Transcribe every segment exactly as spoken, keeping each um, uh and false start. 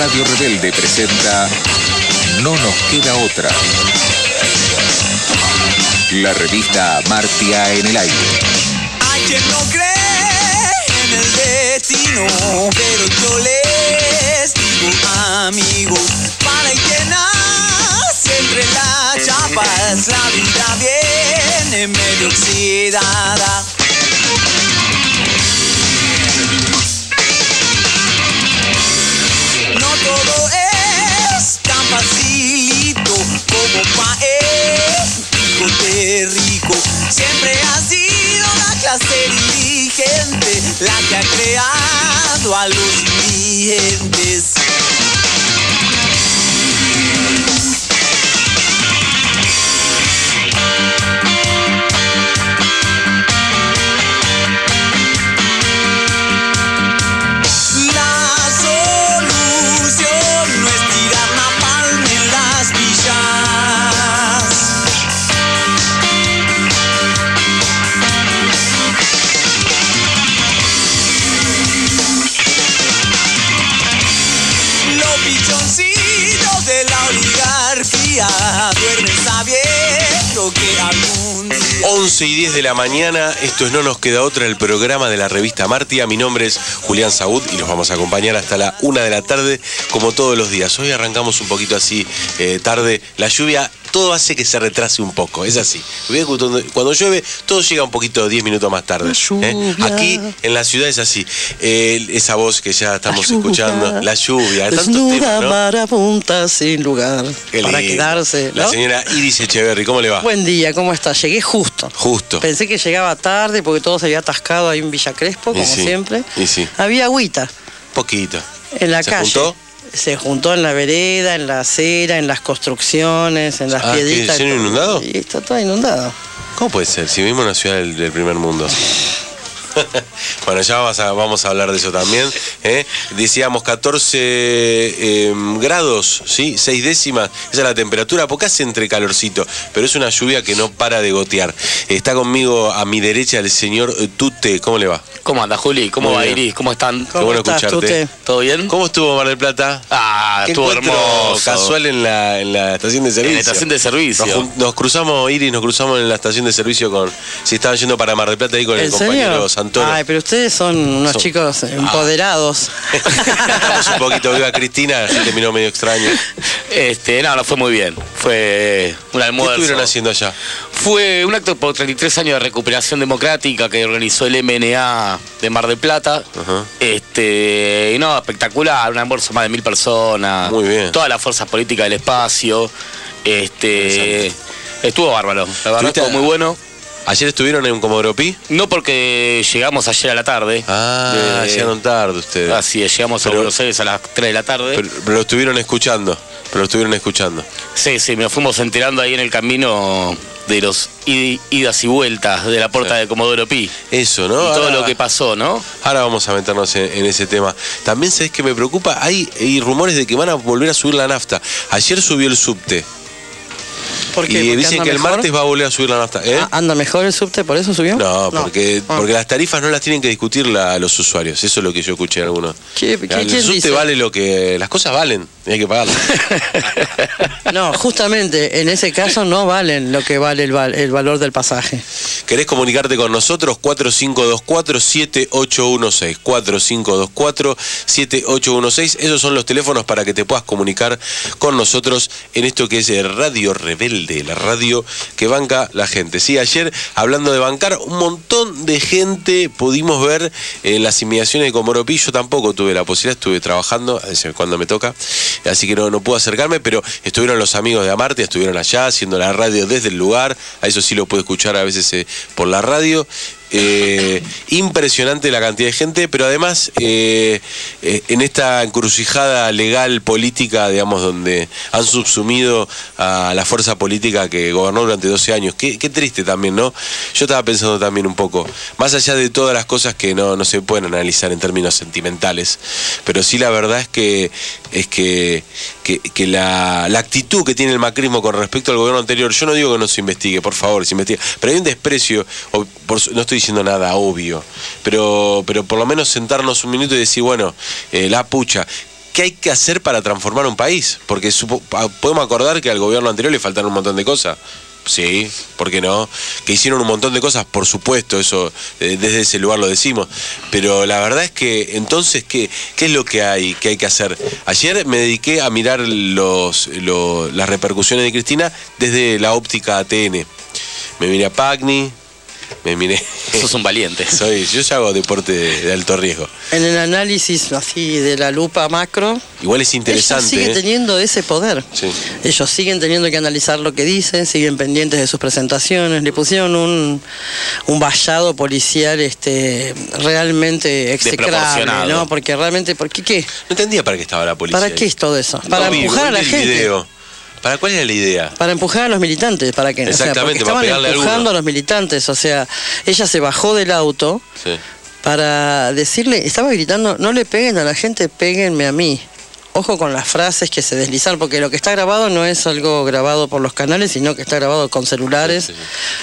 Radio Rebelde presenta No Nos Queda Otra. La revista Amartya en el aire. Hay quien no cree en el destino, pero yo les digo, amigos, para el que nace entre las chapas, la vida viene medio oxidada. No todo es tan facilito como paez, hijo de rico. Siempre ha sido la clase dirigente la que ha creado a los indigentes. Duermen sabiendo que algún día... once y diez de la mañana, esto es No Nos Queda Otra, el programa de la revista Amartya. Mi nombre es Julián Saúd y los vamos a acompañar hasta la una de la tarde, como todos los días. Hoy arrancamos un poquito así eh, tarde. La lluvia, todo hace que se retrase un poco, es así. Cuando llueve, todo llega un poquito diez minutos más tarde. ¿eh? Aquí en la ciudad es así. Eh, esa voz que ya estamos la escuchando, la lluvia, tantos temas, ¿no? Marabunta sin lugar para quedarse, ¿no? La señora Iris Echeverry, ¿cómo le va? Buen día, ¿cómo está? Llegué justo. Justo. Pensé que llegaba tarde porque todo se había atascado ahí en Villa Crespo, como sí, siempre. Y sí. Había agüita. Poquito. En la ¿Se calle. juntó? Se juntó en la vereda, en la acera, en las construcciones, en las ah, piedritas. ¿Se inundado? Y está todo inundado. ¿Cómo puede ser? Si vivimos en una ciudad del, del primer mundo. Bueno, ya vamos a, vamos a hablar de eso también. ¿eh? Decíamos catorce eh, grados, ¿sí? seis décimas. Esa es la temperatura, porque hace entre calorcito, pero es una lluvia que no para de gotear. Está conmigo a mi derecha el señor Tute. ¿Cómo le va? ¿Cómo anda, Juli? ¿Cómo Muy va, bien. Iris? ¿Cómo están? Qué bueno estás, escucharte. Tute? ¿Todo bien? ¿Cómo estuvo Mar del Plata? Ah, Qué estuvo encuentro hermoso. casual en la, en la estación de servicio. En la estación de servicio. Nos, jun- nos cruzamos, Iris, nos cruzamos en la estación de servicio con... Si estaban yendo para Mar del Plata ahí con el ¿En compañero serio? Santoro. Ay, pero ustedes son unos Son- chicos empoderados. Estamos un poquito viva Cristina, así terminó medio extraño. Este, no, no fue muy bien. Fue un ¿Qué almuerzo. estuvieron haciendo allá? Fue un acto por treinta y tres años de recuperación democrática que organizó el M N A de Mar del Plata. Ajá. Este, y no, espectacular, un almuerzo más de mil personas. Muy bien. Todas las fuerzas políticas del espacio. Este, estuvo bárbaro. La verdad ¿Estuviste estuvo a- muy bueno. ¿Ayer estuvieron en Comodoro Pi? No porque llegamos ayer a la tarde. Ah, De- llegaron tarde ustedes. Así es, llegamos Pero- a Buenos Aires a las tres de la tarde. Pero, pero lo estuvieron escuchando. Pero lo estuvieron escuchando. Sí, sí, nos fuimos enterando ahí en el camino de los id- idas y vueltas de la puerta Sí. de Comodoro Pi. Eso, ¿no? Y todo Ahora- lo que pasó, ¿no? Ahora vamos a meternos en, en ese tema. También, ¿sabés qué me preocupa? Hay, hay rumores de que van a volver a subir la nafta. Ayer subió el subte. ¿Por qué? Y ¿Porque dicen anda que el mejor? martes va a volver a subir la nafta. ¿eh? Ah, ¿anda mejor el subte? ¿Por eso subió? No, porque, Ah. porque las tarifas no las tienen que discutir la- los usuarios. Eso es lo que yo escuché en algunos. ¿Qué- qué- el quién subte dice? vale lo que... Las cosas valen, hay que pagarlas. No, justamente en ese caso no valen lo que vale el, val- el valor del pasaje. ¿Querés comunicarte con nosotros? cuatro cinco dos cuatro, siete ocho uno seis. cuatro cinco dos cuatro, siete ocho uno seis. Esos son los teléfonos para que te puedas comunicar con nosotros en esto que es Radio Rebelde, la radio que banca la gente. Sí, ayer, hablando de bancar, un montón de gente pudimos ver en las inmediaciones de Comodoro Pi. Yo tampoco tuve la posibilidad, estuve trabajando es cuando me toca, así que no, no pude acercarme, pero estuvieron los amigos de Amartya, estuvieron allá haciendo la radio desde el lugar. A eso sí lo pude escuchar a veces eh, por la radio. Eh, impresionante la cantidad de gente, pero además eh, eh, en esta encrucijada legal política, digamos, donde han subsumido a la fuerza política que gobernó durante doce años. Qué, qué triste también, ¿no? Yo estaba pensando también un poco, más allá de todas las cosas que no, no se pueden analizar en términos sentimentales, pero sí la verdad es que es que, que, que la, la actitud que tiene el macrismo con respecto al gobierno anterior, yo no digo que no se investigue, por favor, se investigue, pero hay un desprecio, o por, no estoy diciendo nada obvio, pero, pero por lo menos sentarnos un minuto y decir, bueno, eh, la pucha, qué hay que hacer para transformar un país. Porque supo, podemos acordar que al gobierno anterior le faltaron un montón de cosas. Sí, ¿por qué no? Que hicieron un montón de cosas, por supuesto, eso eh, desde ese lugar lo decimos. Pero la verdad es que entonces, ¿qué, qué es lo que hay, que hay que hacer? Ayer me dediqué a mirar los, los, las repercusiones de Cristina desde la óptica A T N. Me miré a Pagni, me miré... Sos un valiente. Soy, yo ya hago deporte de, de alto riesgo. En el análisis así de la lupa macro, igual es interesante. ellos siguen ¿eh? teniendo ese poder. Sí. Ellos siguen teniendo que analizar lo que dicen, siguen pendientes de sus presentaciones. Le pusieron un, un vallado policial este, realmente execrable, ¿no? Porque realmente, ¿por qué qué? No entendía para qué estaba la policía. ¿Para qué es todo eso? Para No, empujar vi, a la vi el gente. video. ¿Para cuál era la idea? Para empujar a los militantes, para que, o sea, porque Exactamente, para estaban pegarle a empujando alguno. a los militantes, o sea, ella se bajó del auto Sí. para decirle, estaba gritando, no le peguen a la gente, péguenme a mí. Ojo con las frases que se deslizaron, porque lo que está grabado no es algo grabado por los canales, sino que está grabado con celulares. Sí, sí.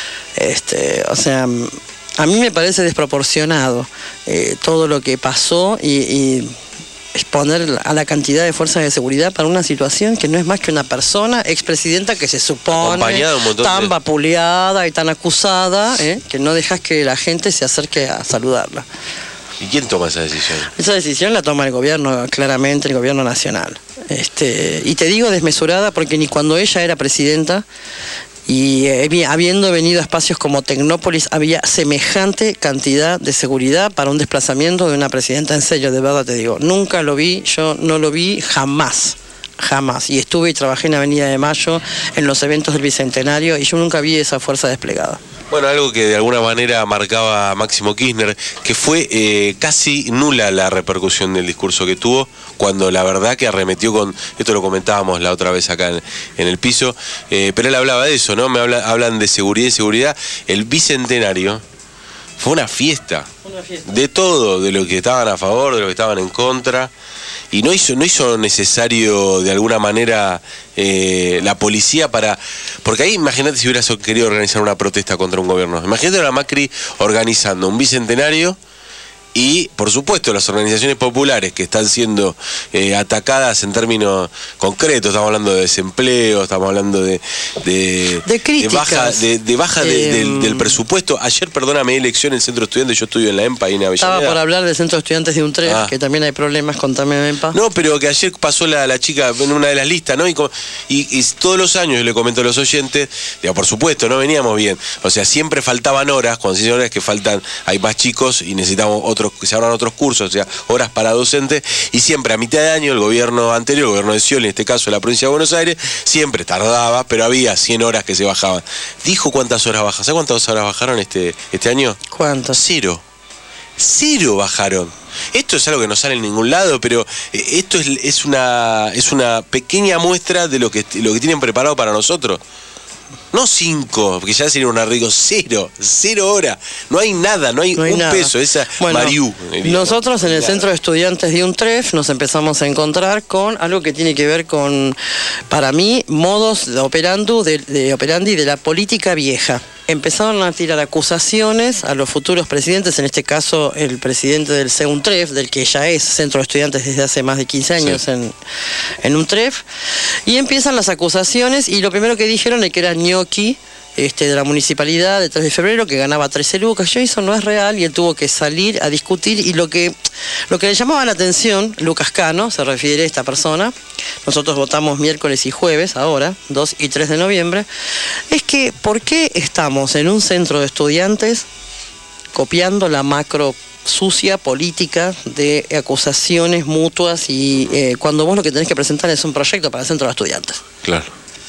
Este, o sea, a mí me parece desproporcionado eh, todo lo que pasó y, y exponer a la cantidad de fuerzas de seguridad para una situación que no es más que una persona expresidenta que se supone Acompañada de un montón tan de- vapuleada y tan acusada, ¿eh? que no dejas que la gente se acerque a saludarla. ¿Y quién toma esa decisión? Esa decisión la toma el gobierno, claramente el gobierno nacional. Este, y te digo desmesurada porque ni cuando ella era presidenta y eh, habiendo venido a espacios como Tecnópolis había semejante cantidad de seguridad para un desplazamiento de una presidenta. En serio, de verdad te digo, nunca lo vi, yo no lo vi jamás. Jamás. Y estuve y trabajé en Avenida de Mayo, en los eventos del Bicentenario, y yo nunca vi esa fuerza desplegada. Bueno, algo que de alguna manera marcaba Máximo Kirchner, que fue eh, casi nula la repercusión del discurso que tuvo, cuando la verdad que arremetió con, esto lo comentábamos la otra vez acá en, en el piso, eh, pero él hablaba de eso, ¿no? Me habla, hablan de seguridad y seguridad. El Bicentenario fue una fiesta, Una fiesta. de todo, de lo que estaban a favor, de lo que estaban en contra. Y no hizo, no hizo necesario de alguna manera eh, la policía para... Porque ahí imagínate si hubieras querido organizar una protesta contra un gobierno. Imagínate a la Macri organizando un bicentenario y, por supuesto, las organizaciones populares que están siendo eh, atacadas en términos concretos. Estamos hablando de desempleo, estamos hablando de... De, De críticas. baja, de, de baja de- Eh, del, del presupuesto. Ayer, perdóname, elección en el Centro Estudiante, yo estudio en la EMPA y en Avellaneda. Estaba por hablar del Centro de Estudiantes de UNTREF, Ah. que también hay problemas, contame, Mempa. No, pero que ayer pasó la, la chica en una de las listas, ¿no? Y, como- y, y todos los años, yo le comento a los oyentes, digo, por supuesto, no veníamos bien. O sea, siempre faltaban horas, cuando se dicen horas que faltan, hay más chicos y necesitamos otros, que se abran otros cursos, o sea, horas para docentes. Y siempre a mitad de año, el gobierno anterior, el gobierno de Scioli, en este caso la provincia de Buenos Aires, siempre tardaba, pero había cien horas que se bajaban. Dijo cuántas horas bajan. ¿Sabes cuántas horas bajaron este, este año? ¿Cuántos? Cero. Cero bajaron. Esto es algo que no sale en ningún lado, pero eh, esto es, es una es una pequeña muestra de lo que lo que tienen preparado para nosotros. No cinco, porque ya sería un arriesgo. Cero, cero horas. No hay nada, no hay, No hay un nada. peso. Esa Bueno, Mariú. diría. nosotros en el Claro. Centro de Estudiantes de UNTREF nos empezamos a encontrar con algo que tiene que ver con, para mí, modos de operando de, de operandi de la política vieja. Empezaron a tirar acusaciones a los futuros presidentes, en este caso el presidente del CEUNTREF, del que ya es Centro de Estudiantes desde hace más de quince años Sí. en, en UNTREF, y empiezan las acusaciones y lo primero que dijeron es que era ñoqui este, de la municipalidad de tres de febrero, que ganaba trece lucas. Yo, eso no es real, y él tuvo que salir a discutir, y lo que, lo que le llamaba la atención, Lucas Cano, se refiere a esta persona, nosotros votamos miércoles y jueves, ahora, dos y tres de noviembre, es que ¿por qué estamos en un centro de estudiantes copiando la macro sucia política de acusaciones mutuas y eh, cuando vos lo que tenés que presentar es un proyecto para el centro de estudiantes? Claro.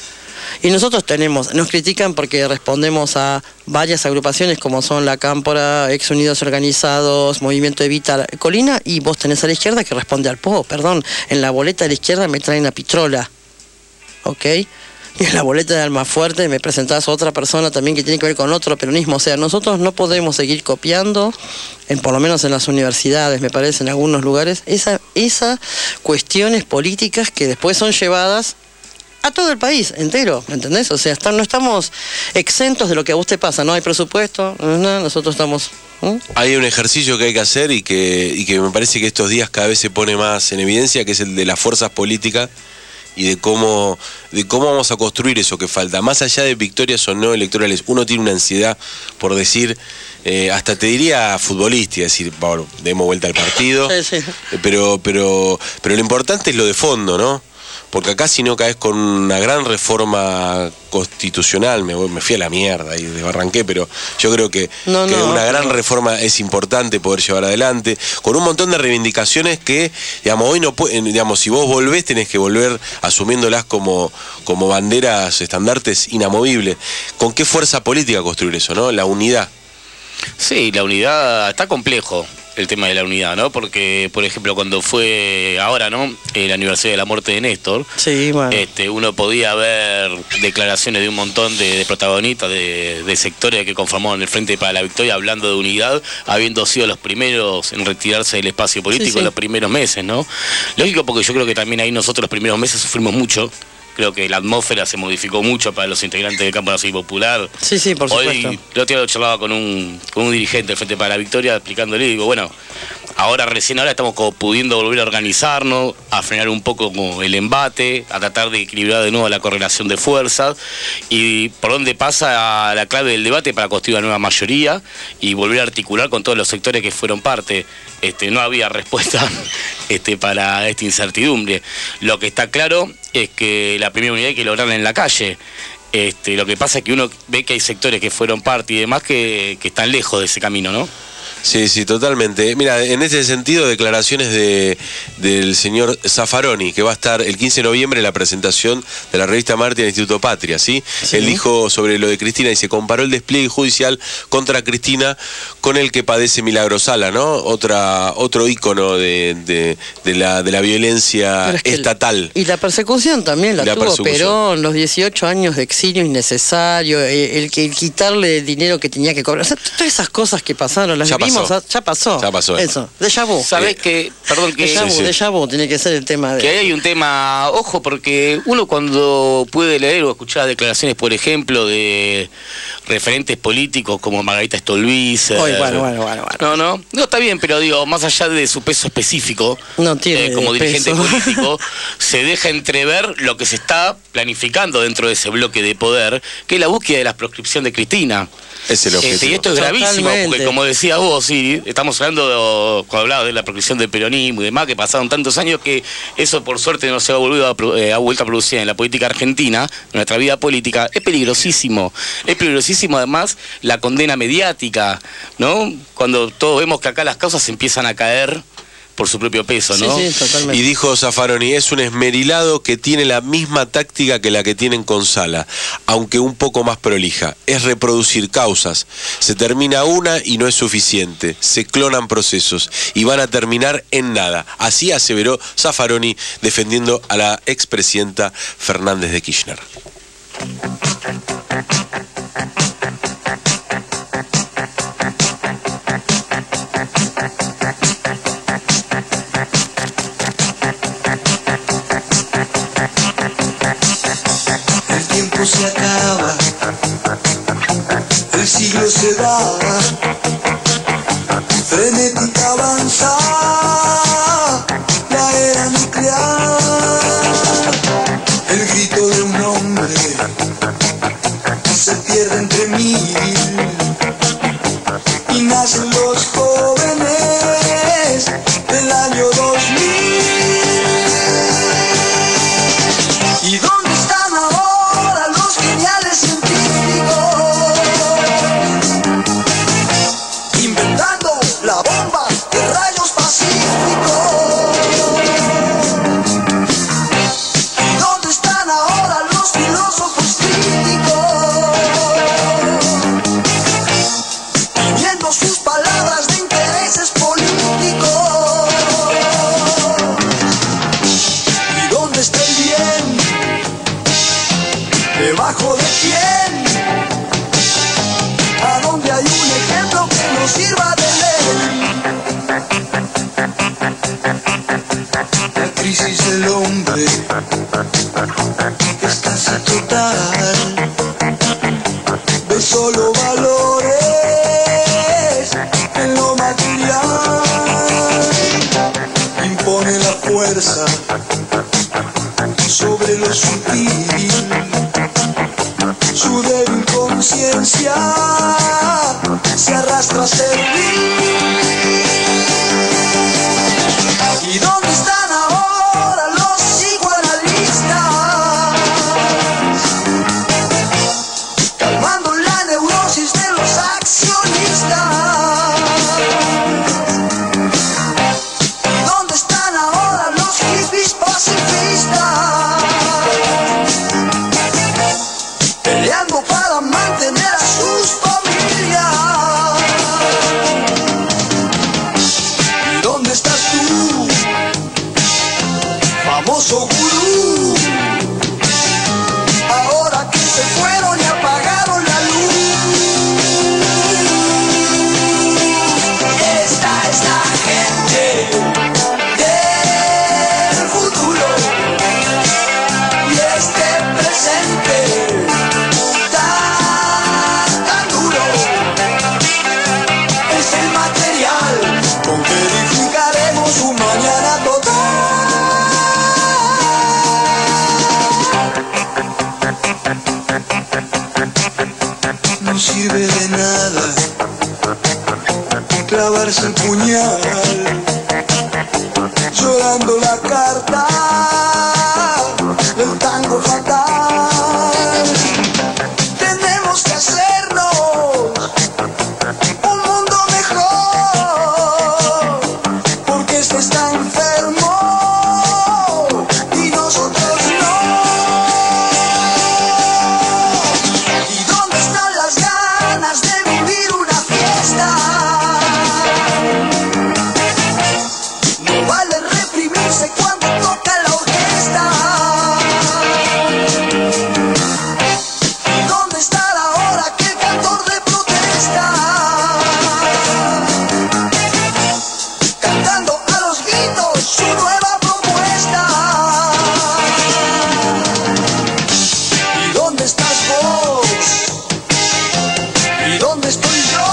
Y nosotros tenemos, nos critican porque respondemos a varias agrupaciones como son la Cámpora, Ex Unidos Organizados, Movimiento Evita Colina, y vos tenés a la izquierda que responde al P O, perdón, en la boleta de la izquierda me traen a Pitrola, ¿ok? Y en la boleta de Almafuerte me presentás a otra persona también que tiene que ver con otro peronismo. O sea, nosotros no podemos seguir copiando, en, por lo menos en las universidades, me parece, en algunos lugares, esa, esas cuestiones políticas que después son llevadas a todo el país entero, ¿entendés? O sea, está, no estamos exentos de lo que a vos te pasa, no hay presupuesto, no, nosotros estamos ¿Mm? Hay un ejercicio que hay que hacer y que, y que me parece que estos días cada vez se pone más en evidencia, que es el de las fuerzas políticas y de cómo, de cómo vamos a construir eso que falta. Más allá de victorias o no electorales, uno tiene una ansiedad por decir, eh, hasta te diría futbolística, decir, bueno, demos vuelta al partido, Sí, sí. pero, pero, pero lo importante es lo de fondo, ¿no? Porque acá si no caes con una gran reforma constitucional, me, voy, me fui a la mierda y desbarranqué, pero yo creo que, No, que no, una gran no. reforma es importante poder llevar adelante, con un montón de reivindicaciones que, digamos, hoy no pueden, digamos, si vos volvés tenés que volver asumiéndolas como, como banderas, estandartes inamovibles. ¿Con qué fuerza política construir eso, no? La unidad. Sí, la unidad, está complejo el tema de la unidad, ¿no? Porque, por ejemplo, cuando fue ahora, ¿no? El aniversario de la muerte de Néstor, Sí, bueno. este, uno podía ver declaraciones de un montón de, de protagonistas, de, de sectores que conformaban el Frente para la Victoria, hablando de unidad, habiendo sido los primeros en retirarse del espacio político Sí, sí. en los primeros meses, ¿no? Lógico, porque yo creo que también ahí nosotros los primeros meses sufrimos mucho. Creo que la atmósfera se modificó mucho para los integrantes del campo nacional popular. Sí, sí, por Hoy, supuesto. el otro día lo charlaba con un, con un dirigente del Frente para la Victoria, explicándole, y digo, bueno, ahora recién ahora estamos como pudiendo volver a organizarnos, a frenar un poco como el embate, a tratar de equilibrar de nuevo la correlación de fuerzas, y por dónde pasa la clave del debate para construir una nueva mayoría y volver a articular con todos los sectores que fueron parte. Este, no había respuesta este, para esta incertidumbre. Lo que está claro es que la primera unidad hay que lograrla en la calle. Este, lo que pasa es que uno ve que hay sectores que fueron parte y demás que, que están lejos de ese camino, ¿no? Sí, sí, totalmente. Mira, en ese sentido, declaraciones de del señor Zaffaroni, que va a estar el quince de noviembre en la presentación de la revista Marte del Instituto Patria, ¿sí? Sí. Él dijo sobre lo de Cristina y se comparó el despliegue judicial contra Cristina con el que padece Milagro Sala, ¿no? Otra, otro ícono de, de, de, la, de la violencia Pero es que el- estatal. Y la persecución también la, Y la tuvo persecución. Perón, los dieciocho años de exilio innecesario, eh, el que el quitarle el dinero que tenía que cobrar. O sea, todas esas cosas que pasaron, las Ya vimos, pasó. ah, ya pasó. Ya pasó. Eso, déjà vu. ¿Sabés que, perdón, que, Déjà vu, Sí, sí. déjà vu, tiene que ser el tema de... que ahí hay un tema, ojo, porque uno cuando puede leer o escuchar declaraciones, por ejemplo, de referentes políticos como Margarita Stolbizer. Ay, bueno, bueno, bueno, bueno. No, no, no está bien, pero digo, más allá de su peso específico, No tiene eh, como dirigente peso. político, se deja entrever lo que se está planificando dentro de ese bloque de poder, que es la búsqueda de la proscripción de Cristina. Es el objetivo. Este, y esto es gravísimo, Totalmente. porque como decías vos, sí, estamos hablando, de, cuando hablabas de la proscripción del peronismo y demás, que pasaron tantos años que eso por suerte no se ha, volvido a, pro- eh, ha vuelto a producir en la política argentina, en nuestra vida política. Es peligrosísimo, es peligrosísimo además la condena mediática, ¿no? Cuando todos vemos que acá las causas empiezan a caer por su propio peso, ¿no? Sí, sí, totalmente. Y dijo Zaffaroni, es un esmerilado que tiene la misma táctica que la que tienen con Sala, aunque un poco más prolija. Es reproducir causas. Se termina una y no es suficiente. Se clonan procesos y van a terminar en nada. Así aseveró Zaffaroni defendiendo a la expresidenta Fernández de Kirchner. El tiempo se acaba, el siglo se va, frenética avanza la era nuclear. El grito de un hombre se pierde entre mil y nacen los jóvenes del año dos mil. ¿Y dónde están ahora los geniales científicos? Inventando la bomba de rayos pacíficos. ¿Y dónde están ahora los filósofos críticos? Viviendo sus palabras de intereses políticos. ¿Y dónde está el bien? ¿Debajo de quién? ¿A dónde hay un ejemplo que nos sirva de ley? La crisis del hombre es casi total. Ve solo valores sobre lo sutil. Su débil conciencia se arrastra a servir. ¿Y dónde están ahora los psicoanalistas? Calmando la neurosis de los accionistas. ¿Y dónde están ahora los hippies pacifistas? Peleando para mantener a sus familias. ¿Y dónde estás tú, famoso gurú? Ahora que se fueron y apagaron la luz. Esta es la gente del futuro y este presente tan, tan duro es el material con que edificaremos un mañana total. No sirve de nada clavarse el puñal, llorando la carta del tango fatal. Tenemos que hacernos un mundo mejor, porque este está enfermo y nosotros no. ¿Y dónde están las ganas de vivir una fiesta? No vale reprimirse cuando toca la orquesta. ¿Y dónde estará ahora aquel cantor de protesta? Cantando a los gritos su nueva propuesta. ¿Y dónde estás vos? ¿Y dónde estoy yo?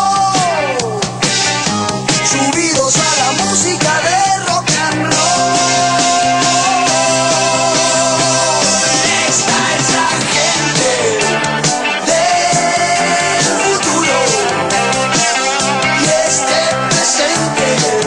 Subidos a la música de rock and roll. Esta es la gente del futuro y este presente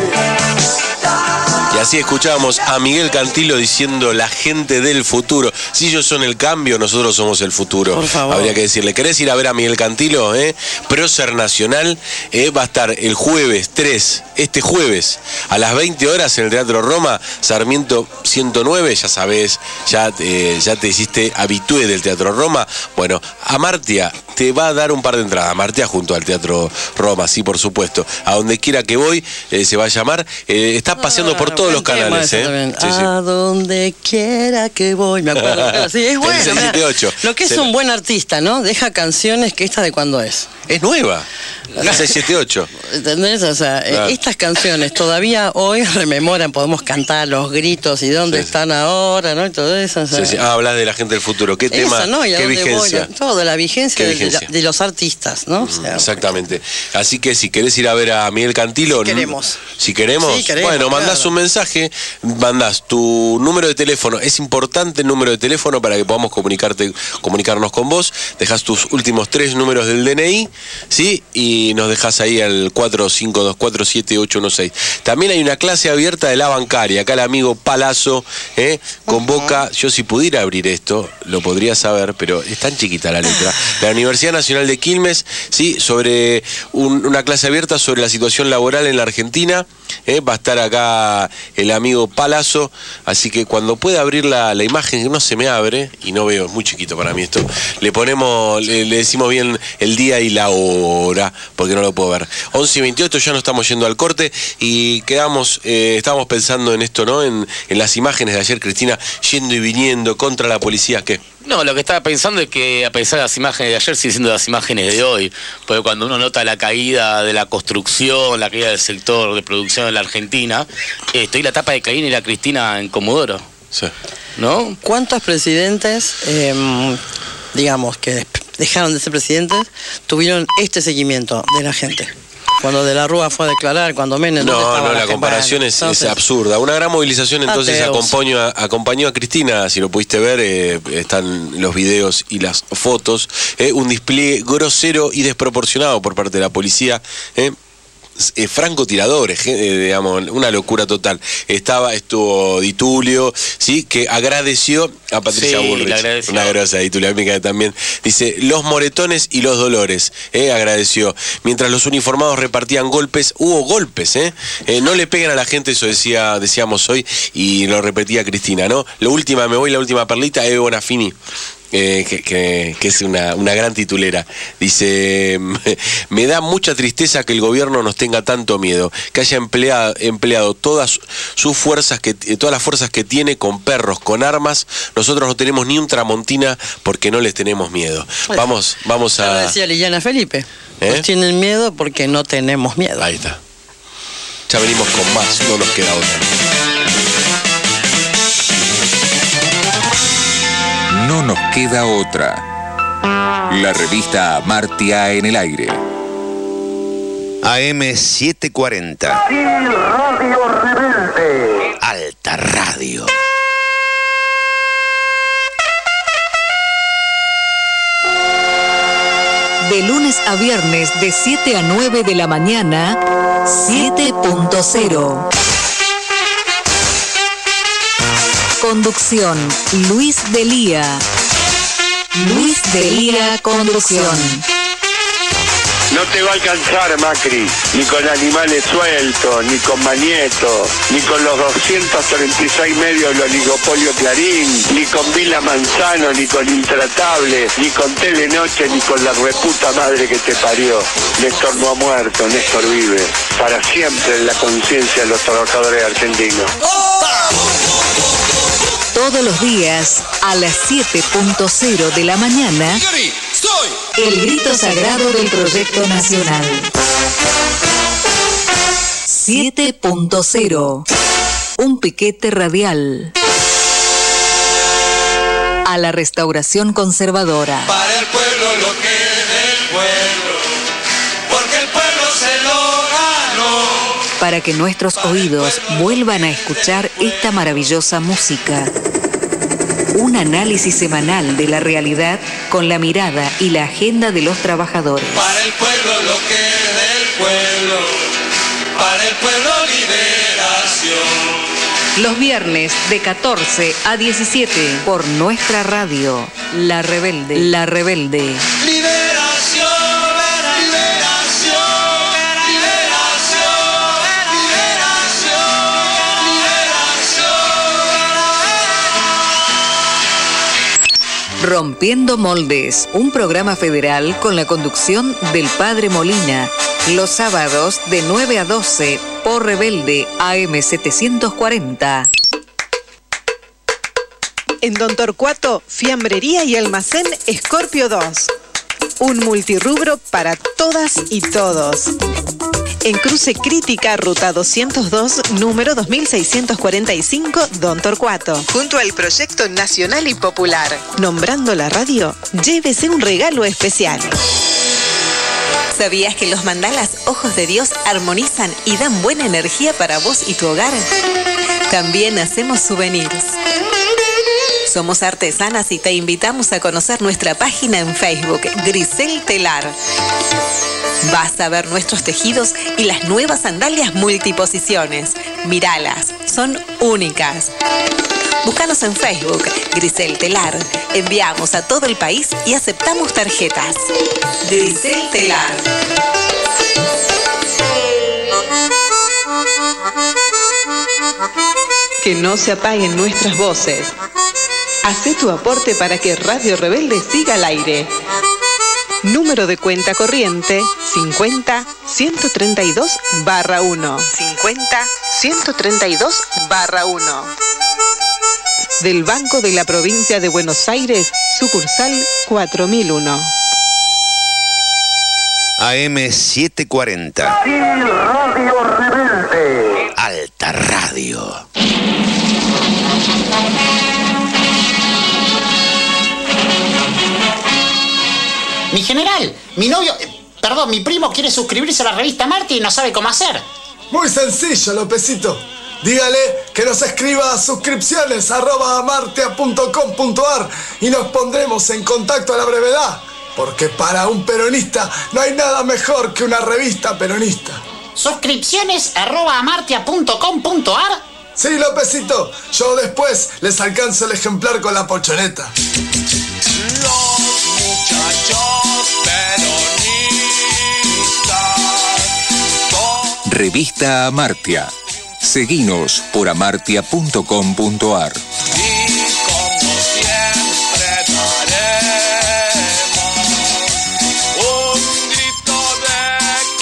tan. Y así escuchábamos a Miguel Cantilo diciendo la gente del futuro. Si ellos son el cambio, nosotros somos el futuro. Por favor. Habría que decirle, ¿querés ir a ver a Miguel Cantilo? Eh? Prócer Nacional eh, va a estar el jueves tres, este jueves, a las veinte horas en el Teatro Roma, Sarmiento ciento nueve, ya sabés, ya, eh, ya te hiciste habitué del Teatro Roma. Bueno, Amartya te va a dar un par de entradas. Amartya junto al Teatro Roma, sí, por supuesto. A donde quiera que voy, eh, se va a llamar. Eh, está paseando por todos los canales. Eh. Sí, sí. A donde quiera que voy, me acuerdo. Sí, es bueno. seis siete ocho. Lo que es Se un la- buen artista, ¿no? Deja canciones que esta de cuándo es. Es nueva. La seis siete ocho. ¿Entendés? O sea, eh, Claro. estas canciones todavía hoy rememoran, podemos cantar los gritos y dónde Sí, sí. están ahora, ¿no? Y todo eso. O sea, Sí, sí. Ah, hablas de la gente del futuro. ¿Qué tema? esa, ¿no? Y a ¿Qué dónde vigencia? voy, todo, la vigencia, ¿Qué de- vigencia? De, de los artistas, ¿no? O sea, Exactamente. Así que si querés ir a ver a Miguel Cantilo... Si queremos. Si queremos, Sí, queremos, bueno, mandás claro. un mensaje, mandás tu número de teléfono. Es importante el número de teléfono para que podamos comunicarte, comunicarnos con vos. Dejás tus últimos tres números del D N I, ¿sí? Y nos dejás ahí al cuatro cinco dos cuatro siete ocho uno seis. También hay una clase abierta de la bancaria. Acá el amigo Palazzo ¿eh? convoca, yo si pudiera abrir esto, lo podría saber, pero es tan chiquita la letra. La Universidad Nacional de Quilmes, ¿sí? Sobre un- una clase abierta sobre la situación laboral en la Argentina. ¿eh? Va a estar acá el amigo Palazzo, así que cuando pueda abrir la, la imagen, que no se me abre, y no veo, es muy chiquito para mí esto, le ponemos, le, le decimos bien el día y la hora, porque no lo puedo ver. once y veintiocho, ya nos estamos yendo al corte, y quedamos, eh, estábamos pensando en esto, ¿no? En, en las imágenes de ayer, Cristina, yendo y viniendo contra la policía, ¿qué? No, lo que estaba pensando es que a pesar de las imágenes de ayer, siguen siendo las imágenes de hoy. Porque cuando uno nota la caída de la construcción, la caída del sector de producción en la Argentina, estoy la tapa de Caín y la Cristina en Comodoro, Sí. ¿no? ¿Cuántos presidentes, eh, digamos, que dejaron de ser presidentes, tuvieron este seguimiento de la gente? Cuando De la Rúa fue a declarar, cuando Menem... No, ¿dónde estaba no, la gente? comparación es, Entonces, es absurda. Una gran movilización, entonces Ateos. acompañó a, acompañó a Cristina, si lo pudiste ver, eh, están los videos y las fotos. Eh, un despliegue grosero y desproporcionado por parte de la policía. Eh, Eh, francotiradores, eh, digamos, una locura total. Estaba, estuvo Di Tulio, sí, que agradeció a Patricia Sí, Bullrich. le agradeció. Una grosa Di Tulio, a mí me cae también. Dice, los moretones y los dolores, eh, agradeció. Mientras los uniformados repartían golpes, hubo golpes, eh. Eh, no le peguen a la gente, eso decía, decíamos hoy, y lo repetía Cristina, ¿no? La última, me voy, la última perlita, Eve Bonafini. Eh, que, que, que es una, una gran titulera. Dice, me da mucha tristeza que el gobierno nos tenga tanto miedo, que haya empleado, empleado todas sus fuerzas, que, todas las fuerzas que tiene con perros, con armas. Nosotros no tenemos ni un Tramontina porque no les tenemos miedo. Bueno, vamos, vamos ya lo a... decía Liliana Felipe. ¿Eh? Nos tienen miedo porque no tenemos miedo. Ahí está. Ya venimos con más, no nos queda otra. No nos queda otra. La revista Amartya en el aire. A M setecientos cuarenta. Radio Rebelde. Alta Radio. De lunes a viernes de siete a nueve de la mañana, siete punto cero. Conducción, Luis Delía. Luis Delía, conducción. No te va a alcanzar, Macri, ni con animales sueltos, ni con Manieto, ni con los doscientos treinta y seis medios del oligopolio Clarín, ni con Vila Manzano, ni con Intratable, ni con Telenoche, ni con la reputa madre que te parió. Néstor no ha muerto, Néstor vive, para siempre en la conciencia de los trabajadores argentinos. Todos los días a las siete punto cero de la mañana, el grito sagrado del proyecto nacional. siete punto cero. Un piquete radial a la restauración conservadora. Para el pueblo lo que es del pueblo, porque el pueblo se lo ganó. Para que nuestros oídos vuelvan a escuchar esta maravillosa música. Un análisis semanal de la realidad con la mirada y la agenda de los trabajadores. Para el pueblo lo que es del pueblo, para el pueblo liberación. Los viernes de catorce a diecisiete por nuestra radio, La Rebelde. La Rebelde. Liberación, liberación, liberación, liberación, liberación. Rompiendo Moldes, un programa federal con la conducción del Padre Molina, los sábados de nueve a doce por Rebelde A M setecientos cuarenta. En Don Torcuato, fiambrería y almacén Scorpio dos. Un multirrubro para todas y todos. En Cruce Crítica, ruta doscientos dos, número dos mil seiscientos cuarenta y cinco, Don Torcuato. Junto al proyecto nacional y popular. Nombrando la radio, llévese un regalo especial. ¿Sabías que los mandalas Ojos de Dios armonizan y dan buena energía para vos y tu hogar? También hacemos souvenirs. Somos artesanas y te invitamos a conocer nuestra página en Facebook, Grisel Telar. Vas a ver nuestros tejidos y las nuevas sandalias multiposiciones. Míralas, son únicas. Búscanos en Facebook, Grisel Telar. Enviamos a todo el país y aceptamos tarjetas. Grisel Telar. Que no se apaguen nuestras voces. Hacé tu aporte para que Radio Rebelde siga al aire. Número de cuenta corriente cincuenta ciento treinta y dos barra uno. cincuenta ciento treinta y dos barra uno. Del Banco de la Provincia de Buenos Aires, sucursal cuatro mil uno. A M setecientos cuarenta. Radio Rebelde. Alta Radio. Mi general, mi novio... perdón, mi primo quiere suscribirse a la revista Marty y no sabe cómo hacer. Muy sencillo, Lopecito. Dígale que nos escriba a suscripciones arroba amartia punto com punto ar y nos pondremos en contacto a la brevedad. Porque para un peronista no hay nada mejor que una revista peronista. ¿Suscripciones arroba amartia punto com punto ar? Sí, Lopecito. Yo después les alcanzo el ejemplar con la pochoneta. Los muchachos peronistas. Revista Amartya. Seguinos por amartia punto com punto ar. Y como siempre daremos un grito de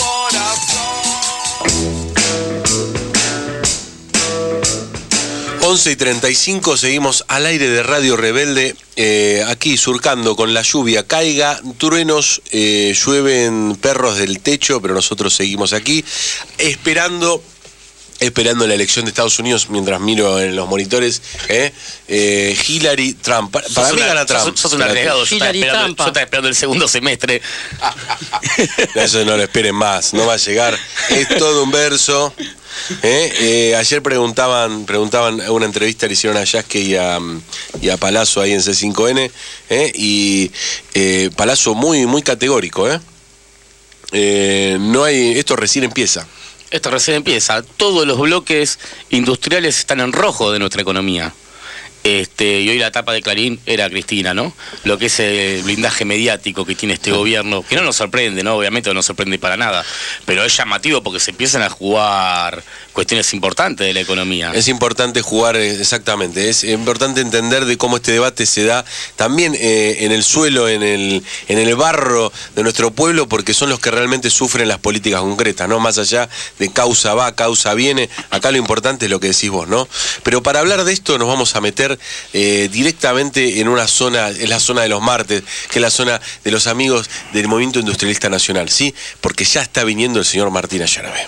corazón. once y treinta y cinco, seguimos al aire de Radio Rebelde, eh, aquí surcando con la lluvia, caiga, truenos, eh, llueven perros del techo, pero nosotros seguimos aquí, esperando... esperando la elección de Estados Unidos mientras miro en los monitores, ¿eh? Eh, Hillary Trump. Para, para mí una, gana Trump. Sos, sos un arriesgado. Yo estaba, esperando, yo estaba esperando el segundo semestre. Eso no lo esperen más, no va a llegar. Es todo un verso. ¿eh? Eh, ayer preguntaban, preguntaban una entrevista le hicieron a Yasque y a, y a Palazzo ahí en C cinco N, ¿eh? y eh, Palazzo muy, muy categórico. ¿eh? Eh, no hay, esto recién empieza. Esto recién empieza. Todos los bloques industriales están en rojo de nuestra economía. Este, y hoy la tapa de Clarín era Cristina, ¿no? Lo que es el blindaje mediático que tiene este gobierno, que no nos sorprende, ¿no? Obviamente no nos sorprende para nada, pero es llamativo porque se empiezan a jugar cuestiones importantes de la economía. Es importante jugar, exactamente, es importante entender de cómo este debate se da también eh, en el suelo, en el, en el barro de nuestro pueblo, porque son los que realmente sufren las políticas concretas, ¿no? Más allá de causa va, causa viene, acá lo importante es lo que decís vos, ¿no? Pero para hablar de esto nos vamos a meter Eh, directamente en una zona, en la zona de los martes, que es la zona de los amigos del Movimiento Industrialista Nacional, ¿sí? Porque ya está viniendo el señor Martín Ayarabe.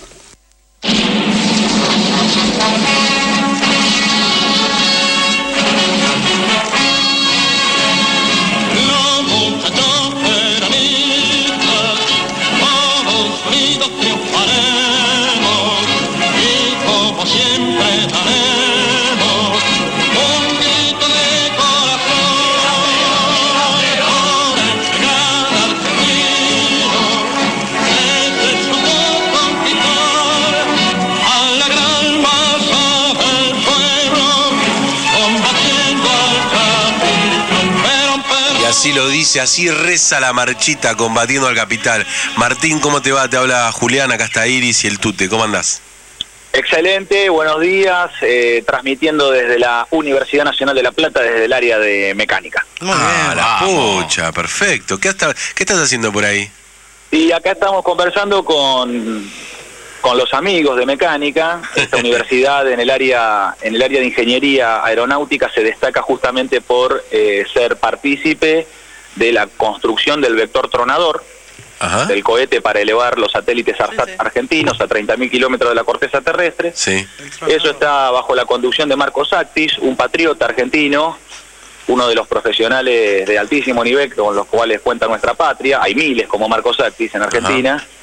Así lo dice, así reza la marchita combatiendo al capital. Martín, ¿cómo te va? Te habla Julián, acá está Iris y el Tute. ¿Cómo andás? Excelente, buenos días, eh, transmitiendo desde la Universidad Nacional de La Plata, desde el área de mecánica. Muy ah, bien, la pucha, perfecto. ¿Qué, hasta, ¿Qué estás haciendo por ahí? Y acá estamos conversando con, con los amigos de mecánica. Esta universidad en el área en el área de ingeniería aeronáutica se destaca justamente por eh, ser partícipe de la construcción del vector tronador. Ajá. Del cohete para elevar los satélites ARSAT sí, sí. argentinos a treinta mil kilómetros de la corteza terrestre. Sí. Eso está bajo la conducción de Marcos Actis, un patriota argentino, uno de los profesionales de altísimo nivel con los cuales cuenta nuestra patria. Hay miles como Marcos Actis en Argentina. Ajá.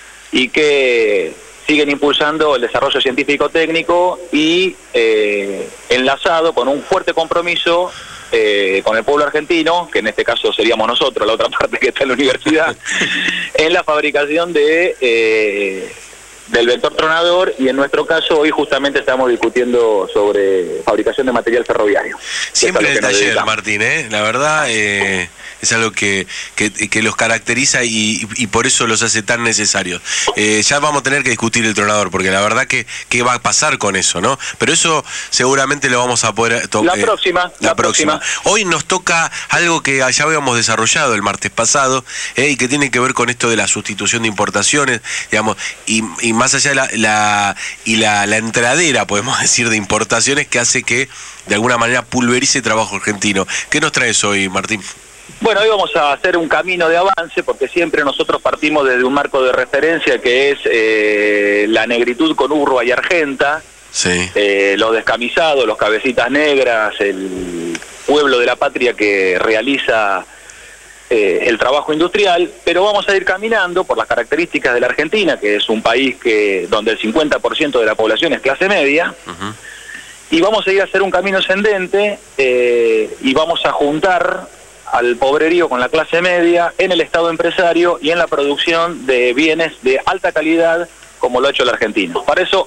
Y que siguen impulsando el desarrollo científico-técnico y eh, enlazado con un fuerte compromiso Eh, con el pueblo argentino, que en este caso seríamos nosotros, la otra parte que está en la universidad, en la fabricación de eh, del vector tronador, y en nuestro caso hoy justamente estamos discutiendo sobre fabricación de material ferroviario. Siempre el taller, Martín, ¿eh? La verdad eh, es algo que, que, que los caracteriza y, y por eso los hace tan necesarios. Eh, ya vamos a tener que discutir el tronador, porque la verdad que qué va a pasar con eso, ¿no? Pero eso seguramente lo vamos a poder tocar. La eh, próxima, la, la próxima. próxima. Hoy nos toca algo que ya habíamos desarrollado el martes pasado, eh, y que tiene que ver con esto de la sustitución de importaciones, digamos, y, y más allá de la, la y la, la entradera, podemos decir, de importaciones que hace que de alguna manera pulverice el trabajo argentino. ¿Qué nos traes hoy, Martín? Bueno, hoy vamos a hacer un camino de avance, porque siempre nosotros partimos desde un marco de referencia que es eh, la negritud con urrua y argenta, sí. eh, los descamisados, los cabecitas negras, el pueblo de la patria que realiza eh, el trabajo industrial, pero vamos a ir caminando por las características de la Argentina, que es un país que donde el cincuenta por ciento de la población es clase media, uh-huh. y vamos a ir a hacer un camino ascendente eh, y vamos a juntar al pobrerío con la clase media en el estado empresario y en la producción de bienes de alta calidad, como lo ha hecho la Argentina. Para eso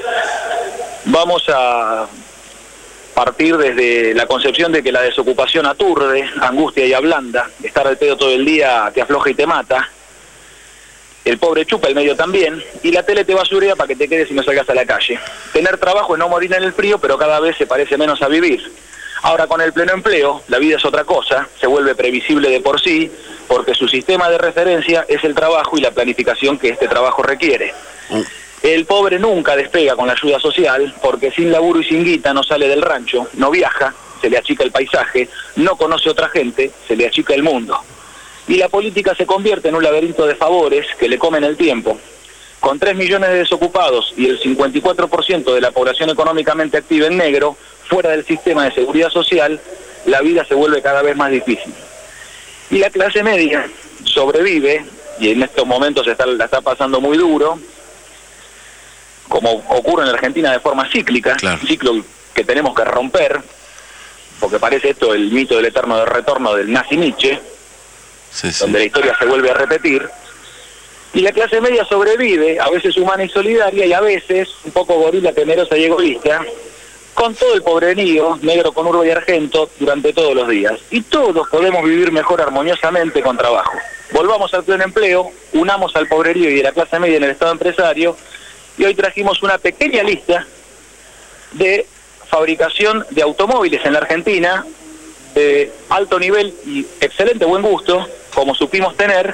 vamos a partir desde la concepción de que la desocupación aturde, angustia y ablanda, estar al pedo todo el día te afloja y te mata, el pobre chupa, el medio también, y la tele te basurea para que te quedes y no salgas a la calle. Tener trabajo es no morir en el frío, pero cada vez se parece menos a vivir. Ahora, con el pleno empleo, la vida es otra cosa, se vuelve previsible de por sí, porque su sistema de referencia es el trabajo y la planificación que este trabajo requiere. El pobre nunca despega con la ayuda social, porque sin laburo y sin guita no sale del rancho, no viaja, se le achica el paisaje, no conoce otra gente, se le achica el mundo. Y la política se convierte en un laberinto de favores que le comen el tiempo. Con tres millones de desocupados y el cincuenta y cuatro por ciento de la población económicamente activa en negro, fuera del sistema de seguridad social, la vida se vuelve cada vez más difícil. Y la clase media sobrevive, y en estos momentos está, la está pasando muy duro, como ocurre en la Argentina de forma cíclica, claro. Ciclo que tenemos que romper, porque parece esto el mito del eterno retorno del nazi Nietzsche, sí, sí. donde la historia se vuelve a repetir. Y la clase media sobrevive, a veces humana y solidaria, y a veces un poco gorila, temerosa y egoísta, con todo el pobrerío, negro con urbo y argento, durante todos los días. Y todos podemos vivir mejor armoniosamente con trabajo. Volvamos al pleno empleo, unamos al pobrerío y a la clase media en el estado empresario, y hoy trajimos una pequeña lista de fabricación de automóviles en la Argentina, de alto nivel y excelente buen gusto, como supimos tener.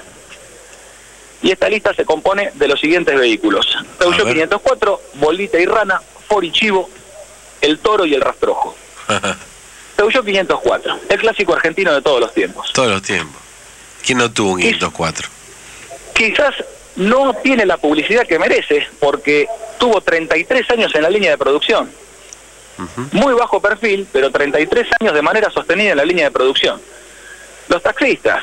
Y esta lista se compone de los siguientes vehículos: Peugeot quinientos cuatro, Bolita y Rana, Ford y Chivo, el Toro y el Rastrojo. Peugeot quinientos cuatro, el clásico argentino de todos los tiempos. Todos los tiempos. ¿Quién no tuvo un quinientos cuatro? Quizás no tiene la publicidad que merece, porque tuvo treinta y tres años en la línea de producción. Uh-huh. Muy bajo perfil, pero treinta y tres años de manera sostenida en la línea de producción. Los taxistas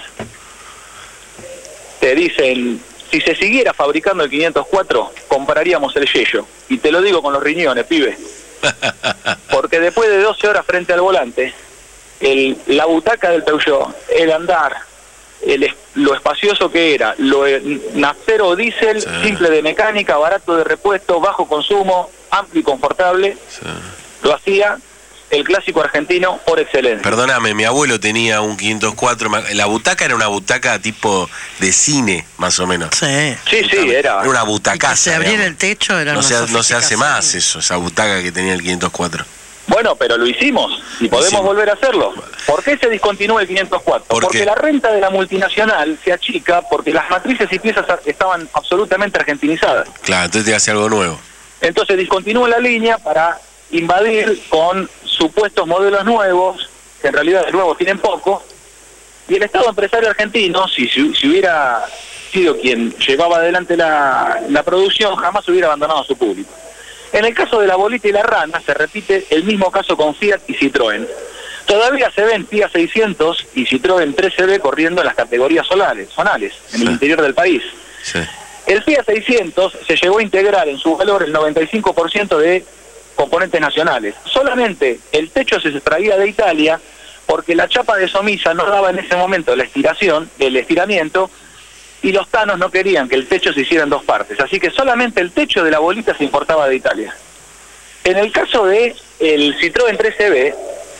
te dicen, si se siguiera fabricando el quinientos cuatro, compraríamos el Yello. Y te lo digo con los riñones, pibe. Porque después de doce horas frente al volante, el, la butaca del Peugeot, el andar, el, lo espacioso que era, lo naftero o diésel, sí. simple de mecánica, barato de repuesto, bajo consumo, amplio y confortable, sí. lo hacía el clásico argentino por excelencia. Perdóname, mi abuelo tenía un quinientos cuatro, la butaca era una butaca tipo de cine, más o menos. Sí, sí, sí era. Era una butacaza. Se abriera el techo, era no una se, no se hace más eso, esa butaca que tenía el quinientos cuatro. Bueno, pero lo hicimos y podemos hicimos. volver a hacerlo. ¿Por qué se discontinúa el quinientos cuatro? ¿Por porque qué? La renta de la multinacional se achica porque las matrices y piezas estaban absolutamente argentinizadas. Claro, entonces te hace algo nuevo. Entonces discontinúa la línea para invadir con supuestos modelos nuevos, que en realidad de nuevos tienen poco, y el Estado empresario argentino, si, si, si hubiera sido quien llevaba adelante la, la producción, jamás hubiera abandonado a su público. En el caso de la Bolita y la Rana, se repite el mismo caso con Fiat y Citroën. Todavía se ven Fiat seiscientos y Citroën trece B corriendo en las categorías solares, zonales, en sí. el interior del país. Sí. El Fiat seiscientos se llegó a integrar en su valor el noventa y cinco por ciento de componentes nacionales. Solamente el techo se extraía de Italia porque la chapa de Somisa no daba en ese momento la estiración, el estiramiento, y los tanos no querían que el techo se hiciera en dos partes. Así que solamente el techo de la Bolita se importaba de Italia. En el caso de el Citroën trece B,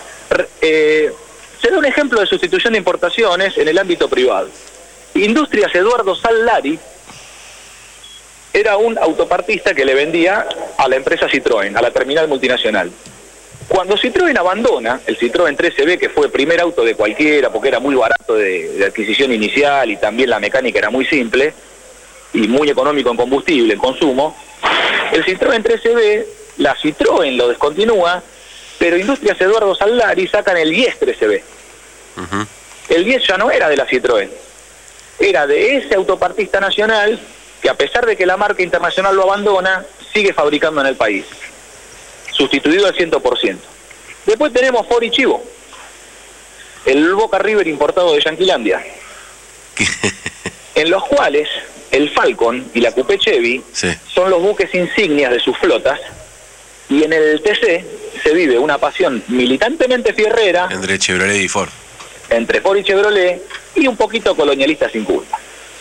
eh, se da un ejemplo de sustitución de importaciones en el ámbito privado. Industrias Eduardo Sallari era un autopartista que le vendía a la empresa Citroën, a la terminal multinacional. Cuando Citroën abandona el Citroën trece B, que fue el primer auto de cualquiera, porque era muy barato de, de adquisición inicial y también la mecánica era muy simple y muy económico en combustible, en consumo, el Citroën trece B, la Citroën lo descontinúa, pero Industrias Eduardo Sallari sacan el diez trece B. Uh-huh. El diez ya no era de la Citroën, era de ese autopartista nacional que, a pesar de que la marca internacional lo abandona, sigue fabricando en el país, sustituido al cien por ciento. Después tenemos Ford y Chivo, el Boca River importado de Yanquilandia. en los cuales el Falcon y la Coupé Chevy Sí. son los buques insignias de sus flotas, y en el T C se vive una pasión militantemente fierrera Entre Chevrolet y Ford. entre Ford y Chevrolet, y un poquito colonialista sin culpa.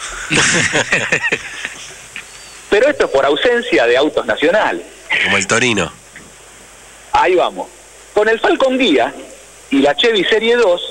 Pero esto es por ausencia de autos nacionales. Como el Torino. Ahí vamos. Con el Falcon Guía y la Chevy Serie dos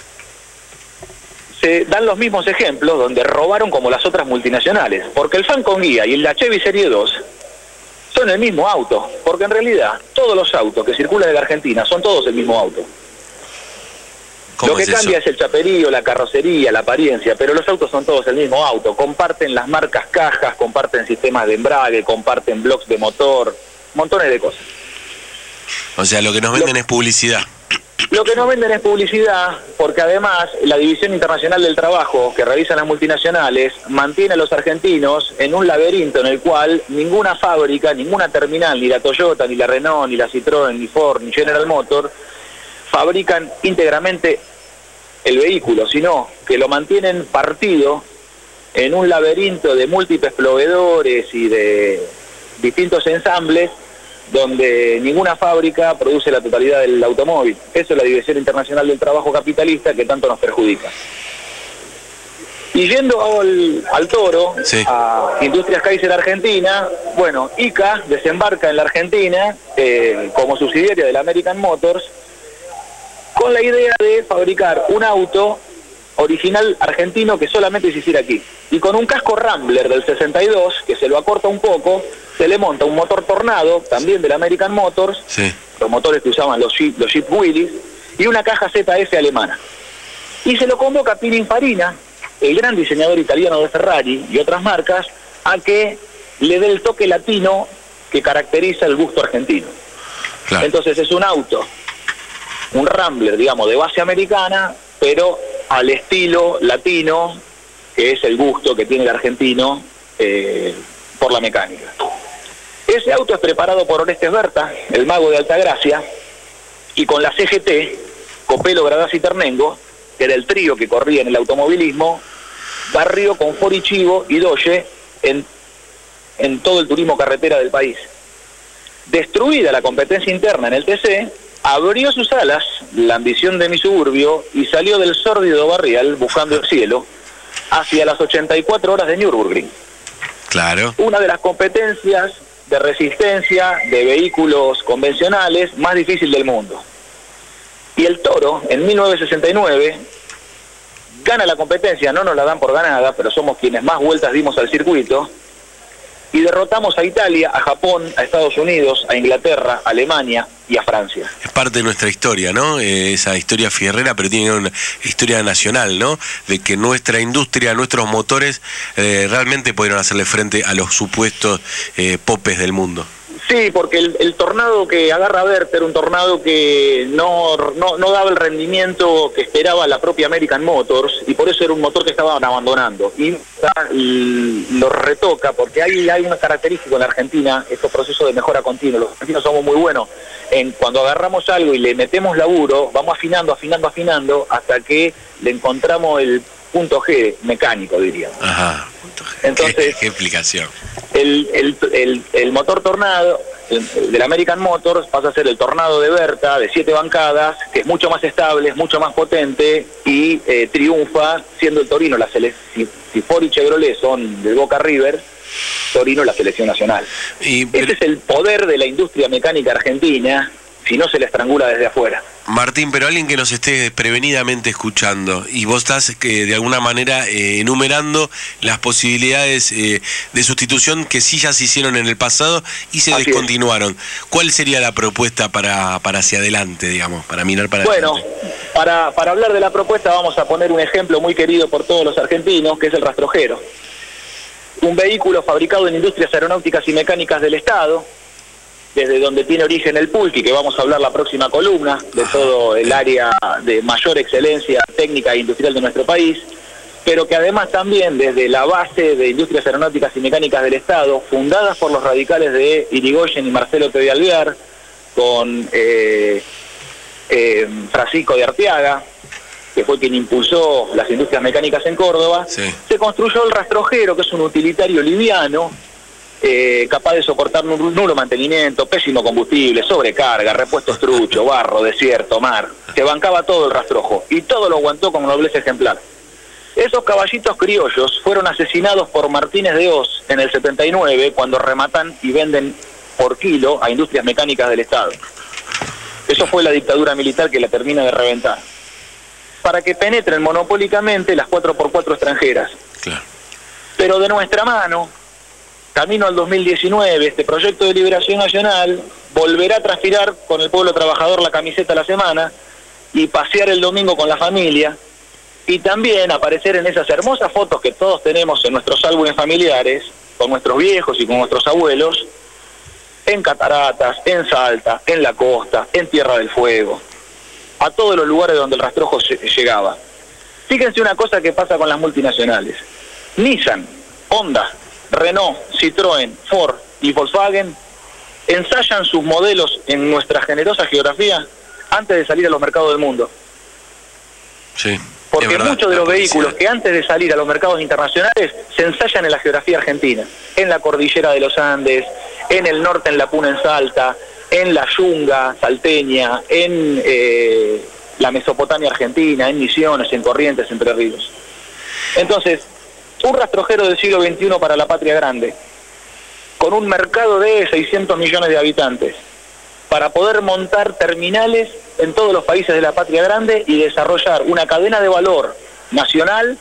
se dan los mismos ejemplos donde robaron como las otras multinacionales, porque el Falcon Guía y la Chevy Serie dos son el mismo auto, porque en realidad todos los autos que circulan en la Argentina son todos el mismo auto. Lo que es cambia eso? es el chaperío, la carrocería, la apariencia, pero los autos son todos el mismo auto. Comparten las marcas cajas, comparten sistemas de embrague, comparten blocks de motor, montones de cosas. O sea, lo que nos venden es publicidad. Lo que nos venden es publicidad, porque además la División Internacional del Trabajo que realizan las multinacionales mantiene a los argentinos en un laberinto en el cual ninguna fábrica, ninguna terminal, ni la Toyota, ni la Renault, ni la Citroën, ni Ford, ni General Motors, fabrican íntegramente el vehículo, sino que lo mantienen partido en un laberinto de múltiples proveedores y de distintos ensambles donde ninguna fábrica produce la totalidad del automóvil. Eso es la División Internacional del Trabajo capitalista que tanto nos perjudica. Y yendo al, al toro, Sí. a Industrias Kaiser Argentina, bueno, I C A desembarca en la Argentina eh, como subsidiaria de la American Motors con la idea de fabricar un auto original argentino que solamente se hiciera aquí. Y con un casco Rambler del sesenta y dos, que se lo acorta un poco, se le monta un motor Tornado, también de la American Motors, Sí. los motores que usaban los Jeep, los Jeep Willys, y una caja Z F alemana. Y se lo convoca a Pininfarina, el gran diseñador italiano de Ferrari y otras marcas, a que le dé el toque latino que caracteriza el gusto argentino. Claro. Entonces es un auto, un Rambler, digamos, de base americana, pero al estilo latino, que es el gusto que tiene el argentino eh, por la mecánica. Ese auto es preparado por Orestes Berta, el mago de Altagracia, y con la C G T, Copelo, Gradasi y Ternengo, que era el trío que corría en el automovilismo, barrió con Ford y Chivo y Dodge en, en todo el turismo carretera del país. Destruida la competencia interna en el T C, abrió sus alas la ambición de mi suburbio y salió del sórdido barrial buscando el cielo hacia las ochenta y cuatro horas de Nürburgring. Claro. Una de las competencias de resistencia de vehículos convencionales más difícil del mundo. Y el Toro, en mil novecientos sesenta y nueve, gana la competencia, no nos la dan por ganada, pero somos quienes más vueltas dimos al circuito, y derrotamos a Italia, a Japón, a Estados Unidos, a Inglaterra, a Alemania y a Francia. Es parte de nuestra historia, ¿no? Eh, esa historia fierrera, pero tiene una historia nacional, ¿no? De que nuestra industria, nuestros motores, eh, realmente pudieron hacerle frente a los supuestos eh, popes del mundo. Sí, porque el, el tornado que agarra Berta era un tornado que no, no, no daba el rendimiento que esperaba la propia American Motors, y por eso era un motor que estaban abandonando. Y, y lo retoca, porque hay, hay una característica en la Argentina, estos procesos de mejora continua. Los argentinos somos muy buenos en cuando agarramos algo y le metemos laburo, vamos afinando, afinando, afinando, hasta que le encontramos el punto G mecánico, diríamos. Ajá, punto G. Entonces, ¿Qué, qué explicación? El, el, el, el motor Tornado el, el del American Motors pasa a ser el Tornado de Berta, de siete bancadas, que es mucho más estable, es mucho más potente y eh, triunfa siendo el Torino la selección. Si, si Ford y Chevrolet son del Boca River, Torino la selección nacional. Y, este es el poder de la industria mecánica argentina, si no se la estrangula desde afuera. Martín, pero alguien que nos esté prevenidamente escuchando y vos estás que de alguna manera eh, enumerando las posibilidades eh, de sustitución que sí ya se hicieron en el pasado y se Así descontinuaron. Es. ¿Cuál sería la propuesta para, para hacia adelante, digamos, para mirar para bueno, adelante? Bueno, para, para hablar de la propuesta vamos a poner un ejemplo muy querido por todos los argentinos, que es el rastrojero. Un vehículo fabricado en industrias aeronáuticas y mecánicas del Estado, desde donde tiene origen el Pulqui, que vamos a hablar la próxima columna, de todo el área de mayor excelencia técnica e industrial de nuestro país, pero que además también desde la base de industrias aeronáuticas y mecánicas del Estado, fundadas por los radicales de Irigoyen y Marcelo T. de Alvear, con eh, eh, Francisco de Arteaga, que fue quien impulsó las industrias mecánicas en Córdoba, Sí. se construyó el rastrojero, que es un utilitario liviano, eh, capaz de soportar un nulo mantenimiento, pésimo combustible, sobrecarga, repuestos trucho, barro, desierto, mar. Se bancaba todo el rastrojo y todo lo aguantó con nobleza ejemplar. Esos caballitos criollos fueron asesinados por Martínez de Hoz en el setenta y nueve, cuando rematan y venden por kilo a industrias mecánicas del Estado. Eso fue la dictadura militar que la termina de reventar, para que penetren monopólicamente las cuatro por cuatro extranjeras. Claro. Pero de nuestra mano, camino al dos mil diecinueve, este proyecto de liberación nacional volverá a transpirar con el pueblo trabajador la camiseta a la semana y pasear el domingo con la familia, y también aparecer en esas hermosas fotos que todos tenemos en nuestros álbumes familiares, con nuestros viejos y con nuestros abuelos, en Cataratas, en Salta, en la costa, en Tierra del Fuego, a todos los lugares donde el rastrojo llegaba. Fíjense una cosa que pasa con las multinacionales. Nissan, Honda, Renault, Citroën, Ford y Volkswagen ensayan sus modelos en nuestra generosa geografía antes de salir a los mercados del mundo. Sí. Porque Es verdad, muchos de la los vehículos publicidad. que antes de salir a los mercados internacionales se ensayan en la geografía argentina, en la cordillera de los Andes, en el norte, en la Puna, en Salta, en la Yunga salteña, en eh, la Mesopotamia argentina, en Misiones, en Corrientes, Entre Ríos. Entonces, un rastrojero del siglo veintiuno para la patria grande, con un mercado de seiscientos millones de habitantes, para poder montar terminales en todos los países de la patria grande y desarrollar una cadena de valor nacional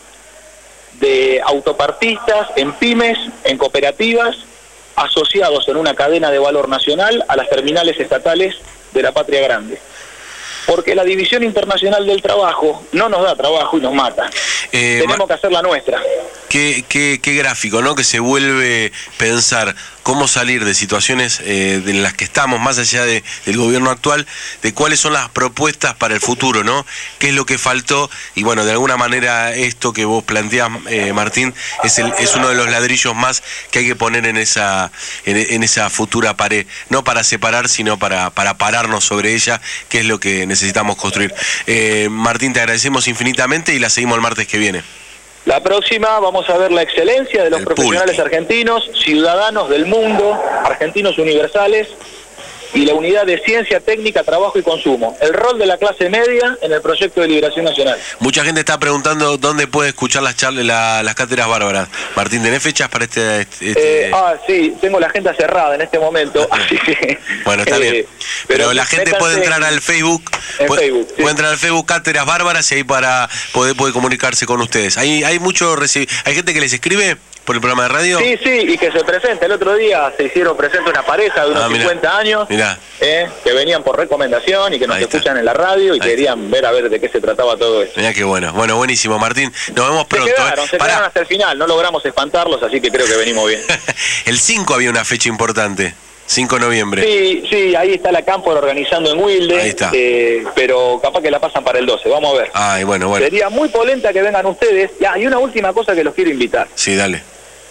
de autopartistas en pymes, en cooperativas, asociados en una cadena de valor nacional a las terminales estatales de la patria grande. Porque la división internacional del trabajo no nos da trabajo y nos mata. Eh, Tenemos que hacer la nuestra. Qué, qué, qué gráfico, ¿no? Que se vuelve pensar cómo salir de situaciones eh, de las que estamos, más allá de, del gobierno actual, de cuáles son las propuestas para el futuro, ¿no? ¿Qué es lo que faltó? Y bueno, de alguna manera esto que vos planteás, eh, Martín, es, el, es uno de los ladrillos más que hay que poner en esa, en, en esa futura pared, no para separar, sino para, para pararnos sobre ella, que es lo que necesitamos construir. Eh, Martín, te agradecemos infinitamente y la seguimos el martes que viene. La próxima vamos a ver la excelencia de los El profesionales pulque. argentinos, ciudadanos del mundo, argentinos universales, y la unidad de ciencia, técnica, trabajo y consumo. El rol de la clase media en el proyecto de liberación nacional. Mucha gente está preguntando dónde puede escuchar las charlas, la, las cátedras bárbaras. Martín, ¿tenés fechas para este...? este... Eh, ah, sí, tengo la agenda cerrada en este momento, así que... Bueno, está eh, bien. Pero, pero la gente métanse puede entrar al Facebook, en puede, Facebook, sí. puede entrar al Facebook Cátedras Bárbaras y ahí para poder, poder comunicarse con ustedes. Hay, hay mucho reci- hay gente que les escribe por el programa de radio. Sí, sí, y que se presente. El otro día se hicieron presente una pareja de unos Ah, mirá. cincuenta años, Mirá. eh, que venían por recomendación y que nos Ahí está. escuchan en la radio y Ahí querían ver a ver de qué se trataba todo esto. Mirá qué bueno. Bueno, buenísimo, Martín. Nos vemos Se pronto. quedaron, ¿eh? se Pará. quedaron hasta el final, no logramos espantarlos, así que creo que venimos bien. El cinco había una fecha importante. cinco de noviembre. Sí, sí, ahí está la Cámpora organizando en Wilde, Ahí está. eh, pero capaz que la pasan para el doce, vamos a ver. Ay, bueno, bueno. Sería muy polenta que vengan ustedes. Ya, y una última cosa que los quiero invitar, Sí, dale.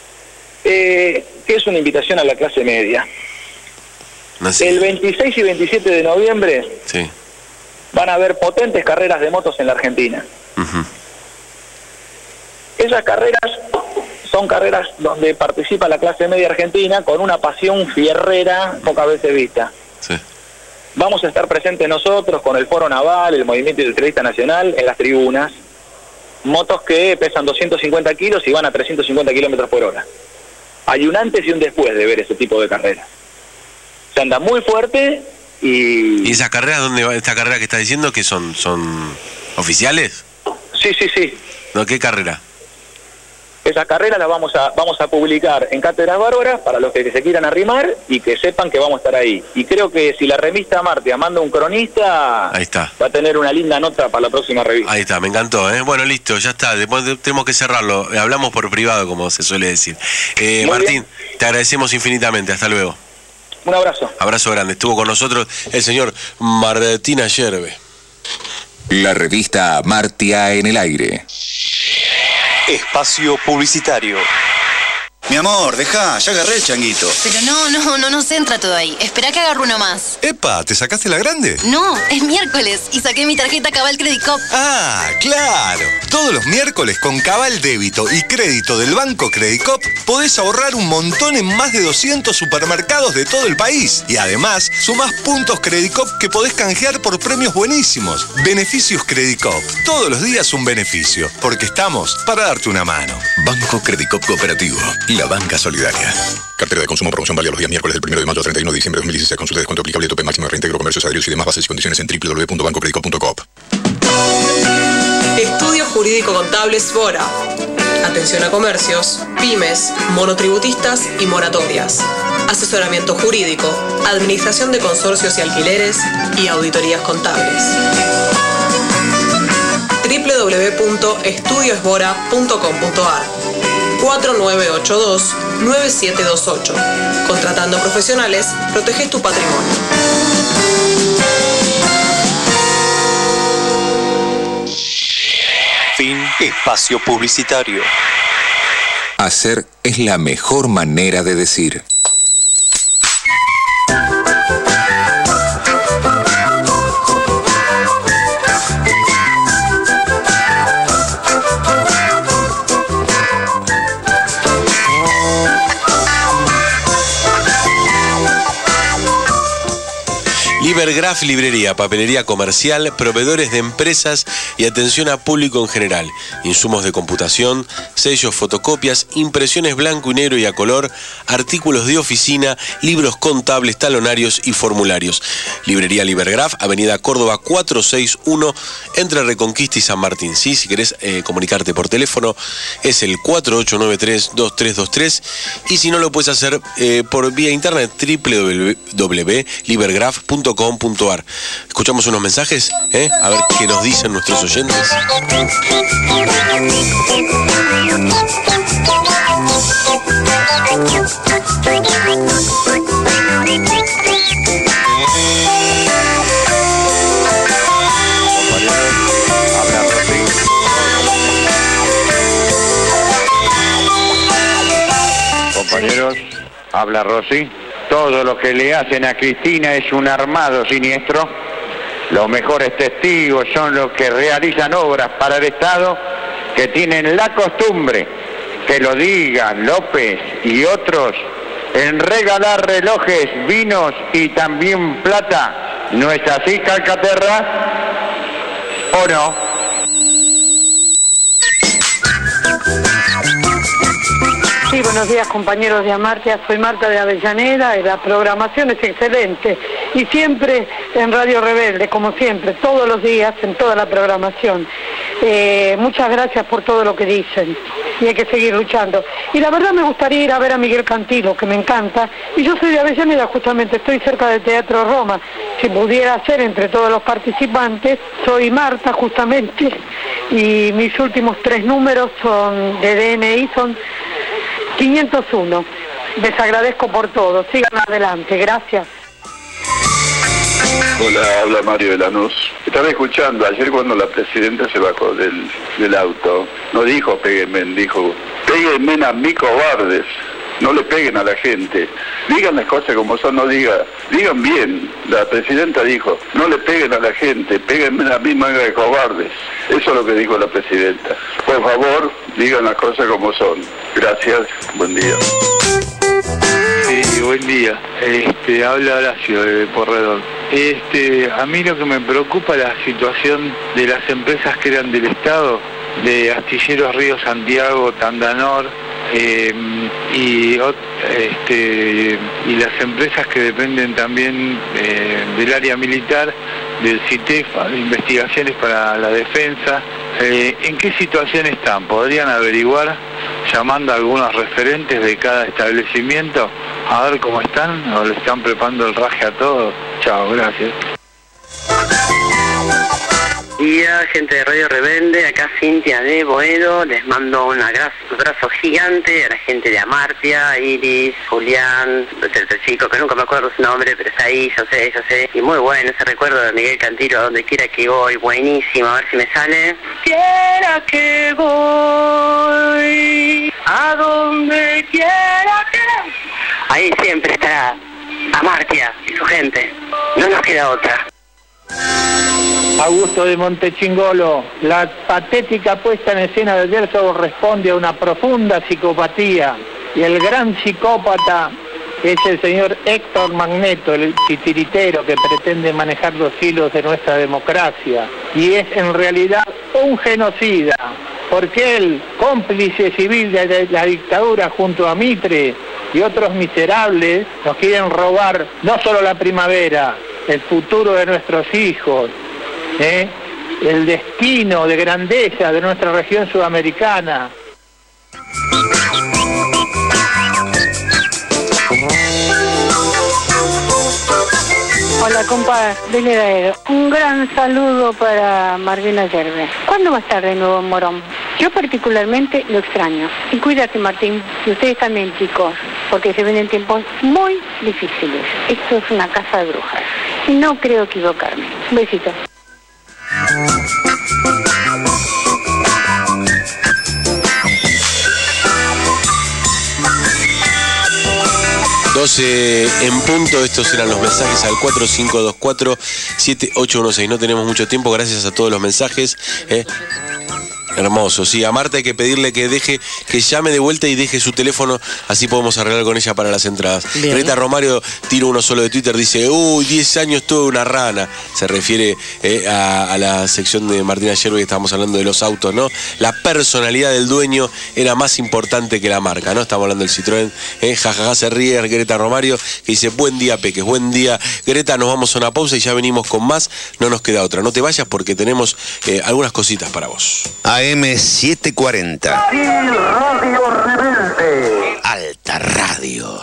eh, que es una invitación a la clase media. No sé. El veintiséis y veintisiete de noviembre Sí. van a haber potentes carreras de motos en la Argentina. Ujú. Esas carreras son carreras donde participa la clase media argentina con una pasión fierrera pocas veces vista. Sí. Vamos a estar presentes nosotros con el Foro Naval, el Movimiento Ultralista Nacional, en las tribunas. Motos que pesan doscientos cincuenta kilos y van a trescientos cincuenta kilómetros por hora. Hay un antes y un después de ver ese tipo de carreras. Se anda muy fuerte y... ¿Y esas carreras, dónde va? Esta carrera que estás diciendo, que son, son oficiales? Sí, sí, sí. ¿No? ¿Qué carrera? Esas carreras las vamos a vamos a publicar en Cátedras Bárbaras para los que se quieran arrimar y que sepan que vamos a estar ahí. Y creo que si la revista Martia manda un cronista, Ahí está. va a tener una linda nota para la próxima revista. Ahí está, me encantó, ¿eh? Bueno, listo, ya está. Después de- tenemos que cerrarlo. Eh, Hablamos por privado, como se suele decir. Eh, Muy Martín, te agradecemos infinitamente. Hasta luego. Un abrazo. Abrazo grande. Estuvo con nosotros el señor Martín Ayerbe. La revista Martia en el aire. Espacio publicitario. Mi amor, dejá, ya agarré el changuito. Pero no, no, no nos entra todo ahí. Esperá que agarro uno más. Epa, ¿te sacaste la grande? No, es miércoles y saqué mi tarjeta Cabal Credit Cop. Ah, claro. Todos los miércoles con Cabal Débito y Crédito del Banco Credit Cop podés ahorrar un montón en más de doscientos supermercados de todo el país. Y además, sumás puntos Credit Cop que podés canjear por premios buenísimos. Beneficios Credit Cop. Todos los días un beneficio, porque estamos para darte una mano. Banco Credit Cop Cooperativo. La banca solidaria. Cartera de consumo, promoción válida los días miércoles del primero de mayo al treinta y uno de diciembre de dos mil dieciséis. Consulta de descuento aplicable, tope máximo de reintegro, comercios adheridos y demás bases y condiciones en doble u doble u doble u punto banco credit cop punto com. Estudio Jurídico Contable Sbora. Atención a comercios, pymes, monotributistas y moratorias. Asesoramiento jurídico, administración de consorcios y alquileres y auditorías contables. doble u doble u doble u punto estudio esbora punto com punto a r cuatro nueve ocho dos nueve siete dos ocho. Contratando profesionales, proteges tu patrimonio. Fin. Espacio publicitario. Hacer es la mejor manera de decir. Libergraf Librería, papelería comercial, proveedores de empresas y atención a público en general. Insumos de computación, sellos, fotocopias, impresiones blanco y negro y a color, artículos de oficina, libros contables, talonarios y formularios. Librería Libergraf, Avenida Córdoba cuatrocientos sesenta y uno, entre Reconquista y San Martín. ¿Sí? Si querés eh, comunicarte por teléfono, es el cuatro ocho nueve tres, dos tres dos tres. Y si no, lo puedes hacer eh, por vía internet, doble u doble u doble u punto libergraf punto com punto a r. Escuchamos unos mensajes, ¿eh? A ver qué nos dicen nuestros oyentes. Compañeros, habla Rosy. Todo lo que le hacen a Cristina es un armado siniestro. Los mejores testigos son los que realizan obras para el Estado, que tienen la costumbre, que lo digan López y otros, en regalar relojes, vinos y también plata. ¿No es así, Calcaterra? ¿O no? Sí, buenos días compañeros de Amartya, soy Marta de Avellaneda y la programación es excelente y siempre en Radio Rebelde, como siempre, todos los días en toda la programación. Eh, muchas gracias por todo lo que dicen y hay que seguir luchando. Y la verdad me gustaría ir a ver a Miguel Cantilo, que me encanta, y yo soy de Avellaneda justamente, estoy cerca del Teatro Roma. Si pudiera ser entre todos los participantes, soy Marta justamente y mis últimos tres números son de D N I son quinientos uno. Les agradezco por todo. Sigan adelante. Gracias. Hola, habla Mario de Lanús. Estaba escuchando ayer cuando la presidenta se bajó del, del auto. No dijo péguenme, dijo péguenme a mí cobardes. No le peguen a la gente. Digan las cosas como son, no digan. Digan bien. La presidenta dijo, no le peguen a la gente, péguenme a mí manga de cobardes. Eso es lo que dijo la presidenta. Por favor, digan las cosas como son. Gracias, buen día. Sí, buen día. Este, habla Horacio de Porredón. Este, a mí lo que me preocupa es la situación de las empresas que eran del Estado, de Astilleros Río Santiago, Tandanor, eh, y, este, y las empresas que dependen también eh, del área militar, del CITEFA, de investigaciones para la defensa. Eh, ¿En qué situación están? ¿Podrían averiguar llamando a algunos referentes de cada establecimiento a ver cómo están o le están preparando el raje a todos? Chao, gracias. días, gente de Radio Rebelde, acá Cintia de Boedo, les mando un abrazo, abrazo gigante a la gente de Amartya, Iris, Julián, el otro chico que nunca me acuerdo su nombre, pero está ahí, yo sé, yo sé, y muy bueno ese recuerdo de Miguel Cantilo, a donde quiera que voy, buenísimo, a ver si me sale. Quiera que voy, a donde quiera que... Ahí siempre estará Amartya y su gente, no nos queda otra. Augusto de Montechingolo, la patética puesta en escena de Yerso responde a una profunda psicopatía y el gran psicópata es el señor Héctor Magneto, el titiritero que pretende manejar los hilos de nuestra democracia y es en realidad un genocida, porque él, cómplice civil de la dictadura junto a Mitre y otros miserables, nos quieren robar no solo la primavera, el futuro de nuestros hijos, ¿eh? el destino de grandeza de nuestra región sudamericana. Hola, compa, Dele Daero. Un gran saludo para Martina Yerbe. ¿Cuándo va a estar de nuevo en Morón? Yo particularmente lo extraño. Y cuídate, Martín, y ustedes también, chicos, porque se vienen tiempos muy difíciles. Esto es una casa de brujas. Y no creo equivocarme. Un besito. doce en punto, estos eran los mensajes al cuatro cinco dos cuatro siete ocho uno seis. No tenemos mucho tiempo, gracias a todos los mensajes. ¿eh? Hermoso, sí, a Marta hay que pedirle que deje, que llame de vuelta y deje su teléfono, así podemos arreglar con ella para las entradas. Bien. Greta Romario, tiro uno solo de Twitter, dice, uy, diez años tuve una rana. Se refiere eh, a, a la sección de Martina Yerbe que estábamos hablando de los autos, ¿no? La personalidad del dueño era más importante que la marca, ¿no? Estamos hablando del Citroën, eh, jajaja, se ríe Greta Romario, que dice, buen día, Peques, buen día. Greta, nos vamos a una pausa y ya venimos con más, no nos queda otra. No te vayas porque tenemos eh, algunas cositas para vos. A M setecientos cuarenta. Radio Rebelde. Alta Radio.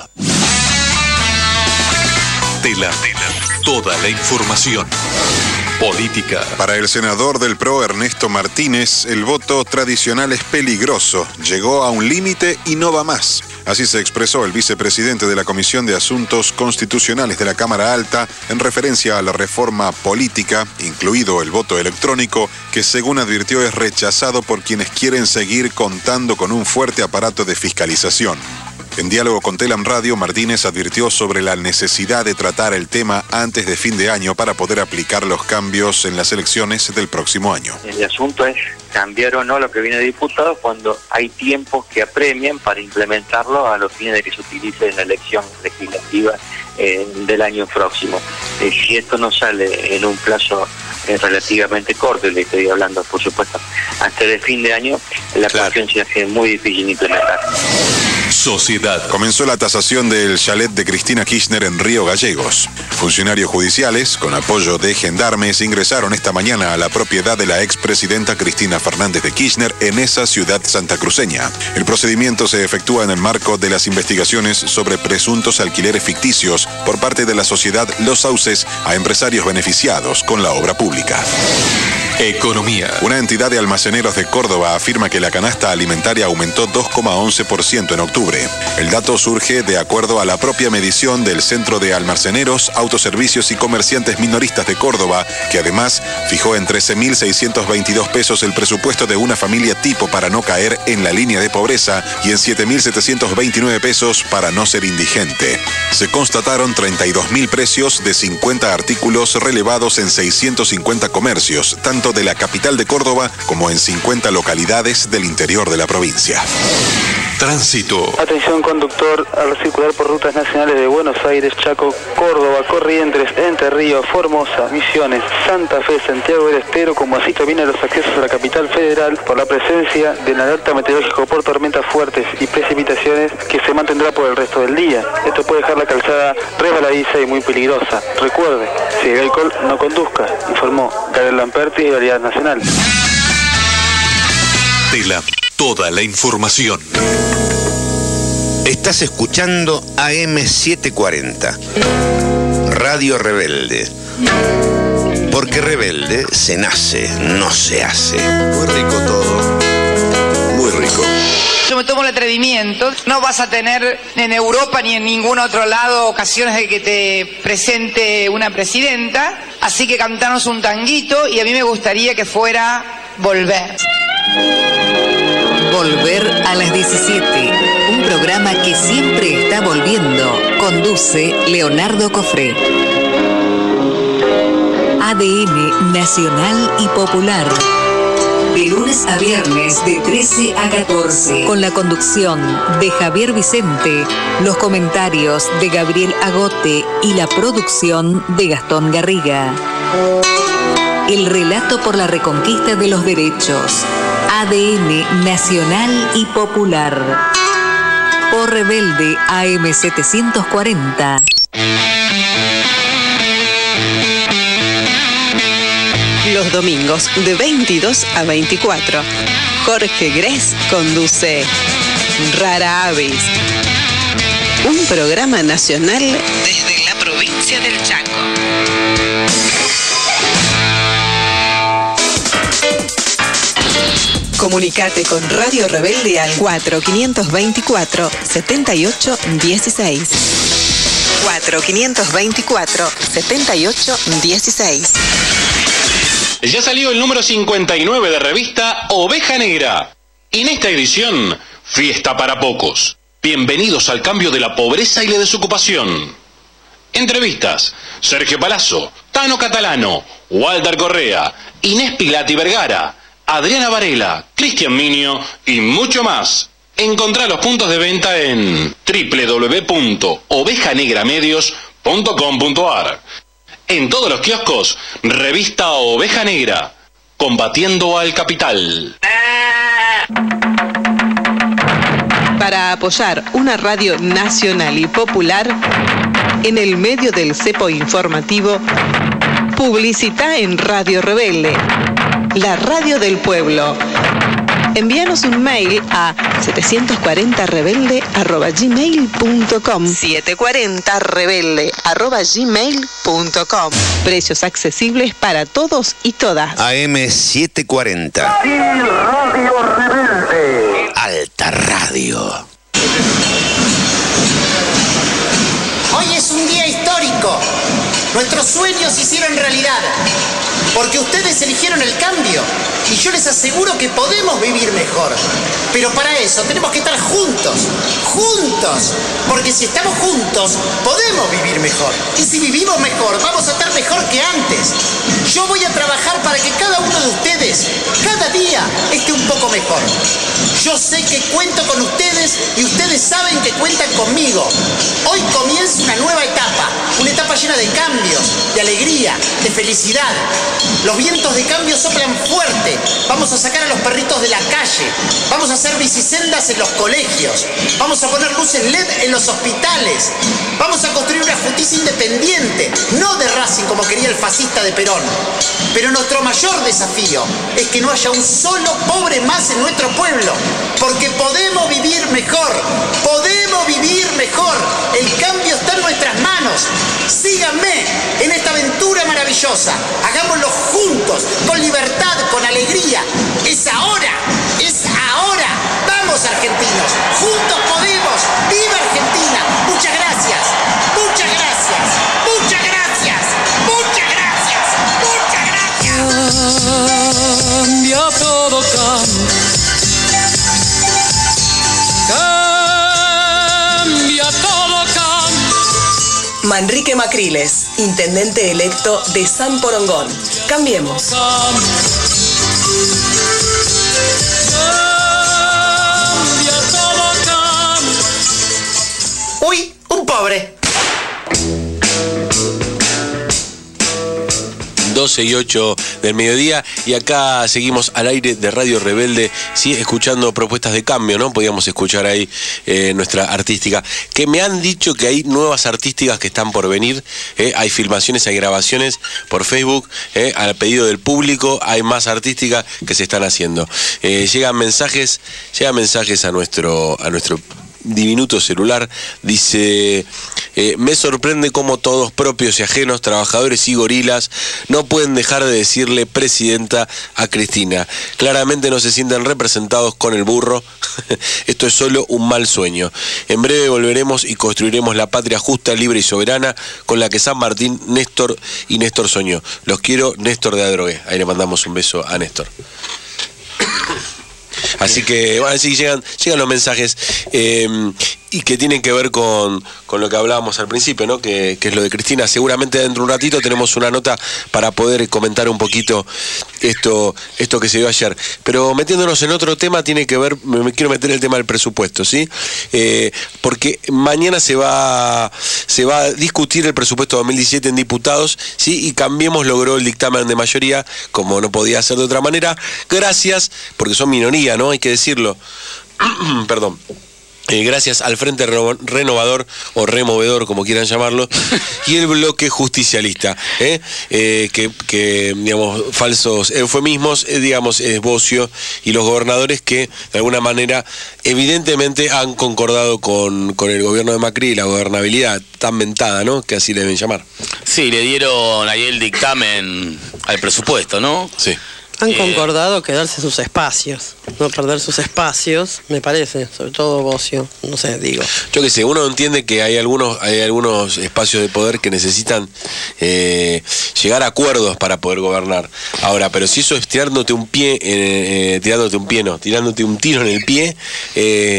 Tela, toda la información. Política. Para el senador del P R O, Ernesto Martínez, el voto tradicional es peligroso. Llegó a un límite y no va más. Así se expresó el vicepresidente de la Comisión de Asuntos Constitucionales de la Cámara Alta en referencia a la reforma política, incluido el voto electrónico, que según advirtió es rechazado por quienes quieren seguir contando con un fuerte aparato de fiscalización. En diálogo con Telam Radio, Martínez advirtió sobre la necesidad de tratar el tema antes de fin de año para poder aplicar los cambios en las elecciones del próximo año. El asunto es cambiar o no lo que viene de diputados cuando hay tiempos que apremian para implementarlo a los fines de que se utilice en la elección legislativa eh, del año próximo. Eh, si esto no sale en un plazo eh, relativamente corto, y le estoy hablando por supuesto antes de fin de año, la Claro. cuestión se hace muy difícil de implementar. Sociedad. Comenzó la tasación del chalet de Cristina Kirchner en Río Gallegos. Funcionarios judiciales, con apoyo de gendarmes, ingresaron esta mañana a la propiedad de la expresidenta Cristina Fernández de Kirchner en esa ciudad santacruceña. El procedimiento se efectúa en el marco de las investigaciones sobre presuntos alquileres ficticios por parte de la sociedad Los Sauces a empresarios beneficiados con la obra pública. Economía. Una entidad de almaceneros de Córdoba afirma que la canasta alimentaria aumentó dos coma once por ciento en octubre. El dato surge de acuerdo a la propia medición del Centro de Almaceneros, Autoservicios y Comerciantes Minoristas de Córdoba, que además fijó en trece mil seiscientos veintidós pesos el presupuesto de una familia tipo para no caer en la línea de pobreza y en siete mil setecientos veintinueve pesos para no ser indigente. Se constataron treinta y dos mil precios de cincuenta artículos relevados en seiscientos cincuenta comercios, tanto de la capital de Córdoba como en cincuenta localidades del interior de la provincia. Tránsito. Atención conductor, al circular por rutas nacionales de Buenos Aires, Chaco, Córdoba, Corrientes, Entre Ríos, Formosa, Misiones, Santa Fe, Santiago del Estero, como así también a los accesos a la capital federal, por la presencia del alerta meteorológico por tormentas fuertes y precipitaciones que se mantendrá por el resto del día. Esto puede dejar la calzada resbaladiza y muy peligrosa. Recuerde, si bebe alcohol, no conduzca, informó Gabriel Lamperti de Vialidad Nacional. Tela, toda la información. Estás escuchando A M setecientos cuarenta, Radio Rebelde. Porque Porque rebelde se nace, no se hace. Muy rico todo. Muy rico. Yo me tomo el atrevimiento. No vas a tener en Europa ni en ningún otro lado ocasiones de que te presente una presidenta. Así que cantanos un tanguito y a mí me gustaría que fuera Volver. Volver a las diecisiete. Un programa que siempre está volviendo. Conduce Leonardo Cofré. A D N Nacional y Popular. De lunes a viernes de trece a catorce. Con la conducción de Javier Vicente, los comentarios de Gabriel Agote y la producción de Gastón Garriga. El relato por la reconquista de los derechos. A D N Nacional y Popular. Por Rebelde A M setecientos cuarenta. Los domingos de veintidós a veinticuatro. Jorge Gress conduce Rara Avis, un programa nacional desde la provincia del Chaco. Comunicate con Radio Rebelde al cuatro quinientos veinticuatro setenta y ocho dieciséis. cuatro quinientos veinticuatro setenta y ocho dieciséis. Ya salió el número cincuenta y nueve de revista Oveja Negra. Y en esta edición, fiesta para pocos. Bienvenidos al cambio de la pobreza y la desocupación. Entrevistas: Sergio Palazzo, Tano Catalano, Walter Correa, Inés Pilati Vergara, Adriana Varela, Cristian Minio y mucho más. Encontrá los puntos de venta en doble u doble u doble u punto oveja negra medios punto com punto a r. En todos los kioscos, revista Oveja Negra, combatiendo al capital. Para apoyar una radio nacional y popular, en el medio del cepo informativo, publicita en Radio Rebelde, la radio del pueblo. Envíanos un mail a setecientos cuarenta rebelde arroba gmail punto com. setecientos cuarenta rebelde arroba gmail punto com. Precios accesibles para todos y todas. A M setecientos cuarenta. Radio Rebelde. Alta radio. Hoy es un día histórico. Nuestros sueños se hicieron realidad. Porque ustedes eligieron el cambio. Y yo les aseguro que podemos vivir mejor. Pero para eso tenemos que estar juntos. ¡Juntos! Porque si estamos juntos, podemos vivir mejor. Y si vivimos mejor, vamos a estar mejor que antes. Yo voy a trabajar para que cada uno de ustedes, cada día, esté un poco mejor. Yo sé que cuento con ustedes y ustedes saben que cuentan conmigo. Hoy comienza una nueva etapa. Una etapa llena de cambios, de alegría, de felicidad. Los vientos de cambio soplan fuerte. Vamos a sacar a los perritos de la calle. Vamos a hacer bicisendas en los colegios. Vamos a poner luces L E D en los hospitales. Vamos a construir una justicia independiente, no de Racing como quería el fascista de Perón. Pero nuestro mayor desafío es que no haya un solo pobre más en nuestro pueblo. Porque podemos vivir mejor. Podemos vivir mejor. El cambio está en nuestras manos. Síganme en esta aventura maravillosa. Hagámoslo juntos, con libertad, con alegría. Es ahora, es ahora. Vamos, argentinos, juntos podemos. ¡Viva Argentina! Muchas gracias, muchas gracias, muchas gracias, muchas gracias, muchas gracias. Cambia todo, cambia. Cambia todo, cambia. Manrique Macriles, intendente electo de San Porongón. Cambiemos. Uy, un pobre. doce y ocho del mediodía y acá seguimos al aire de Radio Rebelde, sí, escuchando propuestas de cambio, ¿no? Podíamos escuchar ahí eh, nuestra artística, que me han dicho que hay nuevas artísticas que están por venir, eh, hay filmaciones, hay grabaciones por Facebook, eh, al pedido del público, hay más artísticas que se están haciendo. Eh, llegan mensajes, llegan mensajes a nuestro, a nuestro diminuto celular, dice, eh, me sorprende cómo todos, propios y ajenos, trabajadores y gorilas, no pueden dejar de decirle presidenta a Cristina. Claramente no se sienten representados con el burro. Esto es solo un mal sueño. En breve volveremos y construiremos la patria justa, libre y soberana con la que San Martín, Néstor y Néstor soñó. Los quiero, Néstor de Adrogué. Ahí le mandamos un beso a Néstor. Así que, bueno, así llegan, llegan los mensajes eh, y que tienen que ver con, con lo que hablábamos al principio, ¿no? Que, que es lo de Cristina. Seguramente dentro de un ratito tenemos una nota para poder comentar un poquito esto, esto que se dio ayer. Pero metiéndonos en otro tema, tiene que ver, me, me quiero meter en el tema del presupuesto, ¿sí? Eh, porque mañana se va, se va a discutir el presupuesto dos mil diecisiete en diputados, ¿sí? Y Cambiemos logró el dictamen de mayoría, como no podía ser de otra manera, gracias, porque son minoría, ¿no? Hay que decirlo. Perdón. Eh, gracias al Frente Renovador o Removedor, como quieran llamarlo, y el bloque justicialista, ¿eh? Eh, que, que, digamos, falsos eufemismos, eh, digamos, es Bocio y los gobernadores que, de alguna manera, evidentemente han concordado con, con el gobierno de Macri y la gobernabilidad tan mentada, ¿no? Que así le deben llamar. Sí, le dieron ahí el dictamen al presupuesto, ¿no? Sí. Han Eh, concordado quedarse sus espacios, no perder sus espacios, me parece, sobre todo Bocio, no sé, digo. Yo qué sé, uno entiende que hay algunos, hay algunos espacios de poder que necesitan eh, llegar a acuerdos para poder gobernar. Ahora, pero si eso es tirándote un pie, eh, eh, tirándote un pie, no, tirándote un tiro en el pie, eh,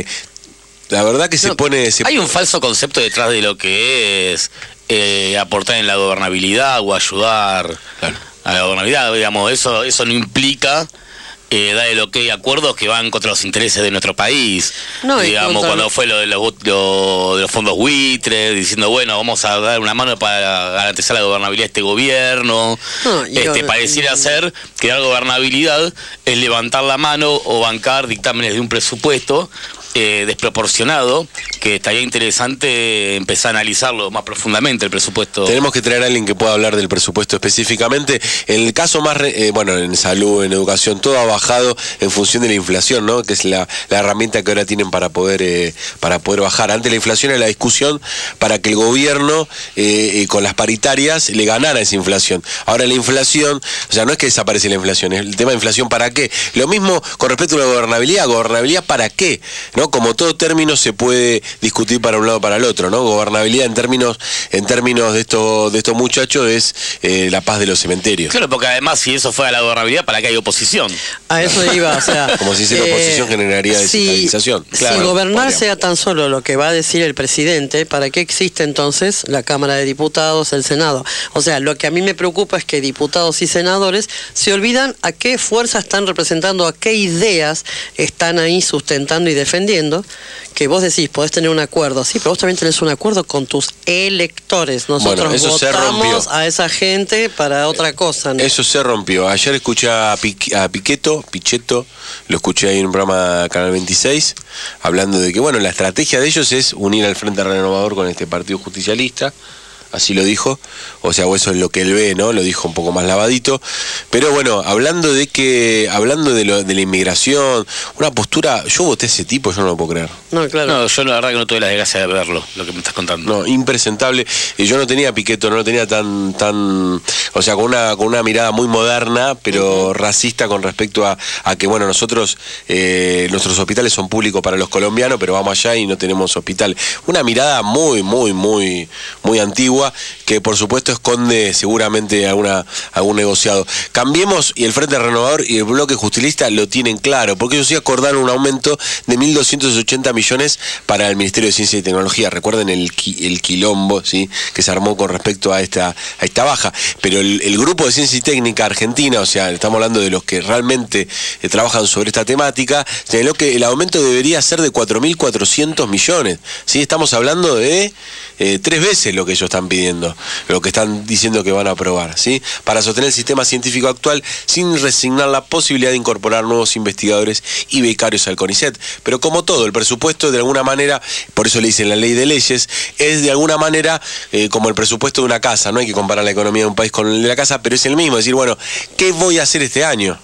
la verdad que se no, pone... Se... Hay un falso concepto detrás de lo que es eh, aportar en la gobernabilidad o ayudar... Claro. A la gobernabilidad, digamos, eso eso no implica eh, dar el ok a acuerdos que van contra los intereses de nuestro país. No, digamos, contra... cuando fue lo de los, lo, de los fondos buitres, diciendo, bueno, vamos a dar una mano para garantizar la gobernabilidad de este gobierno. No, este yo... Pareciera y... ser que dar gobernabilidad es levantar la mano o bancar dictámenes de un presupuesto Eh, desproporcionado, que estaría interesante empezar a analizarlo más profundamente el presupuesto. Tenemos que traer a alguien que pueda hablar del presupuesto específicamente. En el caso más, eh, bueno, en salud, en educación, todo ha bajado en función de la inflación, ¿no? Que es la, la herramienta que ahora tienen para poder eh, para poder bajar. Antes la inflación era la discusión para que el gobierno eh, eh, con las paritarias le ganara esa inflación. Ahora la inflación, o sea, no es que desaparece la inflación, es el tema de inflación para qué. Lo mismo con respecto a la gobernabilidad, gobernabilidad para qué, ¿no? Como todo término se puede discutir para un lado o para el otro, ¿no? Gobernabilidad en términos en términos de estos de estos muchachos es eh, la paz de los cementerios. Claro, porque además si eso fuera la gobernabilidad, ¿para qué hay oposición? A eso iba, o sea... Como si la oposición eh, generaría desestabilización. Si, claro, si gobernar podríamos. sea tan solo lo que va a decir el presidente, ¿para qué existe entonces la Cámara de Diputados, el Senado? O sea, lo que a mí me preocupa es que diputados y senadores se olvidan a qué fuerzas están representando, a qué ideas están ahí sustentando y defendiendo, que vos decís, podés tener un acuerdo, sí, pero vos también tenés un acuerdo con tus electores. Nosotros bueno, votamos a esa gente para otra cosa, ¿no? Eso se rompió. Ayer escuché a, Pique, a Piqueto, Pichetto, lo escuché ahí en un programa Canal veintiséis, hablando de que, bueno, la estrategia de ellos es unir al Frente Renovador con este partido justicialista. Así lo dijo, o sea, o eso es lo que él ve, ¿no? Lo dijo un poco más lavadito. Pero bueno, hablando de que, hablando de, lo, de la inmigración, una postura, yo voté a ese tipo, yo no lo puedo creer. No, claro. No, yo la verdad que no tuve la desgracia de verlo, lo que me estás contando. No, impresentable. Y yo no tenía Piqueto, no lo tenía tan, tan, o sea, con una, con una mirada muy moderna, pero uh-huh. racista con respecto a, a que, bueno, nosotros, eh, nuestros hospitales son públicos para los colombianos, pero vamos allá y no tenemos hospital. Una mirada muy, muy, muy, muy antigua, que por supuesto esconde seguramente alguna, algún negociado. Cambiemos, y el Frente Renovador y el bloque justilista lo tienen claro, porque ellos sí acordaron un aumento de mil doscientos ochenta millones para el Ministerio de Ciencia y Tecnología. Recuerden el, el quilombo, ¿sí?, que se armó con respecto a esta, a esta baja. Pero el, el Grupo de Ciencia y Técnica Argentina, o sea, estamos hablando de los que realmente eh, trabajan sobre esta temática, señaló que el aumento debería ser de cuatro mil cuatrocientos millones. ¿Sí? Estamos hablando de eh, tres veces lo que ellos están pidiendo, lo que están diciendo que van a aprobar, ¿sí?, para sostener el sistema científico actual sin resignar la posibilidad de incorporar nuevos investigadores y becarios al CONICET. Pero como todo, el presupuesto de alguna manera, por eso le dicen la ley de leyes, es de alguna manera eh, como el presupuesto de una casa. No hay que comparar la economía de un país con el de la casa, pero es el mismo, es decir, bueno, ¿qué voy a hacer este año?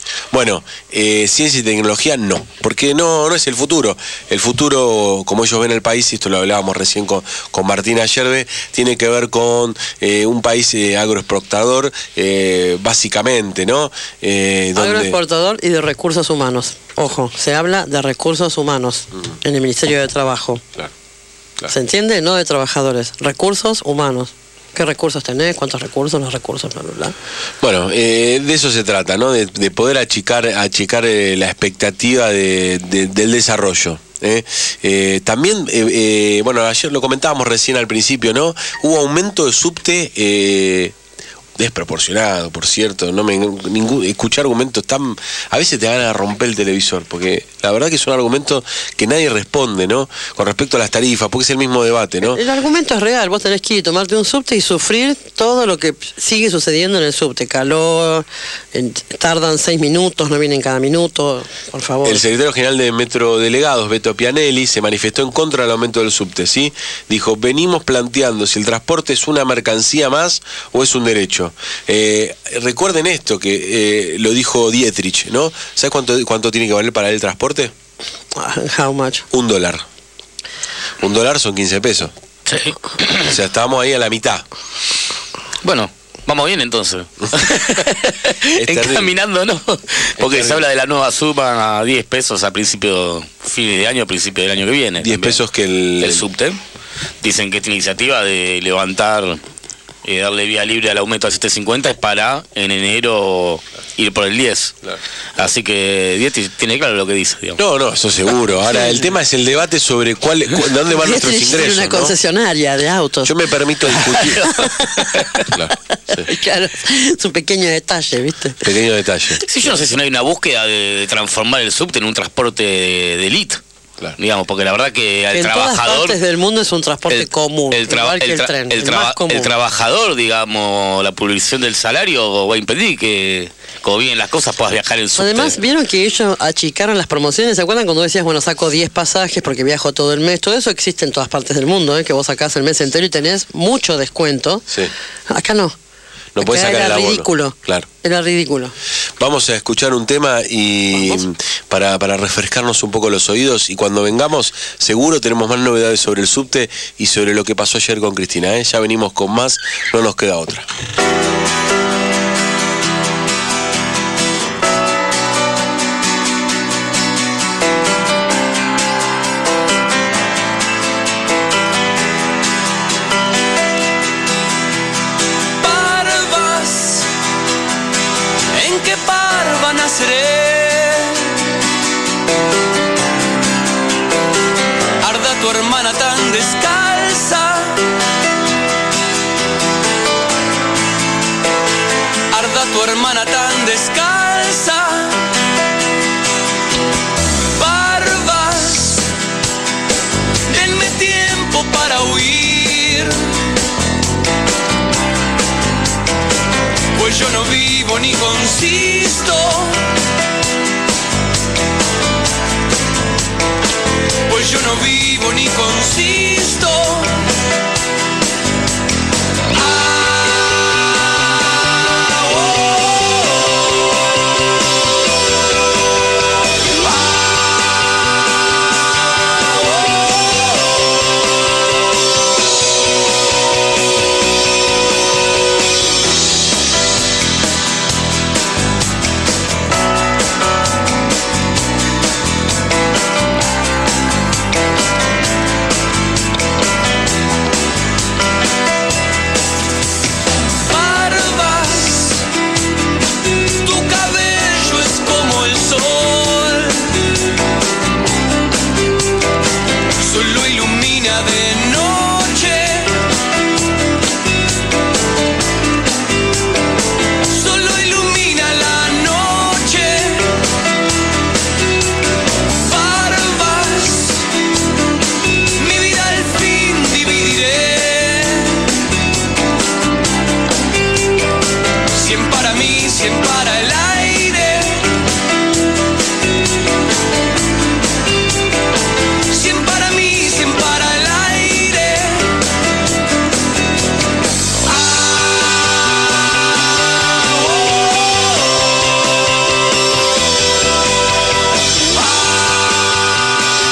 Bueno, eh, ciencia y tecnología no, porque no, no es el futuro. El futuro, como ellos ven el país, y esto lo hablábamos recién con, con Martina Yerbe, tiene que ver con eh, un país eh, agroexportador, eh, básicamente, ¿no? Eh, donde... Agroexportador y de recursos humanos. Ojo, se habla de recursos humanos mm. en el Ministerio de Trabajo. Claro, claro. ¿Se entiende? No de trabajadores, recursos humanos. ¿Qué recursos tenés? ¿Cuántos recursos? Los recursos, bla, bla, bla. Bueno, eh, de eso se trata, ¿no? De, de poder achicar, achicar eh, la expectativa de, de, del desarrollo. ¿eh? Eh, también, eh, eh, bueno, ayer lo comentábamos recién al principio, ¿no? Hubo aumento de subte eh, desproporcionado, por cierto. No me, ningún, escuchar argumentos tan... A veces te van a romper el televisor, porque la verdad que es un argumento que nadie responde, ¿no? Con respecto a las tarifas, porque es el mismo debate, ¿no? El argumento es real. Vos tenés que ir, tomarte un subte y sufrir todo lo que sigue sucediendo en el subte. Calor, en, tardan seis minutos, no vienen cada minuto, por favor. El secretario general de Metro Delegados, Beto Pianelli, se manifestó en contra del aumento del subte, ¿sí? Dijo, venimos planteando si el transporte es una mercancía más o es un derecho. Eh, recuerden esto, que eh, lo dijo Dietrich, ¿no? ¿Sabes cuánto, cuánto tiene que valer para él el transporte? How much? Un dólar. Un dólar son quince pesos. Sí. O sea, estábamos ahí a la mitad. Bueno, vamos bien entonces. Encaminando, ¿no? Porque se habla de la nueva suma a diez pesos a principio, fin de año, principio del año que viene. diez pesos que el... El subte. Dicen que esta iniciativa de levantar... Eh, darle vía libre al aumento al siete cincuenta es para en enero ir por el diez. Claro. Así que Dietrich tiene claro lo que dice, digamos. No, no, eso seguro. Ahora, el tema es el debate sobre cuál, cu dónde van nuestros ingresos. Es una ¿no? concesionaria de autos. Yo me permito discutir. Claro, sí. Claro, es un pequeño detalle, ¿viste? Pequeño detalle. Sí, yo no sé si no hay una búsqueda de, de transformar el subte en un transporte de, de elite. Claro. Digamos, porque la verdad que al en trabajador... En todas partes del mundo es un transporte el, común, el igual que el, el tren, el, el, traba, más común. el trabajador, digamos, la publicación del salario va a impedir que, como vienen las cosas, puedas viajar en subte. Además, vieron que ellos achicaron las promociones. ¿Se acuerdan cuando decías, bueno, saco diez pasajes porque viajo todo el mes? Todo eso existe en todas partes del mundo, ¿eh? Que vos sacás el mes entero y tenés mucho descuento. Sí. Acá no. No puedes sacar era el abono. ridículo. Claro. Era ridículo. Vamos a escuchar un tema y para, para refrescarnos un poco los oídos, y cuando vengamos seguro tenemos más novedades sobre el subte y sobre lo que pasó ayer con Cristina, ¿eh? Ya venimos con más, no nos queda otra. Arda tu hermana tan descalza, arda tu hermana tan descalza. Barbas, denme tiempo para huir, pues yo no vivo ni consisto, pues yo no vivo ni consisto.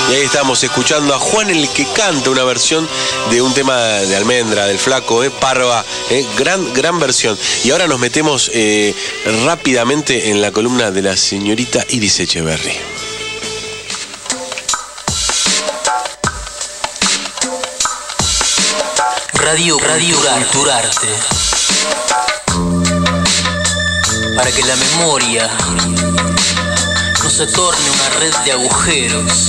Y ahí estamos escuchando a Juan el que canta una versión de un tema de Almendra, del Flaco, eh, Parva, eh, gran, gran versión. Y ahora nos metemos eh, rápidamente en la columna de la señorita Iris Echeverry. Radio, Radio Culturarte. Para que la memoria no se torne una red de agujeros.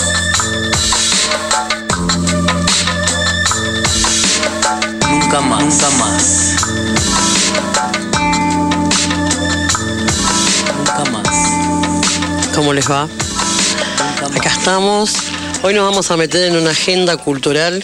Nunca más, nunca más. Nunca más. ¿Cómo les va? Acá estamos. Hoy nos vamos a meter en una agenda cultural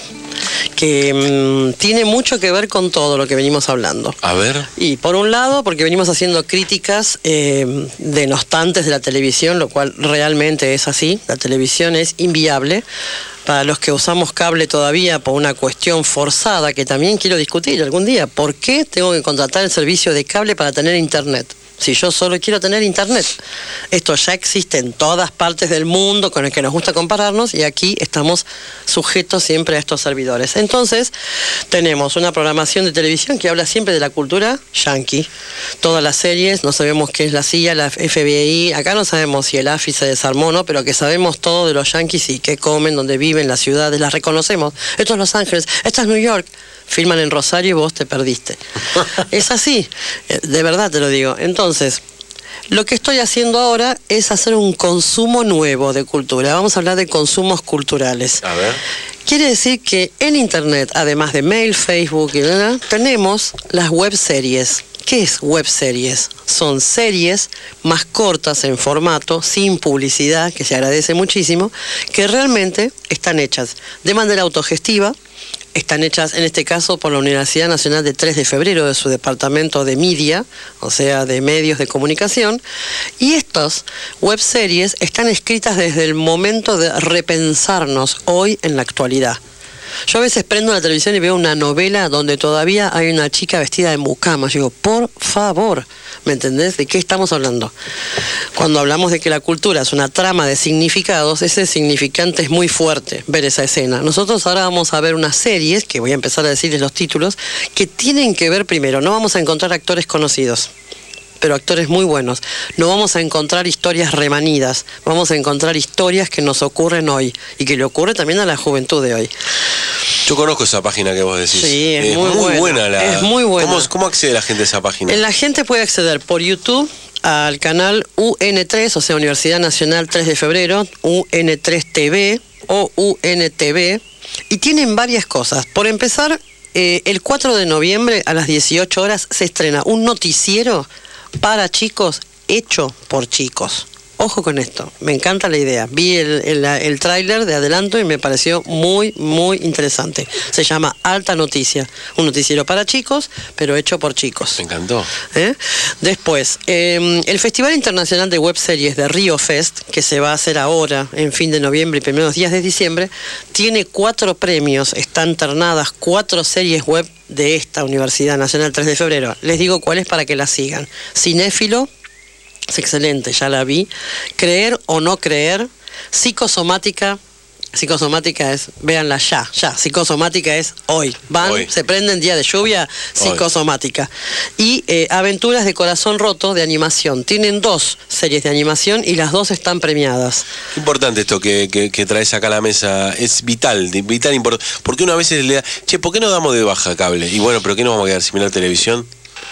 que mmm, tiene mucho que ver con todo lo que venimos hablando. A ver. Y por un lado, porque venimos haciendo críticas eh, denostantes de la televisión, lo cual realmente es así. La televisión es inviable. Para los que usamos cable todavía por una cuestión forzada, que también quiero discutir algún día. ¿Por qué tengo que contratar el servicio de cable para tener internet? Si yo solo quiero tener internet. Esto ya existe en todas partes del mundo con el que nos gusta compararnos y aquí estamos sujetos siempre a estos servidores. Entonces, tenemos una programación de televisión que habla siempre de la cultura yanqui. Todas las series, no sabemos qué es la C I A, la F B I, acá no sabemos si el A F I se desarmó o no, pero que sabemos todo de los yanquis y qué comen, dónde viven, las ciudades, las reconocemos. Esto es Los Ángeles, esto es New York. Filman en Rosario y vos te perdiste. Es así, de verdad te lo digo. Entonces, lo que estoy haciendo ahora es hacer un consumo nuevo de cultura. Vamos a hablar de consumos culturales. A ver. Quiere decir que en Internet, además de mail, Facebook, y ¿verdad? Tenemos las webseries. ¿Qué es webseries? Son series más cortas en formato, sin publicidad, que se agradece muchísimo, que realmente están hechas de manera autogestiva. Están hechas, en este caso, por la Universidad Nacional de tres de febrero, de su departamento de media, o sea, de medios de comunicación. Y estas webseries están escritas desde el momento de repensarnos hoy en la actualidad. Yo a veces prendo la televisión y veo una novela donde todavía hay una chica vestida de mucama. Yo digo, por favor, ¿me entendés? ¿De qué estamos hablando? Cuando hablamos de que la cultura es una trama de significados, ese significante es muy fuerte, ver esa escena. Nosotros ahora vamos a ver unas series, que voy a empezar a decirles los títulos, que tienen que ver primero, no vamos a encontrar actores conocidos, pero actores muy buenos. No vamos a encontrar historias remanidas, vamos a encontrar historias que nos ocurren hoy y que le ocurre también a la juventud de hoy. Yo conozco esa página que vos decís. Sí, es, es muy, muy buena. buena la... Es muy buena. ¿Cómo, ¿Cómo accede la gente a esa página? La gente puede acceder por YouTube al canal U N tres, o sea, Universidad Nacional tres de febrero, U N tres T V o U N T V, y tienen varias cosas. Por empezar, eh, el cuatro de noviembre a las dieciocho horas se estrena un noticiero para chicos, hecho por chicos. Ojo con esto, me encanta la idea. Vi el, el, el tráiler de adelanto y me pareció muy, muy interesante. Se llama Alta Noticia, un noticiero para chicos, pero hecho por chicos. Me encantó. ¿Eh? Después, eh, el Festival Internacional de Webseries de Río Fest, que se va a hacer ahora, en fin de noviembre y primeros días de diciembre, tiene cuatro premios, están ternadas cuatro series web de esta Universidad Nacional tres de febrero. Les digo cuáles para que las sigan. Cinéfilo, es excelente, ya la vi. Creer o no creer. Psicosomática. Psicosomática es, véanla ya, ya. Psicosomática es hoy. Van, hoy. Se prenden día de lluvia, psicosomática. Hoy. Y eh, Aventuras de Corazón Roto, de animación. Tienen dos series de animación y las dos están premiadas. Importante esto que, que, que traes acá a la mesa. Es vital, vital importante. Porque una vez le da, che, ¿por qué no damos de baja cable? Y bueno, ¿pero qué nos vamos a quedar sin mirar televisión?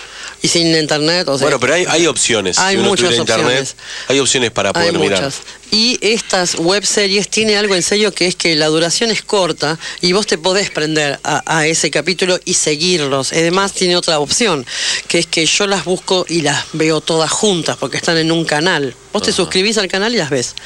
Y sin internet, o sea, bueno, pero hay, hay opciones. Hay si uno muchas internet, opciones. Hay opciones para poder hay mirar. Muchas. Y estas webseries tienen algo en serio, que es que la duración es corta y vos te podés prender a, a ese capítulo y seguirlos. Además tiene otra opción, que es que yo las busco y las veo todas juntas porque están en un canal. Vos te suscribís al canal y las ves.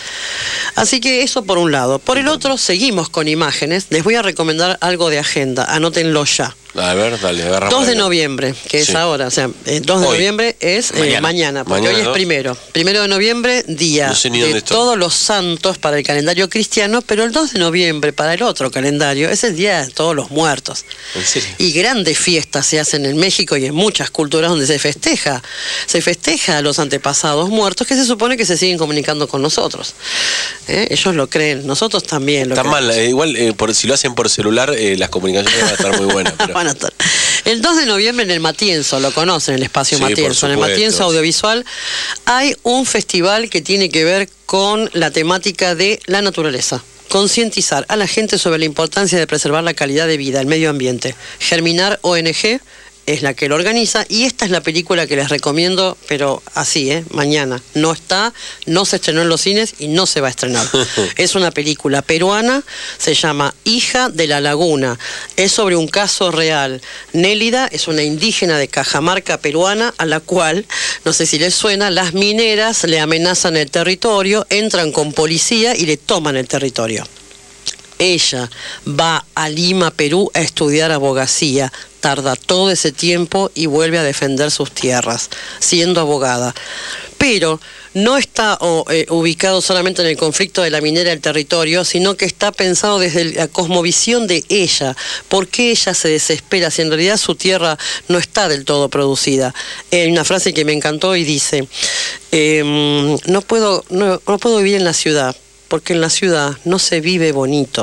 Así que eso por un lado. Por el otro, seguimos con imágenes. Les voy a recomendar algo de agenda. Anótenlo ya. A ver, dale, agarra. dos de noviembre, que Sí. es ahora, o sea, eh, dos de Hoy. noviembre es eh, Mañana. mañana, porque Mañana hoy es dos. primero. Primero de noviembre, día No sé ni de dónde estoy. todos los santos para el calendario cristiano, pero el dos de noviembre para el otro calendario es el día de todos los muertos. ¿En serio? Y grandes fiestas se hacen en México y en muchas culturas donde se festeja. Se festeja a los antepasados muertos que se supone que se siguen comunicando con nosotros. ¿Eh? Ellos lo creen, nosotros también lo Está creemos. mal, eh, igual eh, por, si lo hacen por celular, eh, las comunicaciones van a estar muy buenas. pero- Van a estar. El dos de noviembre en el Matienzo, lo conocen, el espacio Sí, por Matienzo, en el supuesto. Matienzo Audiovisual, hay un festival que tiene que ver con la temática de la naturaleza. Concientizar a la gente sobre la importancia de preservar la calidad de vida, el medio ambiente. Germinar O N G es la que lo organiza y esta es la película que les recomiendo, pero así, ¿eh? Mañana. No está, no se estrenó en los cines y no se va a estrenar. Es una película peruana, se llama Hija de la Laguna. Es sobre un caso real. Nélida es una indígena de Cajamarca peruana a la cual, no sé si les suena, las mineras le amenazan el territorio, entran con policía y le toman el territorio. Ella va a Lima, Perú, a estudiar abogacía. Tarda todo ese tiempo y vuelve a defender sus tierras, siendo abogada. Pero no está o, eh, ubicado solamente en el conflicto de la minera del territorio, sino que está pensado desde la cosmovisión de ella. ¿Por qué ella se desespera si en realidad su tierra no está del todo producida? Hay una frase que me encantó y dice, eh, no puedo, no, no puedo vivir en la ciudad, porque en la ciudad no se vive bonito.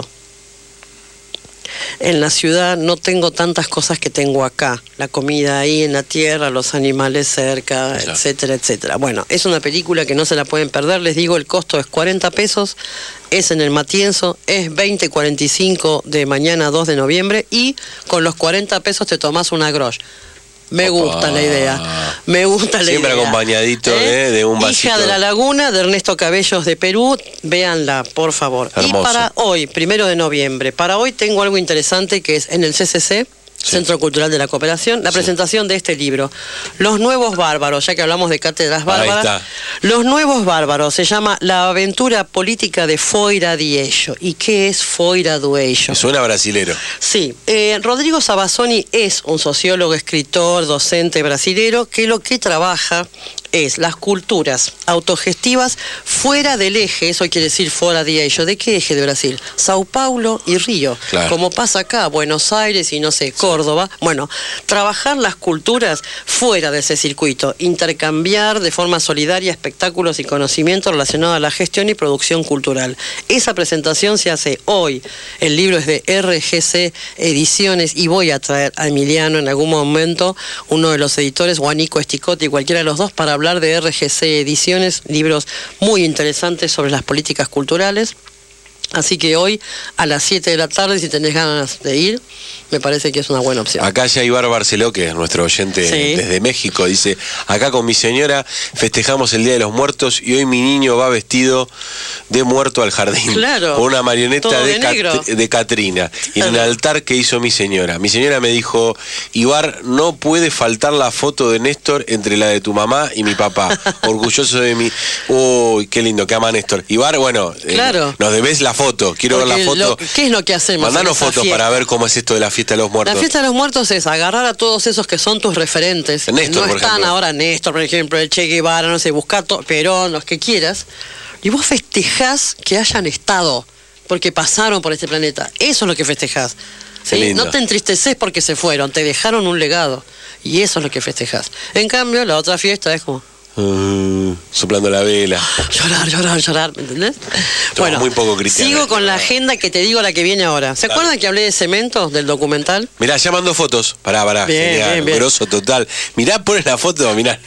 En la ciudad no tengo tantas cosas que tengo acá. La comida ahí en la tierra, los animales cerca, Claro. etcétera, etcétera. Bueno, es una película que no se la pueden perder. Les digo, el costo es cuarenta pesos. Es en el Matienzo. Es veinte cuarenta y cinco de mañana dos de noviembre. Y con los cuarenta pesos te tomás una grosh. Me gusta la idea. Me gusta la Siempre idea. acompañadito ¿Eh? eh, de un vasito. Hija de la Laguna, de Ernesto Cabellos de Perú. Véanla, por favor. Hermoso. Y para hoy, primero de noviembre, para hoy tengo algo interesante que es en el C C C, Centro Cultural de la Cooperación, la presentación de este libro, Los Nuevos Bárbaros, ya que hablamos de cátedras bárbaras. Ahí está. Los Nuevos Bárbaros, se llama La aventura política de Foira Diello. ¿Y qué es Foira Diello? Suena brasilero. Sí, eh, Rodrigo Sabazzoni es un sociólogo, escritor, docente brasilero que lo que trabaja es las culturas autogestivas fuera del eje, eso quiere decir fuera de ello. ¿De qué eje de Brasil? Sao Paulo y Río, Claro. como pasa acá, Buenos Aires y no sé, Córdoba. Bueno, trabajar las culturas fuera de ese circuito, intercambiar de forma solidaria espectáculos y conocimientos relacionados a la gestión y producción cultural. Esa presentación se hace hoy. El libro es de R G C Ediciones y voy a traer a Emiliano en algún momento, uno de los editores, o a Nico Esticotti, cualquiera de los dos, para hablar de R G C Ediciones, libros muy interesantes sobre las políticas culturales. Así que hoy a las siete de la tarde, si tenés ganas de ir, me parece que es una buena opción. Acá ya Ibar Barceló, que es nuestro oyente Sí. desde México, dice, acá con mi señora festejamos el Día de los Muertos y hoy mi niño va vestido de muerto al jardín. Claro, con una marioneta todo de, de Cat- negro. de Catrina. Y en el altar que hizo mi señora. Mi señora me dijo, Ibar, no puede faltar la foto de Néstor entre la de tu mamá y mi papá. Orgulloso de mí. Uy, qué lindo, que ama Néstor. Ibar, bueno, eh, Claro. nos debes la foto. Quiero Porque ver la foto. lo- ¿qué es lo que hacemos? en Mandanos esa fotos fiesta? para ver cómo es esto de la fiesta de los muertos. La fiesta de los muertos es agarrar a todos esos que son tus referentes. Néstor, no por están ejemplo. ahora Néstor, por ejemplo, el Che Guevara, no sé, Buscato, Perón, los que quieras. Y vos festejás que hayan estado, porque pasaron por este planeta. Eso es lo que festejás. Qué ¿sí? lindo. No te entristeces porque se fueron, te dejaron un legado. Y eso es lo que festejás. En cambio, la otra fiesta es como Mm, soplando la vela. llorar, llorar, llorar, ¿me entendés? Todo muy poco cristiano. Sigo con la agenda que te digo, la que viene ahora. ¿Se Dale. acuerdan que hablé de cemento, del documental? Mirá, ya mandó fotos. Pará, pará. Bien, Genial, bien, bien. grosso total. Mirá, pones la foto, mirá.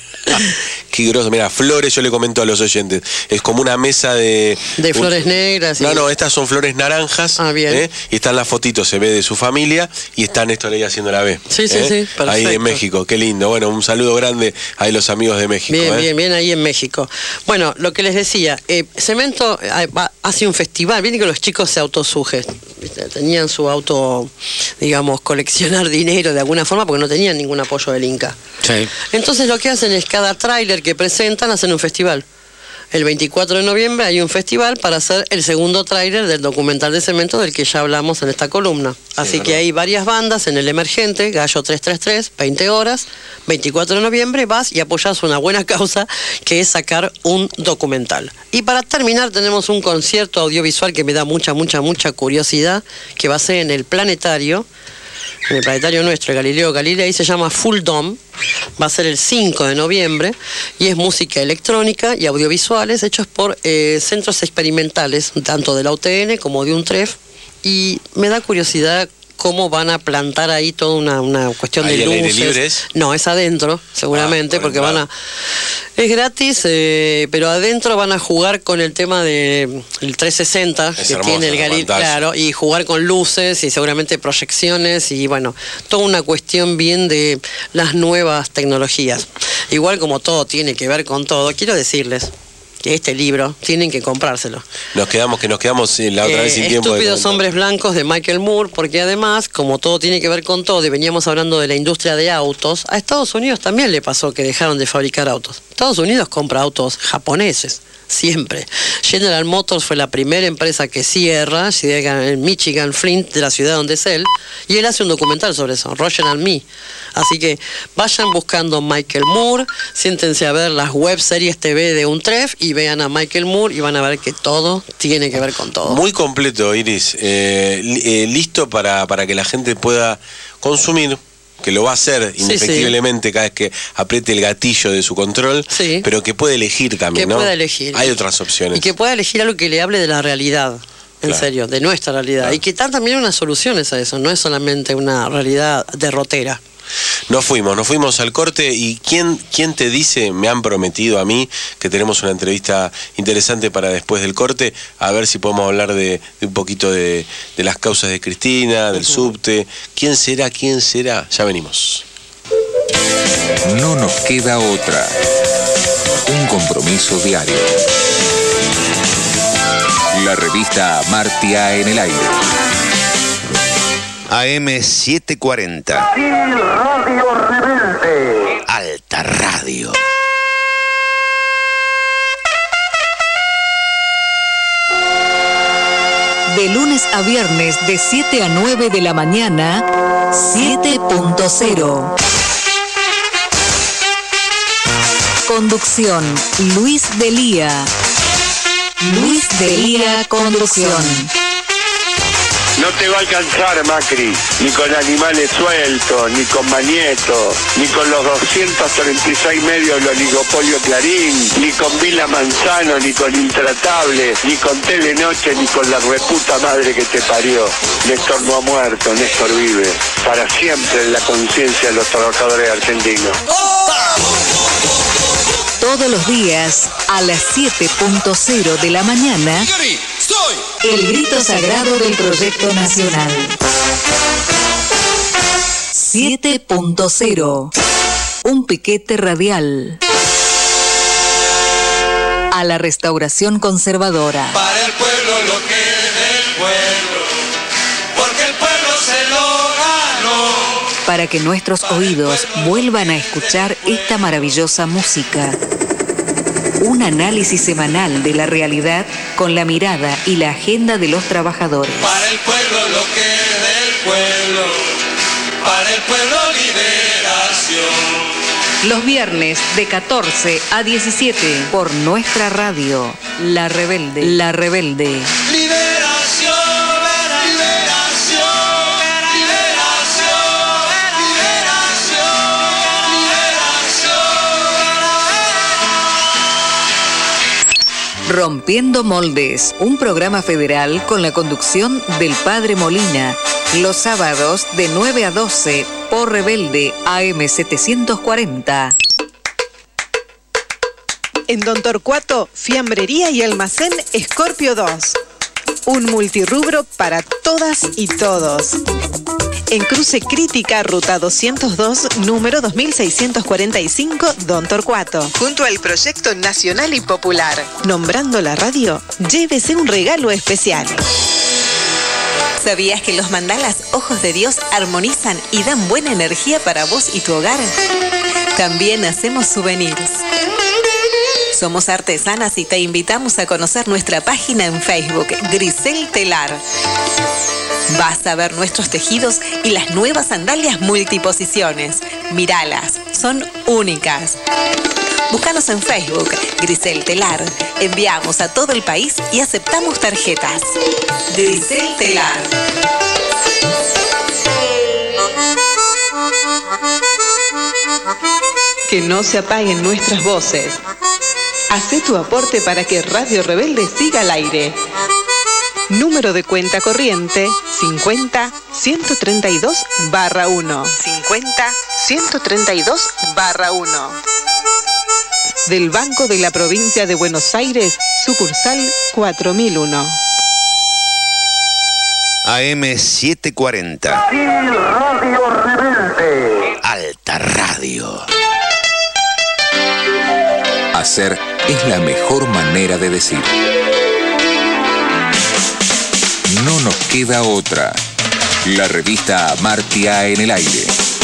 Qué grosso. Mirá, flores, yo le comento a los oyentes. Es como una mesa de. De flores negras. y- No, no, estas son flores naranjas. Ah, bien. ¿eh? Y están las fotitos, se ve de su familia. Y está Néstor ahí haciendo la B. Sí, sí, ¿eh? sí, Ahí de perfecto. México, qué lindo. Bueno, un saludo grande a los amigos de México. Bien, ¿eh? bien, bien, ahí en México. Bueno, lo que les decía, eh, Cemento eh, va- hace un festival, viste que los chicos se autosugen, ¿viste? Tenían su auto, digamos, coleccionar dinero de alguna forma porque no tenían ningún apoyo del Inca. Sí. Entonces lo que hacen es cada tráiler que presentan hacen un festival. el veinticuatro de noviembre hay un festival para hacer el segundo tráiler del documental de Cemento del que ya hablamos en esta columna. Sí, así que hay varias bandas en el Emergente, Gallo trescientos treinta y tres, veinte horas, veinticuatro de noviembre, vas y apoyás una buena causa que es sacar un documental. Y para terminar tenemos un concierto audiovisual que me da mucha, mucha, mucha curiosidad, que va a ser en el Planetario, en el Planetario nuestro, Galileo Galilei, se llama Full Dome, va a ser el cinco de noviembre y es música electrónica y audiovisuales hechos por eh, centros experimentales, tanto de la U T N como de UNTREF, y me da curiosidad cómo van a plantar ahí toda una, una cuestión de luces. ¿Aire libre es? No, es adentro, seguramente, ah, porque van a... Es gratis, eh, pero adentro van a jugar con el tema del de trescientos sesenta es que hermoso, tiene el Galileo, claro, y jugar con luces y seguramente proyecciones y bueno, toda una cuestión bien de las nuevas tecnologías. Igual como todo tiene que ver con todo, quiero decirles que este libro tienen que comprárselo. Nos quedamos, que nos quedamos la otra eh, vez sin tiempo. Estúpidos hombres blancos de Michael Moore, porque además, como todo tiene que ver con todo, y veníamos hablando de la industria de autos, a Estados Unidos también le pasó que dejaron de fabricar autos. Estados Unidos compra autos japoneses, siempre. General Motors fue la primera empresa que cierra, en Michigan, Flint, de la ciudad donde es él, y él hace un documental sobre eso, Roger and Me. Así que vayan buscando Michael Moore, siéntense a ver las web series T V de UNTREF y vean a Michael Moore y van a ver que todo tiene que ver con todo. Muy completo, Iris. Eh, eh, listo para, para que la gente pueda consumir, que lo va a hacer indefectiblemente sí, sí. cada vez que apriete el gatillo de su control, sí. pero que puede elegir también, que ¿no? pueda elegir. Hay otras opciones. Y que pueda elegir algo que le hable de la realidad. En claro. serio, de nuestra realidad. Claro. Y que están también unas soluciones a eso, no es solamente una realidad derrotera. Nos fuimos, nos fuimos al corte y ¿quién, quién te dice, me han prometido a mí que tenemos una entrevista interesante para después del corte, a ver si podemos hablar de, de un poquito de, de las causas de Cristina, del uh-huh. subte, ¿quién será, quién será? Ya venimos. No nos queda otra, un compromiso diario. La revista Amartya en el aire. A M setecientos cuarenta. Sí, Radio Rebelde. Alta Radio. De lunes a viernes de siete a nueve de la mañana, siete punto cero. Conducción, Luis Delía. Luis Delía, conducción. No te va a alcanzar, Macri, ni con animales sueltos, ni con Manieto, ni con los doscientos treinta y seis medios del oligopolio Clarín, ni con Vila Manzano, ni con Intratable, ni con Telenoche, ni con la reputa madre que te parió. Néstor no ha muerto, Néstor vive, para siempre en la conciencia de los trabajadores argentinos. Todos los días, a las siete punto cero de la mañana, el grito sagrado del Proyecto Nacional. siete punto cero. Un piquete radial. A la restauración conservadora. Para el pueblo lo que es del pueblo, porque el pueblo se lo ganó. Para que nuestros oídos vuelvan a escuchar esta maravillosa música. Un análisis semanal de la realidad con la mirada y la agenda de los trabajadores. Para el pueblo lo que es del pueblo, para el pueblo liberación. Los viernes de catorce a diecisiete por nuestra radio, La Rebelde. La Rebelde. Liberación, liberación, liberación, liberación, liberación. Rompiendo Moldes, un programa federal con la conducción del Padre Molina, los sábados de nueve a doce por Rebelde A M setecientos cuarenta. En Don Torcuato, fiambrería y almacén Scorpio dos. Un multirrubro para todas y todos. En Cruce Crítica, ruta doscientos dos, número dos mil seiscientos cuarenta y cinco, Don Torcuato. Junto al Proyecto Nacional y Popular. Nombrando la radio, llévese un regalo especial. ¿Sabías que los mandalas Ojos de Dios armonizan y dan buena energía para vos y tu hogar? También hacemos souvenirs. Somos artesanas y te invitamos a conocer nuestra página en Facebook, Grisel Telar. Vas a ver nuestros tejidos y las nuevas sandalias multiposiciones. Míralas, son únicas. Búscanos en Facebook, Grisel Telar. Enviamos a todo el país y aceptamos tarjetas. Grisel Telar. Que no se apaguen nuestras voces. Hacé tu aporte para que Radio Rebelde siga al aire. Número de cuenta corriente cincuenta ciento treinta y dos barra uno. cincuenta ciento treinta y dos barra uno. Del Banco de la Provincia de Buenos Aires, sucursal cuatro mil uno. A M setecientos cuarenta. Radio Rebelde. Alta Radio. Hacer es la mejor manera de decir. No nos queda otra. La revista Amartya en el aire.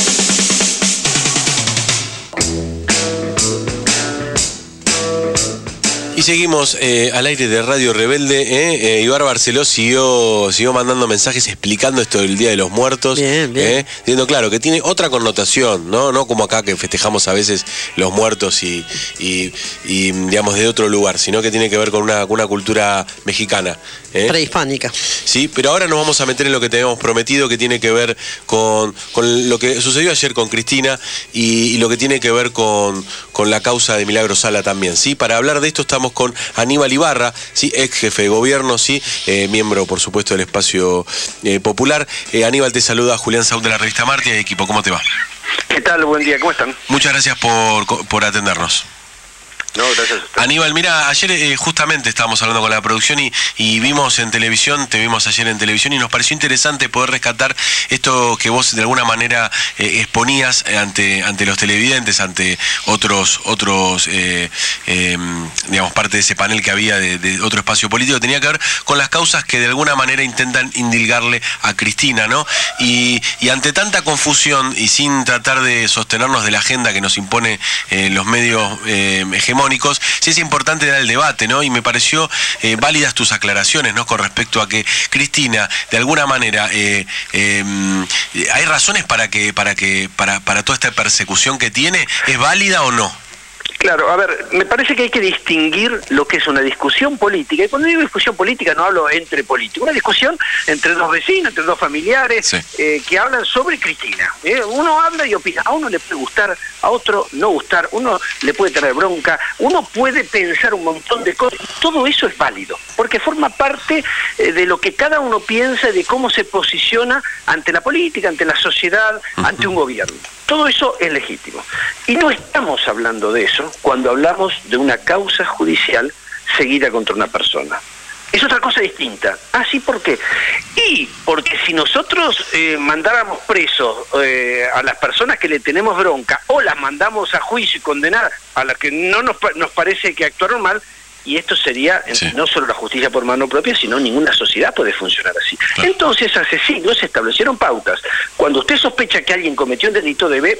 Y seguimos eh, al aire de Radio Rebelde. Eh, eh, Ibar Barceló siguió, siguió mandando mensajes explicando esto del Día de los Muertos. Bien, bien. Eh, diciendo, claro, que tiene otra connotación, ¿no? No como acá que festejamos a veces los muertos y, y, y digamos, de otro lugar, sino que tiene que ver con una, con una cultura mexicana. ¿eh? Prehispánica. Sí, pero ahora nos vamos a meter en lo que teníamos prometido, que tiene que ver con, con lo que sucedió ayer con Cristina y, y lo que tiene que ver con, con la causa de Milagro Sala también, ¿sí? Para hablar de esto estamos con Aníbal Ibarra, ¿sí? Ex jefe de gobierno, ¿sí? Eh, miembro, por supuesto, del Espacio eh, Popular. Eh, Aníbal, te saluda Julián Saúl de la revista Amartya y equipo. ¿Cómo te va? ¿Qué tal? Buen día, ¿cómo están? Muchas gracias por, por atendernos. No, gracias. Aníbal, mira, ayer eh, justamente estábamos hablando con la producción y, y vimos en televisión, te vimos ayer en televisión y nos pareció interesante poder rescatar esto que vos de alguna manera eh, exponías ante ante los televidentes, ante otros, otros eh, eh, digamos, parte de ese panel que había de, de otro espacio político, tenía que ver con las causas que de alguna manera intentan indilgarle a Cristina, ¿no? Y, y ante tanta confusión y sin tratar de sostenernos de la agenda que nos impone eh, los medios eh, hegemónicos, sí es importante dar el debate, ¿no? Y me pareció eh, válidas tus aclaraciones, ¿no? Con respecto a que Cristina, de alguna manera, eh, eh, ¿hay razones para que, para que, para, para toda esta persecución que tiene? ¿Es válida o no? Claro, a ver, me parece que hay que distinguir lo que es una discusión política. Y cuando digo discusión política no hablo entre políticos, una discusión entre dos vecinos, entre dos familiares, sí. eh, que hablan sobre Cristina. ¿eh? Uno habla y opina, a uno le puede gustar, a otro no gustar, uno le puede tener bronca, uno puede pensar un montón de cosas. Todo eso es válido, porque forma parte eh, de lo que cada uno piensa, de cómo se posiciona ante la política, ante la sociedad, uh-huh. ante un gobierno. Todo eso es legítimo. Y no estamos hablando de eso cuando hablamos de una causa judicial seguida contra una persona. Es otra cosa distinta. Ah, sí, ¿por qué? Y porque si nosotros eh, mandáramos presos eh, a las personas que le tenemos bronca, o las mandamos a juicio y condenar a las que no nos, nos parece que actuaron mal, y esto sería sí. no solo la justicia por mano propia, sino ninguna sociedad puede funcionar así. Claro. Entonces, hace siglos se establecieron pautas. Cuando usted sospecha que alguien cometió un delito, debe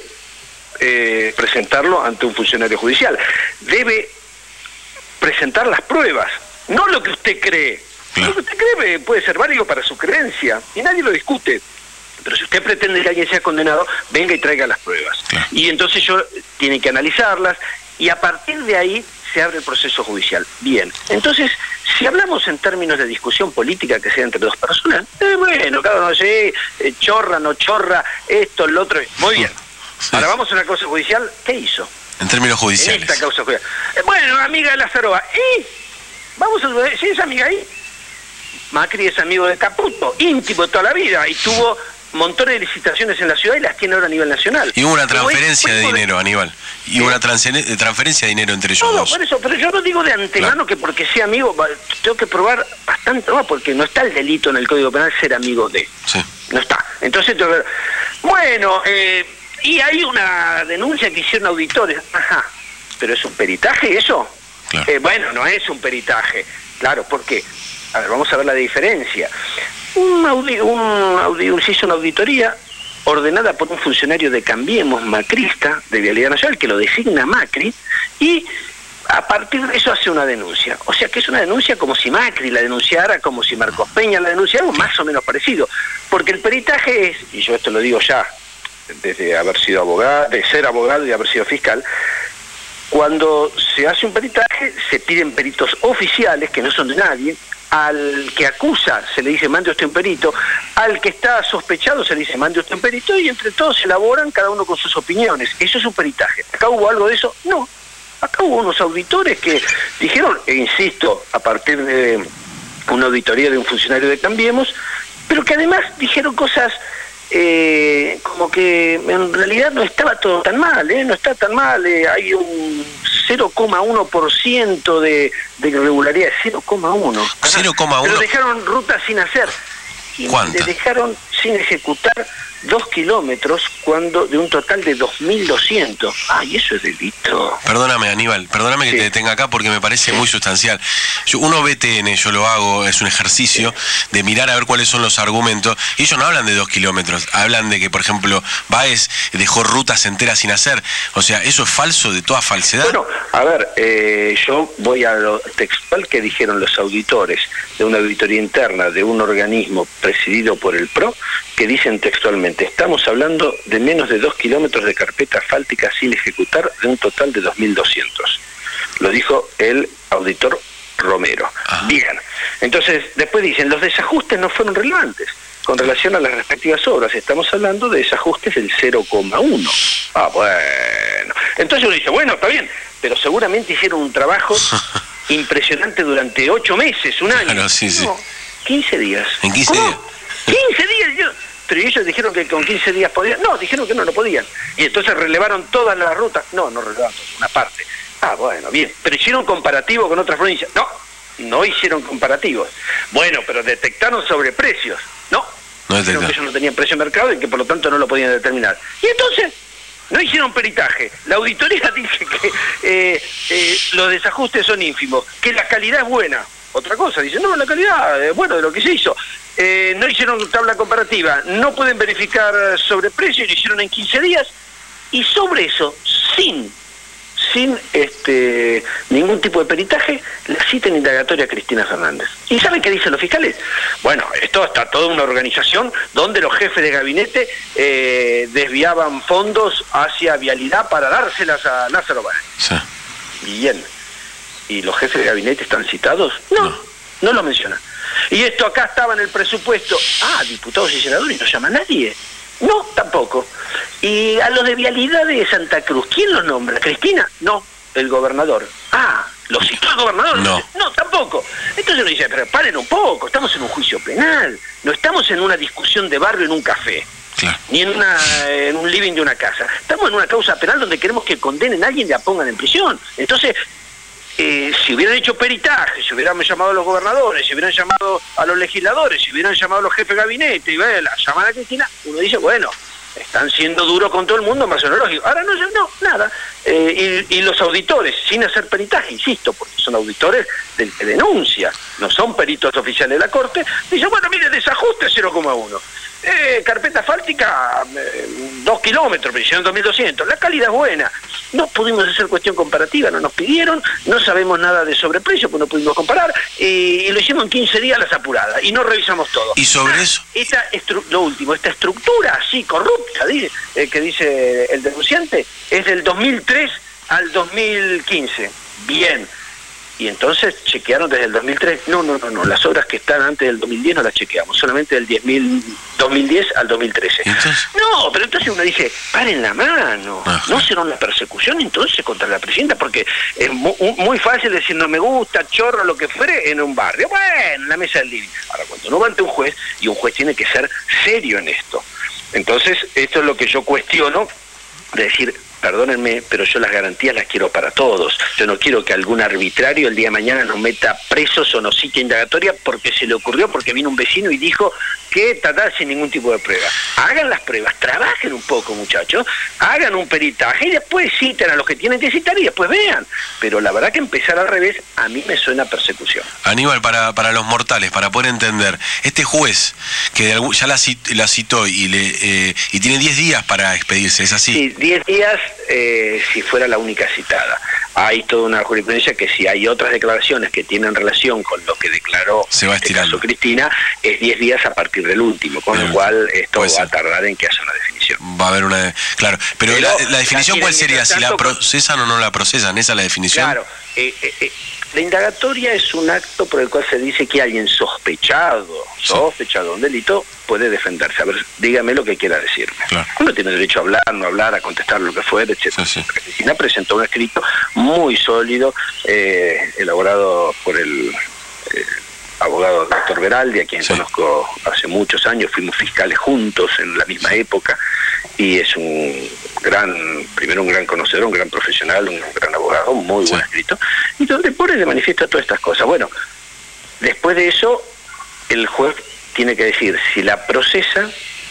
eh, presentarlo ante un funcionario judicial. Debe presentar las pruebas, no lo que usted cree. Claro. Lo que usted cree puede ser válido para su creencia, y nadie lo discute. Pero si usted pretende que alguien sea condenado, venga y traiga las pruebas. Claro. Y entonces yo tiene que analizarlas, y a partir de ahí se abre el proceso judicial. Bien, entonces, si hablamos en términos de discusión política que sea entre dos personas, eh, bueno, cada uno dice, eh, chorra, no chorra, esto, lo otro, muy bien. Sí. Ahora vamos a una causa judicial, ¿qué hizo? En términos judiciales. En esta causa judicial. Eh, bueno, amiga de Lazaroa, ¿y? Vamos a ver, ¿sí es amiga ahí? Macri es amigo de Caputo, íntimo toda la vida, y tuvo montones de licitaciones en la ciudad y las tiene ahora a nivel nacional. Y hubo una transferencia de dinero, Aníbal. Y hubo una transferencia de dinero entre ellos no, dos. No, por eso, pero yo no digo de antemano claro. que porque sea amigo, tengo que probar bastante, no, porque no está el delito en el Código Penal ser amigo de. Sí. No está. Entonces, tengo que... bueno, eh, y hay una denuncia que hicieron auditores. Ajá. ¿Pero es un peritaje eso? Claro. Eh, bueno, no es un peritaje. Claro, ¿por qué? A ver, vamos a ver la diferencia. Un audi, un audi, se hizo una auditoría ordenada por un funcionario de Cambiemos macrista de Vialidad Nacional, que lo designa Macri, y a partir de eso hace una denuncia. O sea que es una denuncia como si Macri la denunciara, como si Marcos Peña la denunciara, algo más o menos parecido. Porque el peritaje es, y yo esto lo digo ya, desde haber sido abogado, de ser abogado y haber sido fiscal, cuando se hace un peritaje se piden peritos oficiales que no son de nadie. Al que acusa se le dice mande usted un perito, al que está sospechado se le dice mande usted un perito, y entre todos se elaboran cada uno con sus opiniones. Eso es un peritaje. ¿Acá hubo algo de eso? No. Acá hubo unos auditores que dijeron, e insisto, a partir de una auditoría de un funcionario de Cambiemos, pero que además dijeron cosas eh, como que en realidad no estaba todo tan mal, ¿eh? No está tan mal, eh, hay un cero coma uno por ciento de, de irregularidad, cero coma uno. cero coma uno. Pero dejaron rutas sin hacer. Y ¿cuántas? le dejaron sin ejecutar dos kilómetros cuando de un total de dos mil doscientos. Ay, eso es delito. Perdóname, Aníbal, perdóname que sí. te detenga acá porque me parece sí. muy sustancial. Yo, uno ve T N, yo lo hago, es un ejercicio sí. de mirar a ver cuáles son los argumentos. Y ellos no hablan de dos kilómetros, hablan de que, por ejemplo, Báez dejó rutas enteras sin hacer. O sea, ¿eso es falso, de toda falsedad? Bueno, a ver, eh, yo voy a lo textual que dijeron los auditores de una auditoría interna de un organismo presidido por el P R O, que dicen textualmente: estamos hablando de menos de dos kilómetros de carpeta asfáltica sin ejecutar de un total de dos mil doscientos. Lo dijo el auditor Romero. Ah. Bien, entonces después dicen, los desajustes no fueron relevantes con relación a las respectivas obras. Estamos hablando de desajustes del cero coma uno. Ah, bueno. Entonces uno dice, bueno, está bien, pero seguramente hicieron un trabajo impresionante durante ocho meses, un año. Claro, sí, sí. No, quince días. ¿En quince ¿Cómo? días? quince días, yo... Pero ellos dijeron que con quince días podían. No, dijeron que no, no podían. Y entonces relevaron todas las rutas. No, no relevaron una parte. Ah, bueno, bien. Pero hicieron comparativo con otras provincias. No, no hicieron comparativos. Bueno, pero detectaron sobreprecios. No, no dijeron que ellos no tenían precio de mercado y que por lo tanto no lo podían determinar. Y entonces no hicieron peritaje. La auditoría dice que eh, eh, los desajustes son ínfimos, que la calidad es buena. Otra cosa, dice, no, la calidad es bueno de lo que se hizo. Eh, no hicieron tabla comparativa, no pueden verificar sobreprecio, lo hicieron en quince días, y sobre eso, sin, sin este ningún tipo de peritaje, le cita en indagatoria a Cristina Fernández. ¿Y saben qué dicen los fiscales? Bueno, esto está toda una organización donde los jefes de gabinete eh, desviaban fondos hacia vialidad para dárselas a Lázaro Báez. Sí. Bien. ¿Y los jefes de gabinete están citados? No, no, no lo mencionan. Y esto acá estaba en el presupuesto. Ah, diputados y senadores, ¿no llama a nadie? No, tampoco. ¿Y a los de vialidad de Santa Cruz, quién los nombra? ¿Cristina? No, el gobernador. Ah, ¿lo citó el gobernador? No. No, tampoco. Entonces uno dice, pero paren un poco, estamos en un juicio penal, no estamos en una discusión de barrio en un café. Claro. Ni en, una, en un living de una casa. Estamos en una causa penal donde queremos que condenen a alguien y la pongan en prisión. Entonces... Eh, si hubieran hecho peritaje, si hubieran llamado a los gobernadores, si hubieran llamado a los legisladores, si hubieran llamado a los jefes de gabinete y bueno, la llaman a Cristina, uno dice, bueno, están siendo duros con todo el mundo, más o menos lógico. Ahora no, no, nada. Eh, y, y los auditores, sin hacer peritaje, insisto, porque son auditores del que denuncia, no son peritos oficiales de la Corte, dicen, bueno, mire, desajuste cero coma uno. Eh, carpeta asfáltica, eh, dos kilómetros, me hicieron dos mil doscientos. La calidad es buena. No pudimos hacer cuestión comparativa, no nos pidieron, no sabemos nada de sobreprecio, pues no pudimos comparar, eh, y lo hicimos en quince días las apuradas, y no revisamos todo. ¿Y sobre eso? Esta lo último, esta estructura así corrupta, dice, eh, que dice el denunciante, es del dos mil tres al dos mil quince. Bien. Y entonces chequearon desde el dos mil tres, no, no, no, no, las obras que están antes del dos mil diez no las chequeamos, solamente del diez mil, dos mil diez al dos mil trece. ¿Entonces? No, pero entonces uno dice, paren la mano, Ajá. no será una persecución entonces contra la presidenta, porque es muy, muy fácil decir no me gusta, chorro, lo que fuere en un barrio, bueno, en la mesa del living. Ahora, cuando uno va ante un juez, y un juez tiene que ser serio en esto, entonces esto es lo que yo cuestiono, de decir, perdónenme, pero yo las garantías las quiero para todos. Yo no quiero que algún arbitrario el día de mañana nos meta presos o nos cite indagatoria porque se le ocurrió, porque vino un vecino y dijo que tratar sin ningún tipo de prueba. Hagan las pruebas, trabajen un poco, muchachos, hagan un peritaje y después citen a los que tienen que citar y después vean. Pero la verdad que empezar al revés a mí me suena persecución. Aníbal, para, para los mortales, para poder entender, este juez que de algún, ya la, cit, la citó y, le, eh, y tiene diez días para expedirse, ¿es así? Sí, diez días eh, si fuera la única citada. hay toda una jurisprudencia que si hay otras declaraciones que tienen relación con lo que declaró se va en este caso Cristina, es diez días a partir del último, con Bien. lo cual esto Puede va ser. a tardar en que haya una definición. Va a haber una... Claro, pero, Pero la, la definición la ¿cuál tienen sería? ¿Si la tanto- procesan o no la procesan? ¿Esa es la definición? Claro, eh, eh, eh, la indagatoria es un acto por el cual se dice que alguien sospechado, sospechado de un delito, puede defenderse. A ver, dígame lo que quiera decirme. Claro. Uno tiene derecho a hablar, no hablar, a contestar lo que fuera, etcétera. Sí, sí. Cristina presentó un escrito muy sólido, eh, elaborado por el eh, abogado doctor Veraldi, a quien Sí. conozco hace muchos años, fuimos fiscales juntos en la misma época, y es un gran, primero un gran conocedor, un gran profesional, un gran abogado, muy buen escrito, y donde pone de manifiesto todas estas cosas. Bueno, después de eso, el juez tiene que decir si la procesa.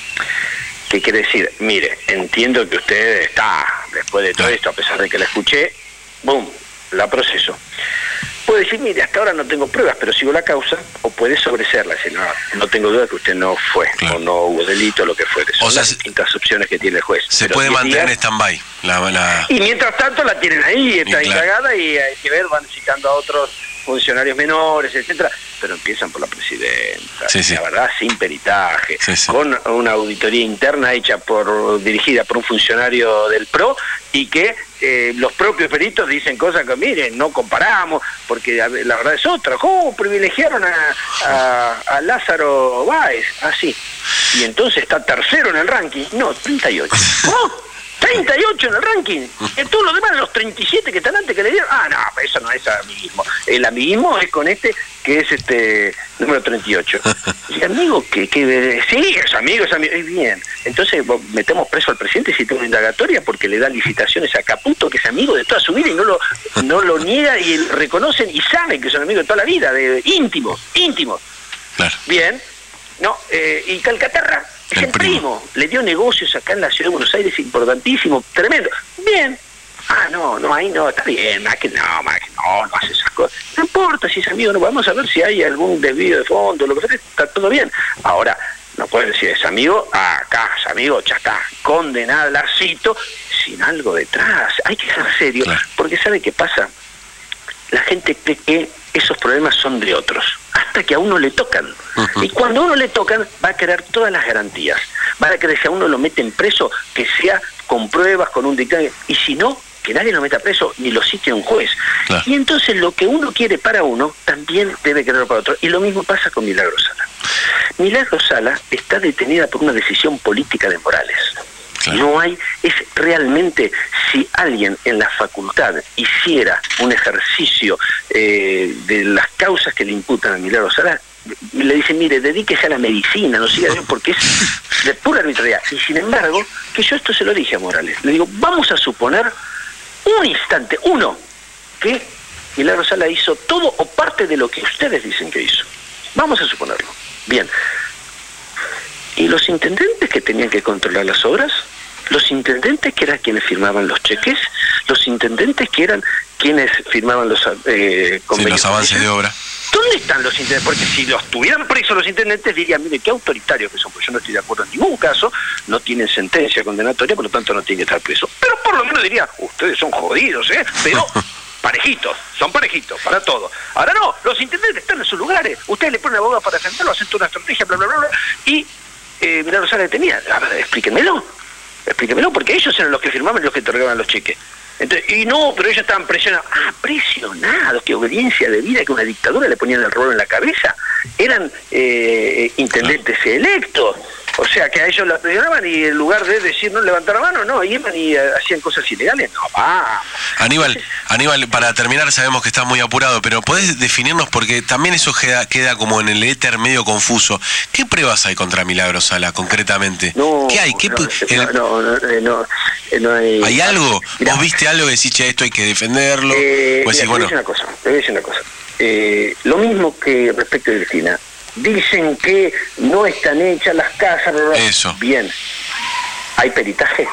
¿Qué quiere decir? Mire, entiendo que usted está, después de todo esto, a pesar de que la escuché, boom, la proceso. Puede decir, mire, hasta ahora no tengo pruebas, pero sigo la causa, o puede sobreseerla, decir, no, no tengo duda que usted no fue, o no hubo delito, lo que fuere. Son O sea, las distintas opciones que tiene el juez. Se Pero puede diez mantener en días- stand-by. La, la... Y mientras tanto la tienen ahí, está Y claro. indagada, y hay que ver, van citando a otros funcionarios menores, etcétera, pero empiezan por la presidenta, Sí, sí. la verdad, sin peritaje, Sí, sí. con una auditoría interna hecha por, dirigida por un funcionario del P R O, y que eh, los propios peritos dicen cosas que, miren, no comparamos, porque a ver, la verdad es otra. ¿Cómo privilegiaron a, a, a Lázaro Báez? Así. Y entonces está tercero en el ranking. No, treinta y ocho. ¿Cómo? treinta y ocho en el ranking. Y todos los demás, los treinta y siete que están antes que le dieron. Ah, no, eso no es amiguismo. El amiguismo es con este, que es este número treinta y ocho. Y amigo, que, que sí, es amigo, es amigo. Es bien. Entonces metemos preso al presidente si tiene una indagatoria porque le da licitaciones a Caputo, que es amigo de toda su vida y no lo, no lo niega, y reconocen y saben que son amigos de toda la vida, de íntimos, íntimos. Claro. Bien. No, eh, y Calcaterra es el, primo. Le dio negocios acá en la ciudad de Buenos Aires importantísimo, tremendo. Bien. Ah, no, no, ahí no, está bien, más que no, más que no, no hace esas cosas. No importa si es amigo, no vamos a ver si hay algún desvío de fondo, lo que sea, está todo bien. Ahora, no puedes decir es amigo, acá es amigo, ya está, condenada, la cito, sin algo detrás. Hay que ser serio, claro. Porque ¿sabe qué pasa? La gente cree que esos problemas son de otros, hasta que a uno le tocan. Uh-huh. Y cuando a uno le tocan, va a querer todas las garantías. Va a querer, si a uno lo meten preso, que sea con pruebas, con un dictamen. Y si no, que nadie lo meta preso, ni lo cite un juez. Claro. Y entonces lo que uno quiere para uno, también debe quererlo para otro. Y lo mismo pasa con Milagro Sala. Milagro Sala está detenida por una decisión política de Morales. Claro. No hay, es realmente, si alguien en la facultad hiciera un ejercicio eh, de las causas que le imputan a Milagro Sala, le dicen, mire, dedíquese a la medicina, no siga, porque es de pura arbitrariedad. Y sin embargo, que yo esto se lo dije a Morales, le digo, vamos a suponer un instante, uno, que Milagro Sala hizo todo o parte de lo que ustedes dicen que hizo. Vamos a suponerlo. Bien. ¿Y los intendentes que tenían que controlar las obras? Los intendentes que eran quienes firmaban los cheques, los intendentes que eran quienes firmaban los eh, convenios. Sí, los avances de obra. ¿Dónde están los intendentes? Porque si los tuvieran presos los intendentes dirían, mire, qué autoritarios que son, pues yo no estoy de acuerdo en ningún caso, no tienen sentencia condenatoria, por lo tanto no tienen que estar presos. Pero por lo menos diría, ustedes son jodidos, ¿eh? Pero parejitos, son parejitos, para todo. Ahora no, los intendentes están en sus lugares, ustedes le ponen abogado para defenderlo, hacen toda una estrategia, bla, bla, bla, bla, y eh, Milagro Sala detenida. A ver, explíquenmelo. Explíquemelo, porque ellos eran los que firmaban y los que entregaban los cheques. Entonces, y no, pero ellos estaban presionados. Ah, presionados, qué obediencia de vida, que una dictadura le ponían el rolo en la cabeza. Eran eh, intendentes electos. O sea, que a ellos la presionaban y en lugar de decir no levantar la mano, no, iban y uh, hacían cosas ilegales. No, va. Aníbal, Aníbal, para terminar, sabemos que estás muy apurado, pero ¿podés definirnos? Porque también eso queda, queda como en el éter medio confuso. ¿Qué pruebas hay contra Milagro Sala, concretamente? No, ¿Qué hay? ¿Qué no, el... no, no, no, no, no hay... ¿Hay algo? Mirá. ¿Vos viste algo que decís, che, esto hay que defenderlo? Eh, pues mira, sí, bueno. Te voy a decir una cosa, te voy a decir una cosa. Eh, lo mismo que respecto de Cristina. Dicen que no están hechas las casas. Bla, bla. Eso. Bien. ¿Hay peritaje?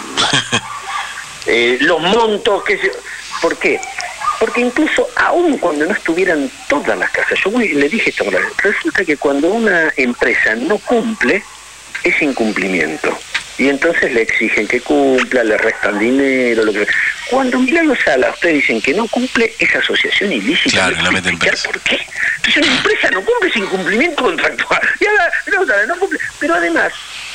eh, los montos, que se... ¿Por qué? Porque incluso aún cuando no estuvieran todas las casas, yo voy, le dije esto, resulta que cuando una empresa no cumple, es incumplimiento. Y entonces le exigen que cumpla, le restan dinero, lo que... Cuando Milagro Sala, ustedes dicen que no cumple esa asociación ilícita, claro, la meten presa. ¿Por qué? Entonces una empresa no cumple sin cumplimiento contractual. Y ahora, no, no cumple. Pero además,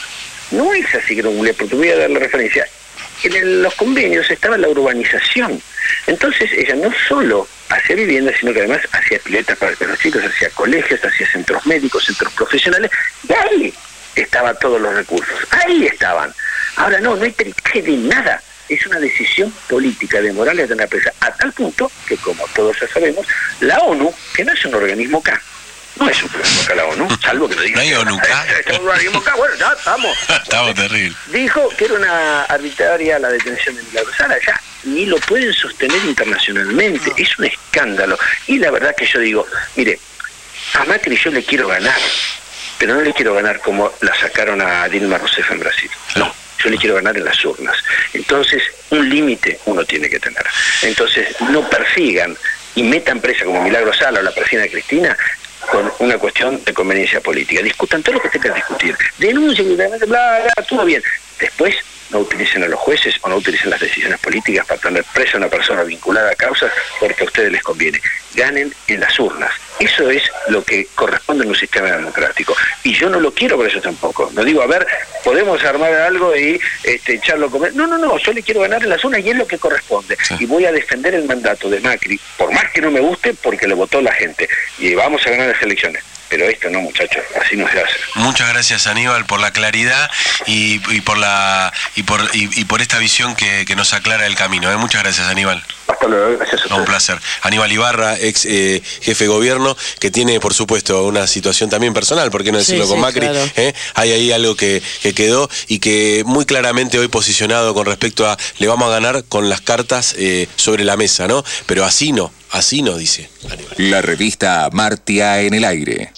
no es así que no cumple, porque voy a dar la referencia. En el, los convenios estaba la urbanización. Entonces ella no solo hacía viviendas, sino que además hacía piletas para los chicos, hacía colegios, hacía centros médicos, centros profesionales, y ahí estaban todos los recursos, ahí estaban. Ahora no, no hay peritaje de nada, es una decisión política de Morales de una empresa, a tal punto que, como todos ya sabemos, la ONU, que no es un organismo K, no es un organismo K la ONU, salvo que lo digan. ¿No hay ONU K? Es un organismo K, bueno, ya estamos. Estamos terrible. Dijo que era una arbitraria la detención de Milagro Sala, ya ni lo pueden sostener internacionalmente, es un escándalo. Y la verdad que yo digo, mire, a Macri yo le quiero ganar, pero no le quiero ganar como la sacaron a Dilma Rousseff en Brasil, no. Yo le quiero ganar en las urnas. Entonces, un límite uno tiene que tener. Entonces, no persigan y metan presa como Milagro Sala o la persiguen a Cristina con una cuestión de conveniencia política. Discutan todo lo que tengan que discutir. Denuncien, bla, bla, bla, todo bien. Después, no utilicen a los jueces o no utilicen las decisiones políticas para tener presa a una persona vinculada a causas porque a ustedes les conviene. Ganen en las urnas. Eso es lo que corresponde en un sistema democrático. Y yo no lo quiero por eso tampoco. No digo, a ver, podemos armar algo y este, echarlo a comer. No, no, no, yo le quiero ganar en las urnas y es lo que corresponde. Sí. Y voy a defender el mandato de Macri, por más que no me guste, porque lo votó la gente. Y vamos a ganar las elecciones. Pero esto no, muchachos, así no se hace. Muchas gracias, Aníbal, por la claridad y, y por la y por y, y por esta visión que, que nos aclara el camino. ¿eh? Muchas gracias, Aníbal. Hasta luego, gracias a ustedes. Un placer. Aníbal Ibarra, ex eh, jefe de gobierno, que tiene, por supuesto, una situación también personal, ¿por qué no decirlo sí, con sí, Macri? Claro. ¿eh? Hay ahí algo que, que quedó y que muy claramente hoy posicionado con respecto a le vamos a ganar con las cartas eh, sobre la mesa, ¿no? Pero así no, así no, dice Aníbal. La revista Martia en el aire.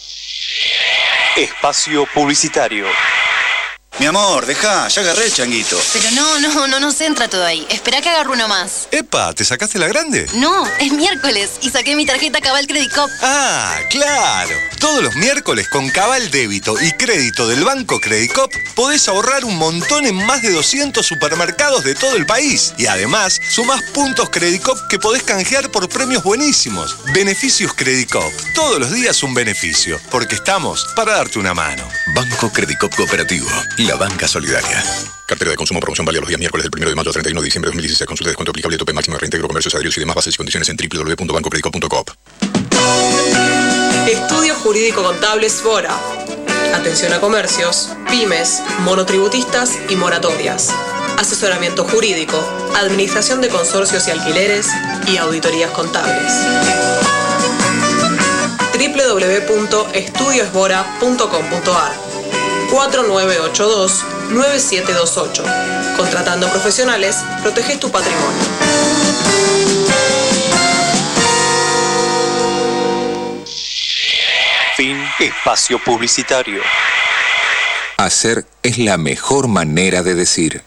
Espacio publicitario. Mi amor, dejá, ya agarré el changuito. Pero no, no, no nos entra todo ahí. Esperá que agarre uno más. Epa, ¿te sacaste la grande? No, es miércoles y saqué mi tarjeta Cabal Credit Cop. Ah, claro. Todos los miércoles con Cabal Débito y Crédito del Banco Credit Cop podés ahorrar un montón en más de doscientos supermercados de todo el país. Y además, sumás puntos Credit Cop que podés canjear por premios buenísimos. Beneficios Credit Cop. Todos los días un beneficio, porque estamos para darte una mano. Banco Credit Cop Cooperativo. La banca solidaria. Cartera de consumo, promoción válida los días miércoles del primero de mayo al treinta y uno de diciembre de dos mil dieciséis. Consulta de descuento aplicable, tope máximo de reintegro, comercios, adheridos y demás bases y condiciones en doble u doble u doble u punto banco credit cop punto com. Estudio Jurídico Contable Svora. Atención a comercios, pymes, monotributistas y moratorias. Asesoramiento jurídico, administración de consorcios y alquileres y auditorías contables. doble u doble u doble u punto estudio svora punto com punto a r cuatro nueve ocho dos, nueve siete dos ocho. Contratando profesionales, proteges tu patrimonio. Fin. Espacio publicitario. Hacer es la mejor manera de decir.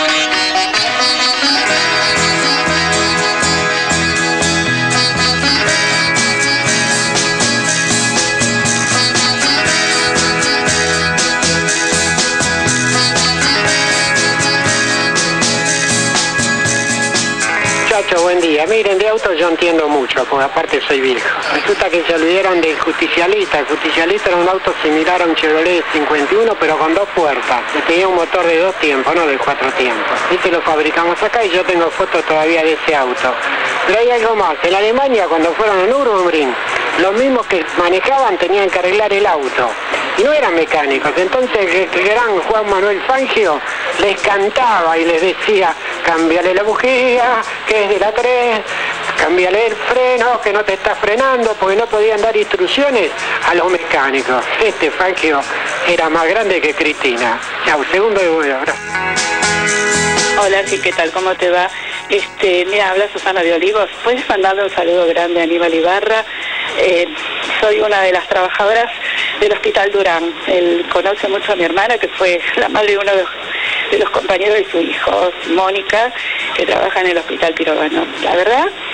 Buen día. Miren, de autos yo entiendo mucho, porque aparte soy viejo. Resulta que se olvidaron del Justicialista. El Justicialista era un auto similar a un Chevrolet cincuenta y uno, pero con dos puertas. Que tenía un motor de dos tiempos, no de cuatro tiempos. Este lo fabricamos acá y yo tengo fotos todavía de ese auto. Pero hay algo más. En Alemania, cuando fueron a Nürburgring, los mismos que manejaban tenían que arreglar el auto. Y no eran mecánicos. Entonces el gran Juan Manuel Fangio les cantaba y les decía: cámbiale la bujía, que es de la tres, cámbiale el freno, que no te está frenando, porque no podían dar instrucciones a los mecánicos. Este Fangio era más grande que Cristina. Chau, segundo de vuelo. Hola, sí, ¿qué tal? ¿Cómo te va? Este, mira, habla Susana de Olivos. ¿Puedes mandarle un saludo grande a Aníbal Ibarra? Eh, soy una de las trabajadoras del Hospital Durán. Él conoce mucho a mi hermana, que fue la madre de uno de los, de los compañeros de su hijo, Mónica, que trabaja en el Hospital Pirogano. La verdad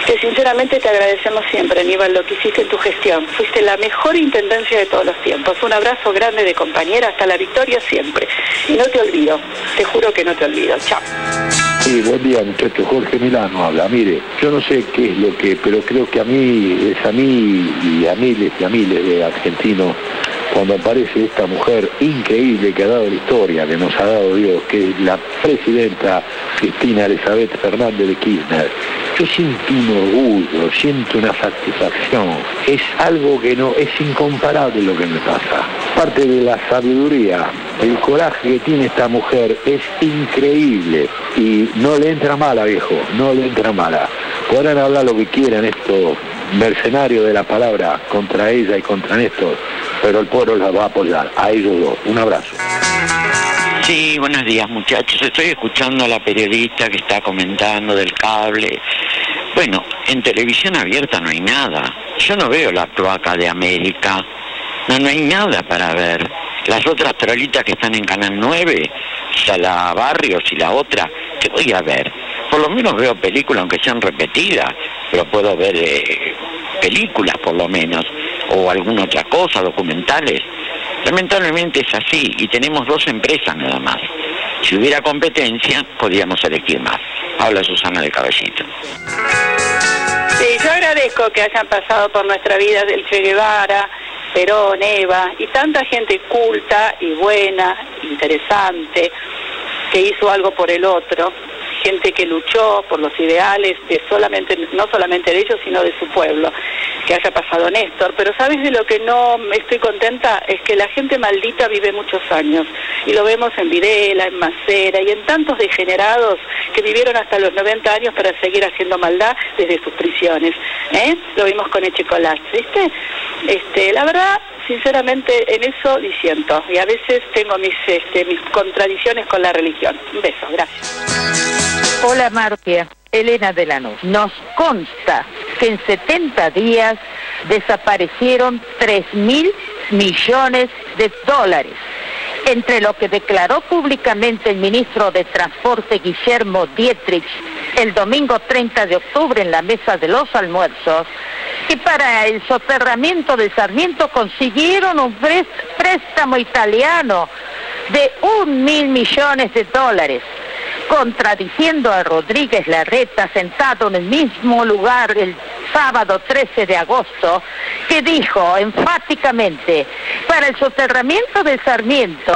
que sinceramente te agradecemos siempre, Aníbal, lo que hiciste en tu gestión. Fuiste la mejor intendencia de todos los tiempos. Un abrazo grande de compañera, hasta la victoria siempre. Y no te olvido, te juro que no te olvido. Chao. Sí, buen día, muchachos. Jorge Milano habla. Mire, yo no sé qué es lo que, pero creo que a mí, es a mí y a miles y a miles de argentinos, cuando aparece esta mujer increíble que ha dado la historia, que nos ha dado Dios, que es la presidenta Cristina Elizabeth Fernández de Kirchner, yo siento un orgullo, siento una satisfacción. Es algo que no, es incomparable lo que me pasa. Parte de la sabiduría, el coraje que tiene esta mujer es increíble y no le entra mala, viejo, no le entra mala. Podrán hablar lo que quieran estos mercenarios de la palabra contra ella y contra Néstor, pero el pueblo la va a apoyar, a ellos dos. Un abrazo. Sí, buenos días, muchachos. Estoy escuchando a la periodista que está comentando del cable. Bueno, en televisión abierta no hay nada. Yo no veo la cloaca de América. No, no hay nada para ver. Las otras trolitas que están en Canal nueve, Sala Barrios y la otra, ¿qué voy a ver? Por lo menos veo películas, aunque sean repetidas, pero puedo ver eh, películas por lo menos, o alguna otra cosa, documentales. Lamentablemente es así, y tenemos dos empresas nada más. Si hubiera competencia, podríamos elegir más. Habla Susana de Caballito. Sí, yo agradezco que hayan pasado por nuestra vida del Che Guevara, Perón, Eva, y tanta gente culta y buena, interesante, que hizo algo por el otro, gente que luchó por los ideales de solamente, no solamente de ellos, sino de su pueblo, que haya pasado Néstor. Pero ¿sabes de lo que no estoy contenta? Es que la gente maldita vive muchos años, y lo vemos en Videla, en Macera, y en tantos degenerados que vivieron hasta los noventa años para seguir haciendo maldad desde sus prisiones, ¿eh? Lo vimos con Echecolás, ¿viste? Este, la verdad, sinceramente, en eso disiento, y a veces tengo mis, este, mis contradicciones con la religión. Un beso, gracias. Hola, Martia. Elena de Lanús. Nos consta que en setenta días desaparecieron tres mil millones de dólares. Entre lo que declaró públicamente el ministro de Transporte Guillermo Dietrich el domingo treinta de octubre en la mesa de los almuerzos, que para el soterramiento de Sarmiento consiguieron un préstamo italiano de un mil millones de dólares, contradiciendo a Rodríguez Larreta, sentado en el mismo lugar el sábado trece de agosto, que dijo enfáticamente: para el soterramiento de Sarmiento...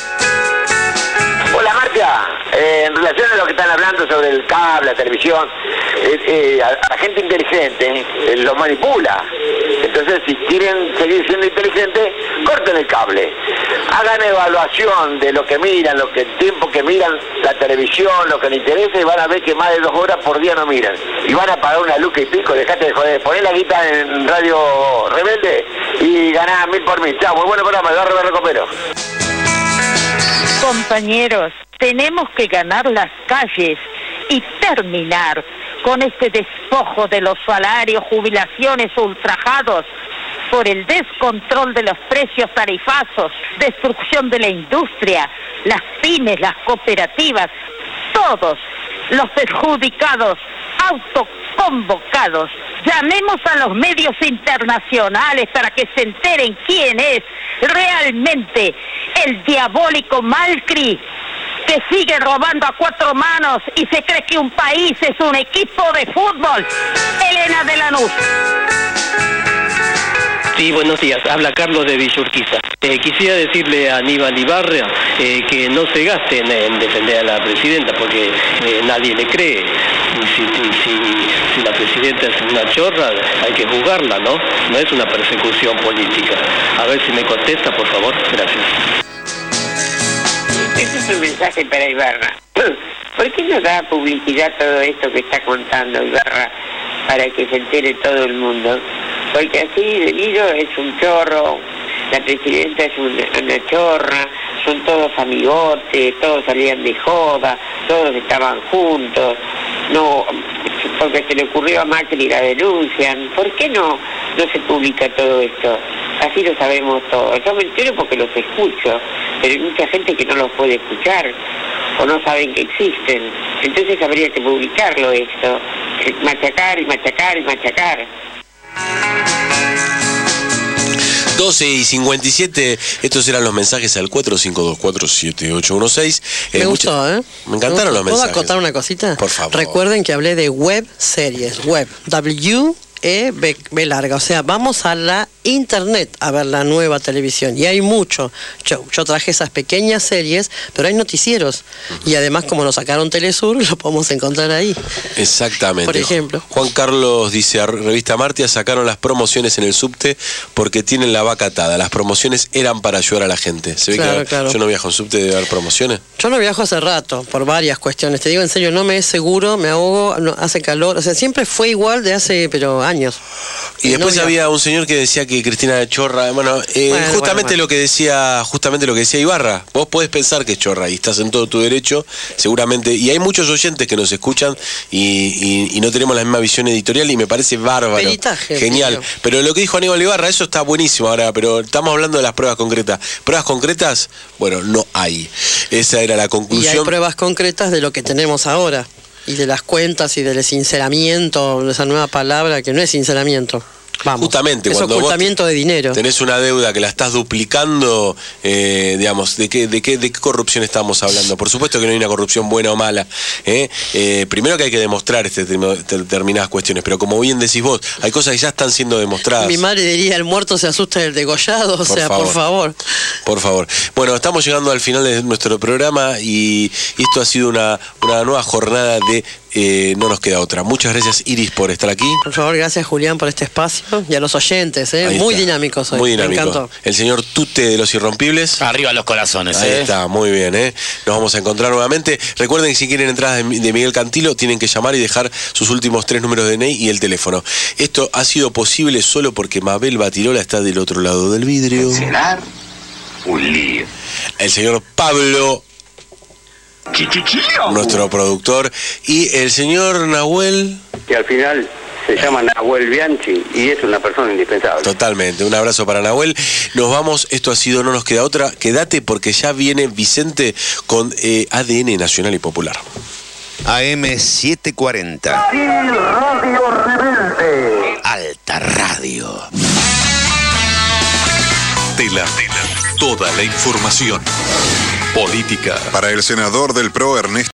Hola, Marcia, eh, en relación a lo que están hablando sobre el cable, la televisión, eh, eh, a la gente inteligente eh, lo manipula. Entonces, si quieren seguir siendo inteligentes, corten el cable. Hagan evaluación de lo que miran, lo que el tiempo que miran la televisión, lo que les interesa, y van a ver que más de dos horas por día no miran. Y van a pagar una luca y pico, dejate de joder. Poné la guita en Radio Rebelde y ganás mil por mil. Chao, muy bueno programa, yo me recupero. Compañeros, tenemos que ganar las calles y terminar con este despojo de los salarios, jubilaciones ultrajados por el descontrol de los precios tarifazos, destrucción de la industria, las pymes, las cooperativas, todos los perjudicados, autoconvocados. Llamemos a los medios internacionales para que se enteren quién es realmente el diabólico Macri, que sigue robando a cuatro manos y se cree que un país es un equipo de fútbol. Elena de Lanús. Sí, buenos días. Habla Carlos de Villurquiza. Eh, quisiera decirle a Aníbal Ibarra eh, que no se gaste en, en defender a la presidenta, porque eh, nadie le cree. Si, si, si la presidenta es una chorra, hay que juzgarla, ¿no? No es una persecución política. A ver si me contesta, por favor. Gracias. Este es un mensaje para Ibarra. ¿Por qué no da publicidad todo esto que está contando Ibarra para que se entere todo el mundo? Porque así de Guido es un chorro, la presidenta es una, una chorra, son todos amigotes, todos salían de joda, todos estaban juntos, no, porque se le ocurrió a Macri y la denuncian. ¿Por qué no, no se publica todo esto? Así lo sabemos todos. Yo me entero porque los escucho, pero hay mucha gente que no los puede escuchar o no saben que existen. Entonces habría que publicarlo esto. machacar y machacar y machacar. doce y cincuenta y siete, estos eran los mensajes al cuatro cinco dos cuatro siete ocho uno seis. Me gustó, ¿eh? Me encantaron los mensajes. ¿Puedo acotar una cosita? Por favor. Recuerden que hablé de web series, web, W E B, B larga, o sea, vamos a la internet a ver la nueva televisión, y hay mucho. Yo, yo traje esas pequeñas series, pero hay noticieros, y además como nos sacaron Telesur, lo podemos encontrar ahí. Exactamente. Por ejemplo. Juan Carlos dice, a Revista Martia sacaron las promociones en el subte porque tienen la vaca atada. Las promociones eran para ayudar a la gente. ¿Se ve Claro, que claro. yo no viajo en subte, debe haber promociones? Yo no viajo hace rato, por varias cuestiones. Te digo en serio, no me es seguro, me ahogo, no, hace calor. O sea, siempre fue igual de hace, pero años. Y después no había un señor que decía que Cristina Chorra, bueno, eh, Bueno, justamente bueno, bueno. lo que decía, justamente lo que decía Ibarra. Vos podés pensar que es chorra y estás en todo tu derecho, seguramente. Y hay muchos oyentes que nos escuchan y, y- y no tenemos la misma visión editorial y me parece bárbaro. Peritaje, Genial. tío. Pero lo que dijo Aníbal Ibarra, eso está buenísimo ahora, pero estamos hablando de las pruebas concretas. Pruebas concretas, bueno, no hay. Esa era la Y hay conclusión. pruebas concretas de lo que tenemos ahora. Y de las cuentas y del sinceramiento, de esa nueva palabra que no es sinceramiento. Vamos. Justamente, es cuando vos ocultamiento de dinero. tenés una deuda que la estás duplicando, eh, digamos, ¿de qué, de, qué, ¿de qué corrupción estamos hablando? Por supuesto que no hay una corrupción buena o mala. ¿eh? Eh, primero que hay que demostrar este, determinadas cuestiones, pero como bien decís vos, hay cosas que ya están siendo demostradas. Mi madre diría, el muerto se asusta del degollado, o Por sea, favor. por favor. Por favor. Bueno, estamos llegando al final de nuestro programa y esto ha sido una, una nueva jornada de eh, No Nos Queda Otra. Muchas gracias, Iris, por estar aquí. Por favor, gracias Julián por este espacio y a los oyentes, ¿eh? Ahí muy está. dinámicos hoy. Muy Me dinámico. encantó. El señor Tute de los Irrompibles. Arriba los corazones, Ahí ¿eh? está, muy bien, ¿eh? Nos vamos a encontrar nuevamente. Recuerden que si quieren entradas de, de Miguel Cantilo, tienen que llamar y dejar sus últimos tres números de D N I y el teléfono. Esto ha sido posible solo porque Mabel Batirola está del otro lado del vidrio. Cenar, un lío. El señor Pablo, Chichichío. nuestro productor, y el señor Nahuel. Que al final se llama Nahuel Bianchi y es una persona indispensable. Totalmente, un abrazo para Nahuel. Nos vamos, esto ha sido No Nos Queda Otra. Quédate porque ya viene Vicente con eh, A D N Nacional y Popular. A M setecientos cuarenta. Radio Rebelde. Alta Radio. Tela, toda la información. Política. Para el senador del P R O, Ernesto